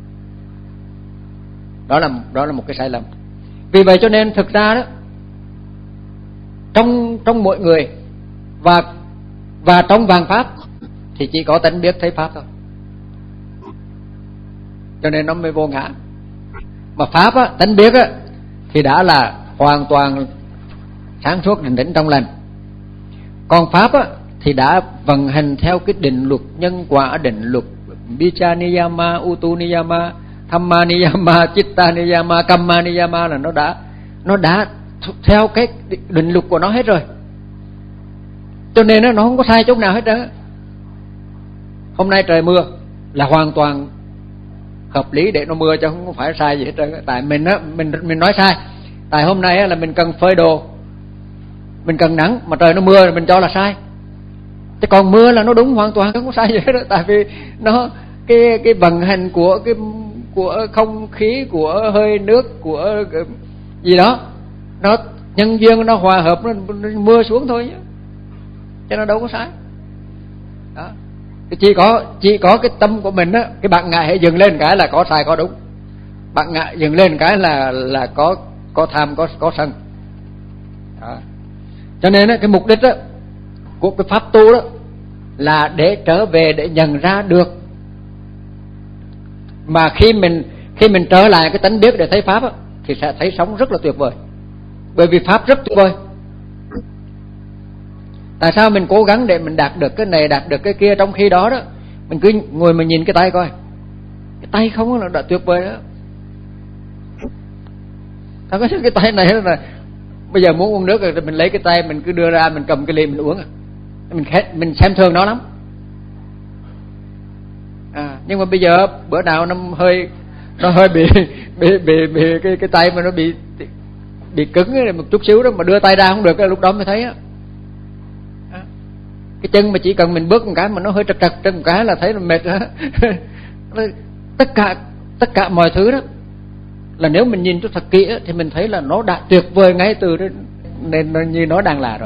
Đó là đó là một cái sai lầm. Vì vậy cho nên thực ra đó, trong trong mỗi người và và trong vạn pháp thì chỉ có tánh biết thấy pháp thôi. Cho nên nó mới vô ngã. Mà pháp á, tánh biết á, thì đã là hoàn toàn sáng suốt định tĩnh trong lành. Còn pháp á, thì đã vận hành theo cái định luật nhân quả, định luật Bicca Niyama, Utu Niyama, Thamma Niyama, Chitta Niyama, Kamma Niyama, là nó đã nó đã theo cái định luật của nó hết rồi. Cho nên nó không có sai chút nào hết đó. Hôm nay trời mưa là hoàn toàn hợp lý để nó mưa, chứ không phải sai gì hết trơn. Tại mình á, mình mình nói sai. Tại hôm nay á, là mình cần phơi đồ, mình cần nắng mà trời nó mưa, mình cho là sai. Chứ còn mưa là nó đúng hoàn toàn, không có sai gì hết đó. Tại vì nó cái cái vận hành của cái của không khí, của hơi nước, của gì đó, nó nhân duyên nó hòa hợp, nó, nó mưa xuống thôi, chứ nó đâu có sai. Đó. Chỉ có chỉ có cái tâm của mình á, cái bạn ngại hãy dừng lên cái là có sai có đúng. Bạn ngại dừng lên cái là là có có tham có có sân. Đó. Cho nên á, cái mục đích á của cái pháp tu đó là để trở về, để nhận ra được. Mà khi mình khi mình trở lại cái tánh biết để thấy pháp á, thì sẽ thấy sống rất là tuyệt vời. Bởi vì pháp rất tuyệt vời. Tại sao mình cố gắng để mình đạt được cái này, đạt được cái kia, trong khi đó đó mình cứ ngồi mà nhìn cái tay coi, cái tay không là đã tuyệt vời đó. Ta có cái tay này là bây giờ muốn uống nước rồi mình lấy cái tay mình cứ đưa ra, mình cầm cái ly mình uống à. Mình mình xem thường nó lắm. À, nhưng mà bây giờ bữa nào nó hơi nó hơi bị bị bị, bị cái cái tay mà nó bị bị cứng một chút xíu đó, mà đưa tay ra không được, lúc đó mới thấy á. Cái chân mà chỉ cần mình bước một cái mà nó hơi trật trật trên một cái là thấy là mệt đó. tất cả tất cả mọi thứ đó là nếu mình nhìn cho thật kỹ đó, thì mình thấy là nó đã tuyệt vời ngay từ đó, nên như nó đang là rồi.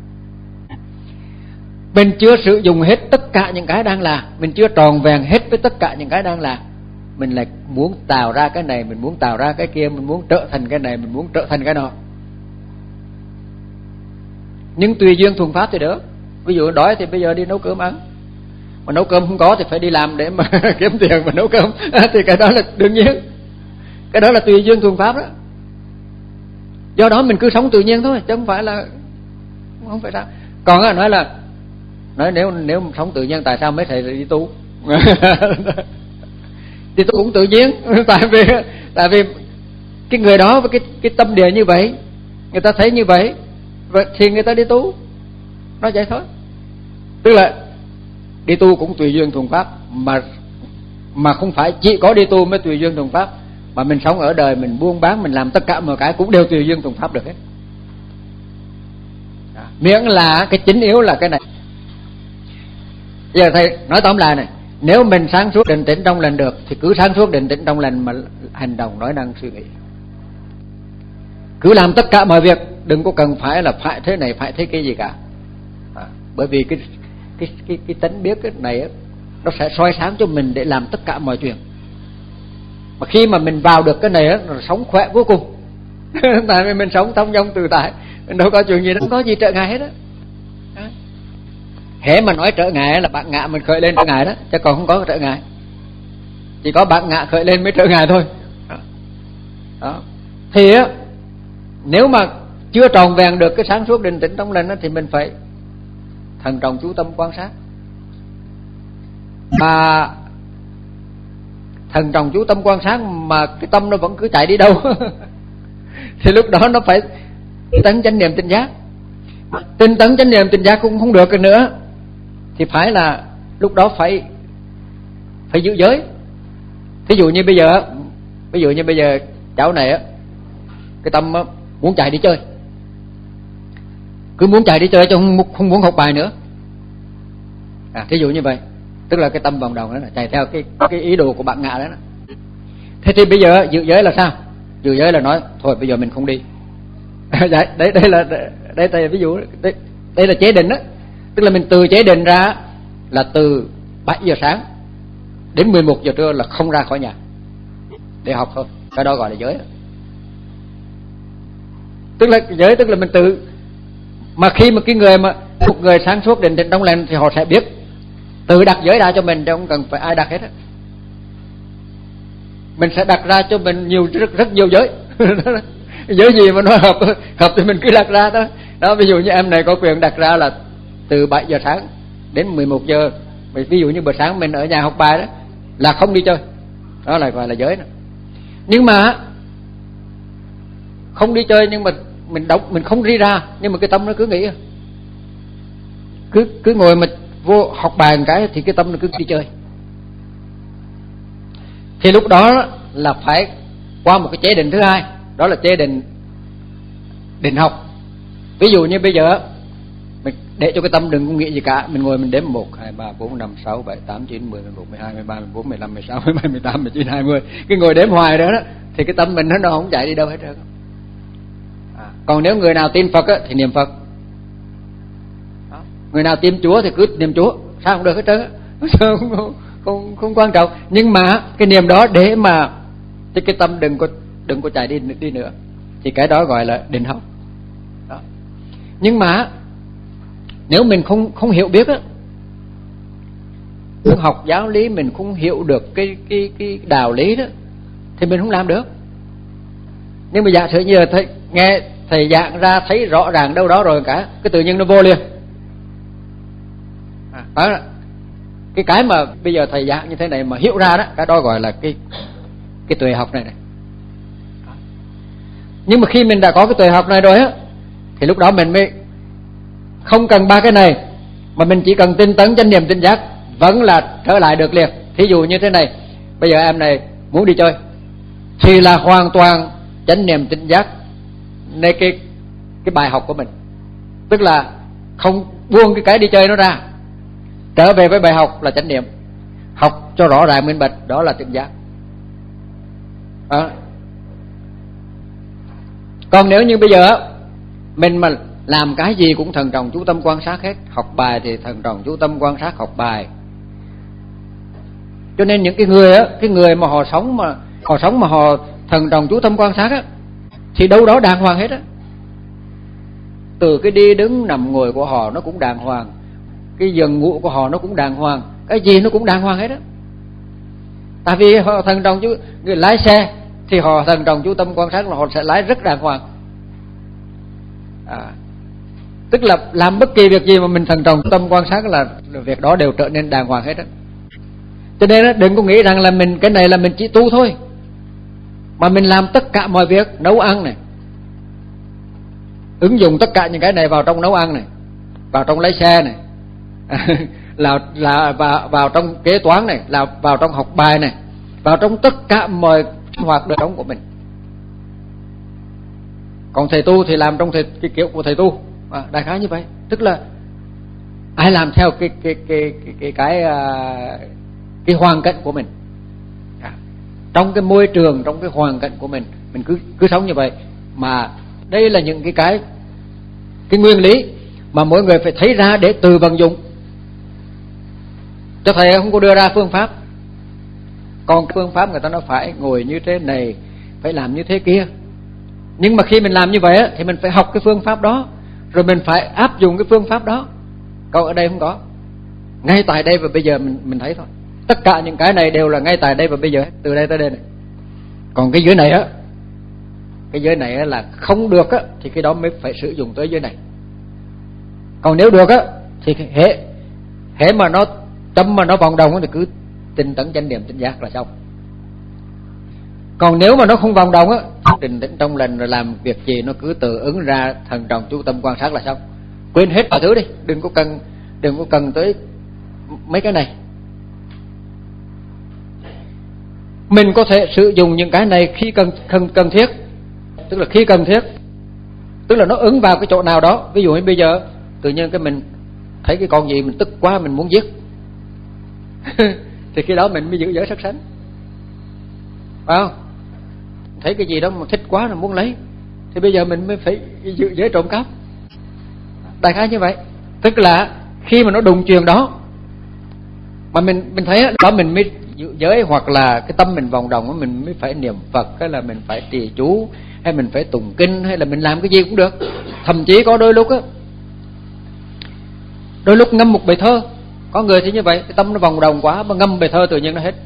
Mình chưa sử dụng hết tất cả những cái đang là, mình chưa tròn vẹn hết với tất cả những cái đang là, mình lại muốn tạo ra cái này, mình muốn tạo ra cái kia, mình muốn trở thành cái này, mình muốn trở thành cái nọ. Nhưng tùy duyên thuần pháp thì được. Ví dụ đói thì bây giờ đi nấu cơm ăn, mà nấu cơm không có thì phải đi làm để mà kiếm tiền mà nấu cơm. Thì cái đó là đương nhiên, cái đó là tùy duyên thuần pháp đó. Do đó mình cứ sống tự nhiên thôi, chứ không phải là không phải sao. Còn á, nói là nói nếu nếu sống tự nhiên tại sao mấy thầy đi tu? Thì tôi cũng tự nhiên. Tại vì tại vì cái người đó với cái cái tâm địa như vậy, người ta thấy như vậy thì người ta đi tu. Nói vậy thôi. Tức là đi tu cũng tùy duyên thuần pháp, mà mà không phải chỉ có đi tu mới tùy duyên thuần pháp, mà mình sống ở đời, mình buôn bán, mình làm tất cả mọi cái cũng đều tùy duyên thuần pháp được hết. Đó. Miễn là cái chính yếu là cái này. Giờ thầy nói tóm lại này, nếu mình sáng suốt định tĩnh trong lành được thì cứ sáng suốt định tĩnh trong lành mà hành động, nói năng, suy nghĩ. Cứ làm tất cả mọi việc, đừng có cần phải là phải thế này, phải thế kia gì cả. À, bởi vì cái cái cái cái tánh biết cái này nó sẽ soi sáng cho mình để làm tất cả mọi chuyện. Mà khi mà mình vào được cái này á, nó sống khỏe vô cùng. Tại vì mình sống thông dong tự tại, mình đâu có chuyện gì, không có gì trở ngại hết á. Hễ mà nói trở ngại là bạn ngạ mình khởi lên trở ngại đó, chứ còn không có trở ngại. Chỉ có bạn ngạ khởi lên mới trở ngại thôi. Đó. Đó. Thì á, nếu mà chưa tròn vẹn được cái sáng suốt định tĩnh trong lành thì mình phải thận trọng chú tâm quan sát. Mà thận trọng chú tâm quan sát mà cái tâm nó vẫn cứ chạy đi đâu thì lúc đó nó phải tấn chánh niệm tinh giác. Tinh tấn chánh niệm tinh giác cũng không được nữa, thì phải là lúc đó phải phải giữ giới. Thí dụ như bây giờ ví dụ như bây giờ cháu này á, cái tâm á, muốn chạy đi chơi, cứ muốn chạy đi chơi chứ không, không muốn học bài nữa. À, thí dụ như vậy, tức là cái tâm vòng đồng đó là chạy theo cái cái ý đồ của bạn ngạ đó, đó. Thế thì bây giờ giữ giới là sao? Giữ giới là nói thôi bây giờ mình không đi. đấy đấy đây là đây là ví dụ đấy, Đây là chế định đó. Tức là mình tự chế định ra là từ bảy giờ sáng đến mười một giờ trưa là không ra khỏi nhà để học thôi. Cái đó gọi là giới. Tức là giới tức là mình tự. Mà khi mà cái người mà một người sáng suốt định tĩnh trong lành thì họ sẽ biết tự đặt giới ra cho mình, chứ không cần phải ai đặt hết á. Mình sẽ đặt ra cho mình nhiều rất rất nhiều giới. Giới gì mà nó hợp hợp thì mình cứ đặt ra đó. Đó, ví dụ như em này có quyền đặt ra là từ bảy giờ sáng đến mười một giờ. Ví dụ như bữa sáng mình ở nhà học bài đó là không đi chơi. Đó là gọi là giới đó. Nhưng mà không đi chơi nhưng mà mình đọc mình không đi ra, nhưng mà cái tâm nó cứ nghĩ, cứ cứ ngồi mà vô học bài một cái thì cái tâm nó cứ đi chơi. Thì lúc đó là phải qua một cái chế định thứ hai, đó là chế định định học. Ví dụ như bây giờ mình để cho cái tâm đừng có nghĩ gì cả, mình ngồi mình đếm một, hai, ba, bốn, năm, sáu, bảy, tám, chín, mười, mười một, mười hai, mười ba, mười bốn, mười lăm, mười sáu, mười bảy, mười tám, mười chín, hai mươi. Cái ngồi đếm hoài đó, đó thì cái tâm mình nó, nó không chạy đi đâu hết trơn. À, còn nếu người nào tin Phật á, thì niệm Phật. Đó. Người nào tin Chúa thì cứ niệm Chúa, sao không được hết trơn á. Không, không, không, không quan trọng. Nhưng mà cái niệm đó để mà cho cái tâm đừng có đừng có chạy đi đi nữa, thì cái đó gọi là định học. Đó. Nhưng mà nếu mình không không hiểu biết á, mình học giáo lý mình không hiểu được cái cái cái đạo lý đó thì mình không làm được. Nhưng mà giả sử như thầy nghe thầy giảng ra thấy rõ ràng đâu đó rồi cả, cái tự nhiên nó vô liền. À, đó cái cái mà bây giờ thầy giảng như thế này mà hiểu ra đó, cái đó gọi là cái cái tuệ học này này. Nhưng mà khi mình đã có cái tuệ học này rồi á, thì lúc đó mình mới không cần ba cái này, mà mình chỉ cần tinh tấn chánh niệm tỉnh giác vẫn là trở lại được liền. Thí dụ như thế này, bây giờ em này muốn đi chơi thì là hoàn toàn chánh niệm tỉnh giácในcái cái bài học của mình, tức là không buông cái cái đi chơi nó ra, trở về với bài học là chánh niệm, học cho rõ ràng minh bạch, đó là tỉnh giác. À. Còn nếu như bây giờ mình mà làm cái gì cũng thần trọng chú tâm quan sát hết, học bài thì thần trọng chú tâm quan sát học bài. Cho nên những cái người á, cái người mà họ sống mà họ sống mà họ thần trọng chú tâm quan sát á, thì đâu đó đàng hoàng hết á. Từ cái đi đứng nằm ngồi của họ nó cũng đàng hoàng, cái giường ngủ của họ nó cũng đàng hoàng, cái gì nó cũng đàng hoàng hết á. Tại vì họ thần trọng chú, người lái xe thì họ thần trọng chú tâm quan sát là họ sẽ lái rất đàng hoàng. À, tức là làm bất kỳ việc gì mà mình thần trọng tâm quan sát là việc đó đều trở nên đàng hoàng hết á. Cho nên đó, đừng có nghĩ rằng là mình cái này là mình chỉ tu thôi, mà mình làm tất cả mọi việc, nấu ăn này, ứng dụng tất cả những cái này vào trong nấu ăn này, vào trong lái xe này, là là vào vào trong kế toán này, là vào trong học bài này, vào trong tất cả mọi hoạt đời sống của mình. Còn thầy tu thì làm trong thầy, cái kiểu của thầy tu, à, đại khái như vậy. Tức là ai làm theo cái cái cái cái cái cái, cái, cái hoàn cảnh của mình, à, trong cái môi trường, trong cái hoàn cảnh của mình, mình cứ cứ sống như vậy. Mà đây là những cái cái cái nguyên lý mà mỗi người phải thấy ra để từ vận dụng. Cho thầy không có đưa ra phương pháp, còn phương pháp người ta nói phải ngồi như thế này, phải làm như thế kia. Nhưng mà khi mình làm như vậy á, thì mình phải học cái phương pháp đó, rồi mình phải áp dụng cái phương pháp đó. Còn ở đây không có. Ngay tại đây và bây giờ mình mình thấy thôi. Tất cả những cái này đều là ngay tại đây và bây giờ, từ đây tới đây này. Còn cái dưới này á, cái dưới này á là không được á, thì cái đó mới phải sử dụng tới dưới này. Còn nếu được á, thì hệ hệ mà nó tâm mà nó vòng đồng thì cứ tinh tấn chánh niệm tỉnh giác là xong. Còn nếu mà nó không vòng đồng á, định tĩnh trong lành rồi làm việc gì nó cứ tự ứng ra thần trọng chú tâm quan sát là xong. Quên hết mọi thứ đi, đừng có cần đừng có cần tới mấy cái này. Mình có thể sử dụng những cái này khi cần cần cần thiết, tức là khi cần thiết, tức là nó ứng vào cái chỗ nào đó. Ví dụ như bây giờ tự nhiên cái mình thấy cái con gì mình tức quá, mình muốn giết thì khi đó mình mới giữ giới sát sanh, phải không? Thấy cái gì đó mà thích quá là muốn lấy, thì bây giờ mình mới phải giữ giới trộm cắp. Đại khái như vậy. Tức là khi mà nó đụng chuyện đó mà mình mình thấy đó mình mới giới, hoặc là cái tâm mình vòng đồng mình mới phải niệm Phật, hay là mình phải trì chú, hay mình phải tụng kinh, hay là mình làm cái gì cũng được. Thậm chí có đôi lúc á, đôi lúc ngâm một bài thơ, có người thì như vậy, cái tâm nó vòng đồng quá mà ngâm bài thơ tự nhiên nó hết.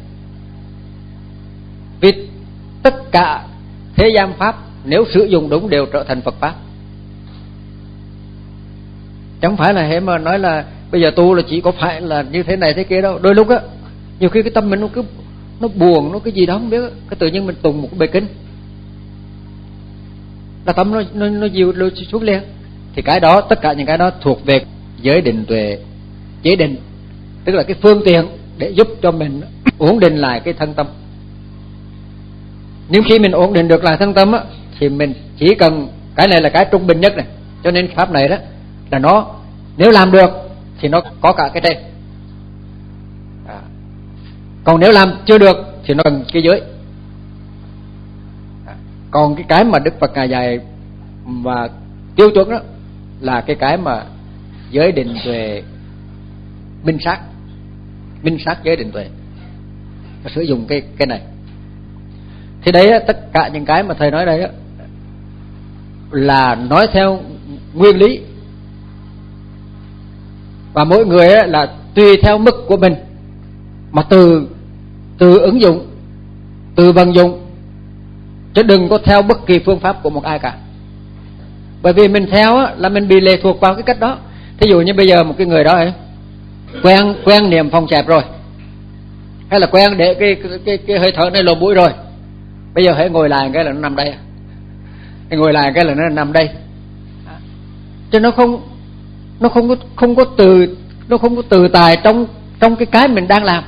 Vì tất cả thế gian pháp nếu sử dụng đúng đều trở thành Phật pháp. Chẳng phải là hệ mà nói là bây giờ tu là chỉ có phải là như thế này thế kia đâu. Đôi lúc á, nhiều khi cái tâm mình nó cứ nó buồn, nó cái gì đó không biết, cái tự nhiên mình tụng một cái bài kinh là tâm nó nó nó dịu xuống liền. Thì cái đó, tất cả những cái đó thuộc về giới định tuệ chế định, tức là cái phương tiện để giúp cho mình ổn định lại cái thân tâm. Nhưng khi mình ổn định được lại thân tâm á, thì mình chỉ cần, cái này là cái trung bình nhất này, cho nên pháp này đó là nó nếu làm được thì nó có cả cái trên. À. Còn nếu làm chưa được thì nó cần cái giới. À. Còn cái cái mà Đức Phật ngài dạy mà tiêu chuẩn đó là cái cái mà giới định tuệ minh sát, minh sát giới định tuệ, nó sử dụng cái cái này. Thì đấy á, tất cả những cái mà thầy nói đây á, là nói theo nguyên lý, và mỗi người á, là tùy theo mức của mình mà từ từ ứng dụng, từ vận dụng, chứ đừng có theo bất kỳ phương pháp của một ai cả. Bởi vì mình theo á, là mình bị lệ thuộc vào cái cách đó. Thí dụ như bây giờ một cái người đó ấy, quen quen niệm phòng xẹp rồi, hay là quen để cái cái cái, cái hơi thở này lồ mũi rồi, bây giờ hãy ngồi lại cái là nó nằm đây, hãy ngồi lại cái là nó nằm đây, chứ nó không nó không có không có từ nó không có từ tài trong trong cái cái mình đang làm.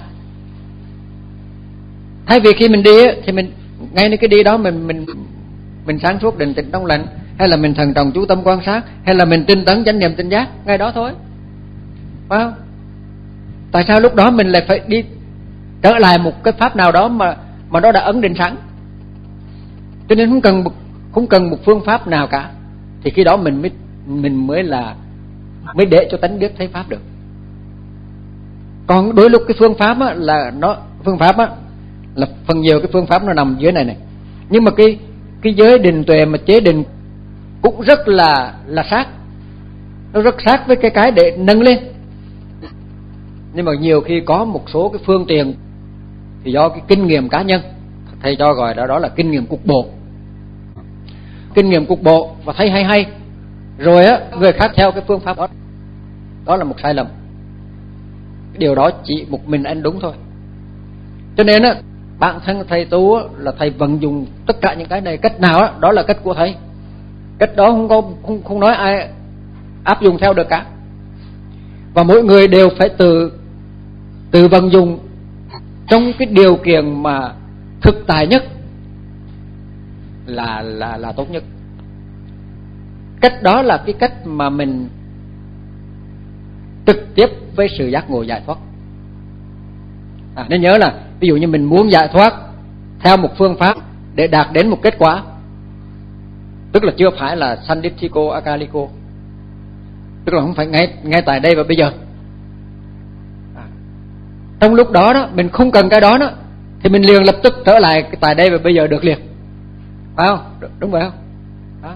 Thay vì khi mình đi á, thì mình ngay cái đi đó mình mình mình sáng suốt định tĩnh trong lành, hay là mình thần trọng chú tâm quan sát, hay là mình tinh tấn chánh niệm tinh giác, ngay đó thôi, phải không? Tại sao lúc đó mình lại phải đi trở lại một cái pháp nào đó mà mà nó đã ấn định sẵn? Cho nên không cần không cần một phương pháp nào cả, thì khi đó mình mới mình mới là mới để cho tánh biết thấy pháp được. Còn đôi lúc cái phương pháp á, là nó phương pháp á, là phần nhiều cái phương pháp nó nằm dưới này này, nhưng mà cái cái giới định tuệ mà chế định cũng rất là là sát, nó rất sát với cái cái để nâng lên. Nhưng mà nhiều khi có một số cái phương tiện thì do cái kinh nghiệm cá nhân, thầy cho gọi đó đó là kinh nghiệm cục bộ, kinh nghiệm cục bộ và thấy hay hay rồi á, người khác theo cái phương pháp đó, đó là một sai lầm. Cái điều đó chỉ một mình anh đúng thôi. Cho nên á, bản thân thầy tu á, là thầy vận dụng tất cả những cái này cách nào á, đó là cách của thầy. Cách đó không có không không nói ai áp dụng theo được cả. Và mỗi người đều phải tự tự vận dụng trong cái điều kiện mà thực tại nhất là là là tốt nhất. Cách đó là cái cách mà mình trực tiếp với sự giác ngộ giải thoát. À, nên nhớ là ví dụ như mình muốn giải thoát theo một phương pháp để đạt đến một kết quả, tức là chưa phải là Sandiptiko Akaliko, tức là không phải ngay ngay tại đây và bây giờ. À, trong lúc đó đó mình không cần cái đó đó thì mình liền lập tức trở lại cái tại đây và bây giờ được liền, phải không? Đúng vậy không? Đó.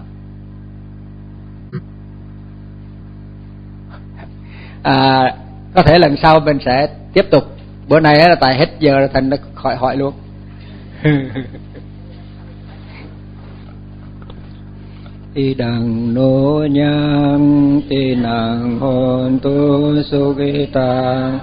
À, có thể lần sau mình sẽ tiếp tục. Bữa nay là tại hết giờ rồi thành nó khỏi hỏi luôn. Ti đằng nô nhang ti nang hôn tu sukita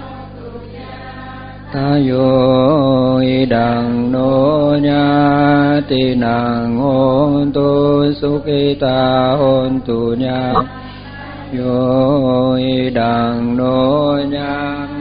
ta yo i đằng nô nha ti nang hôn tu sukita hôn tu nha yo i đằng nô nhang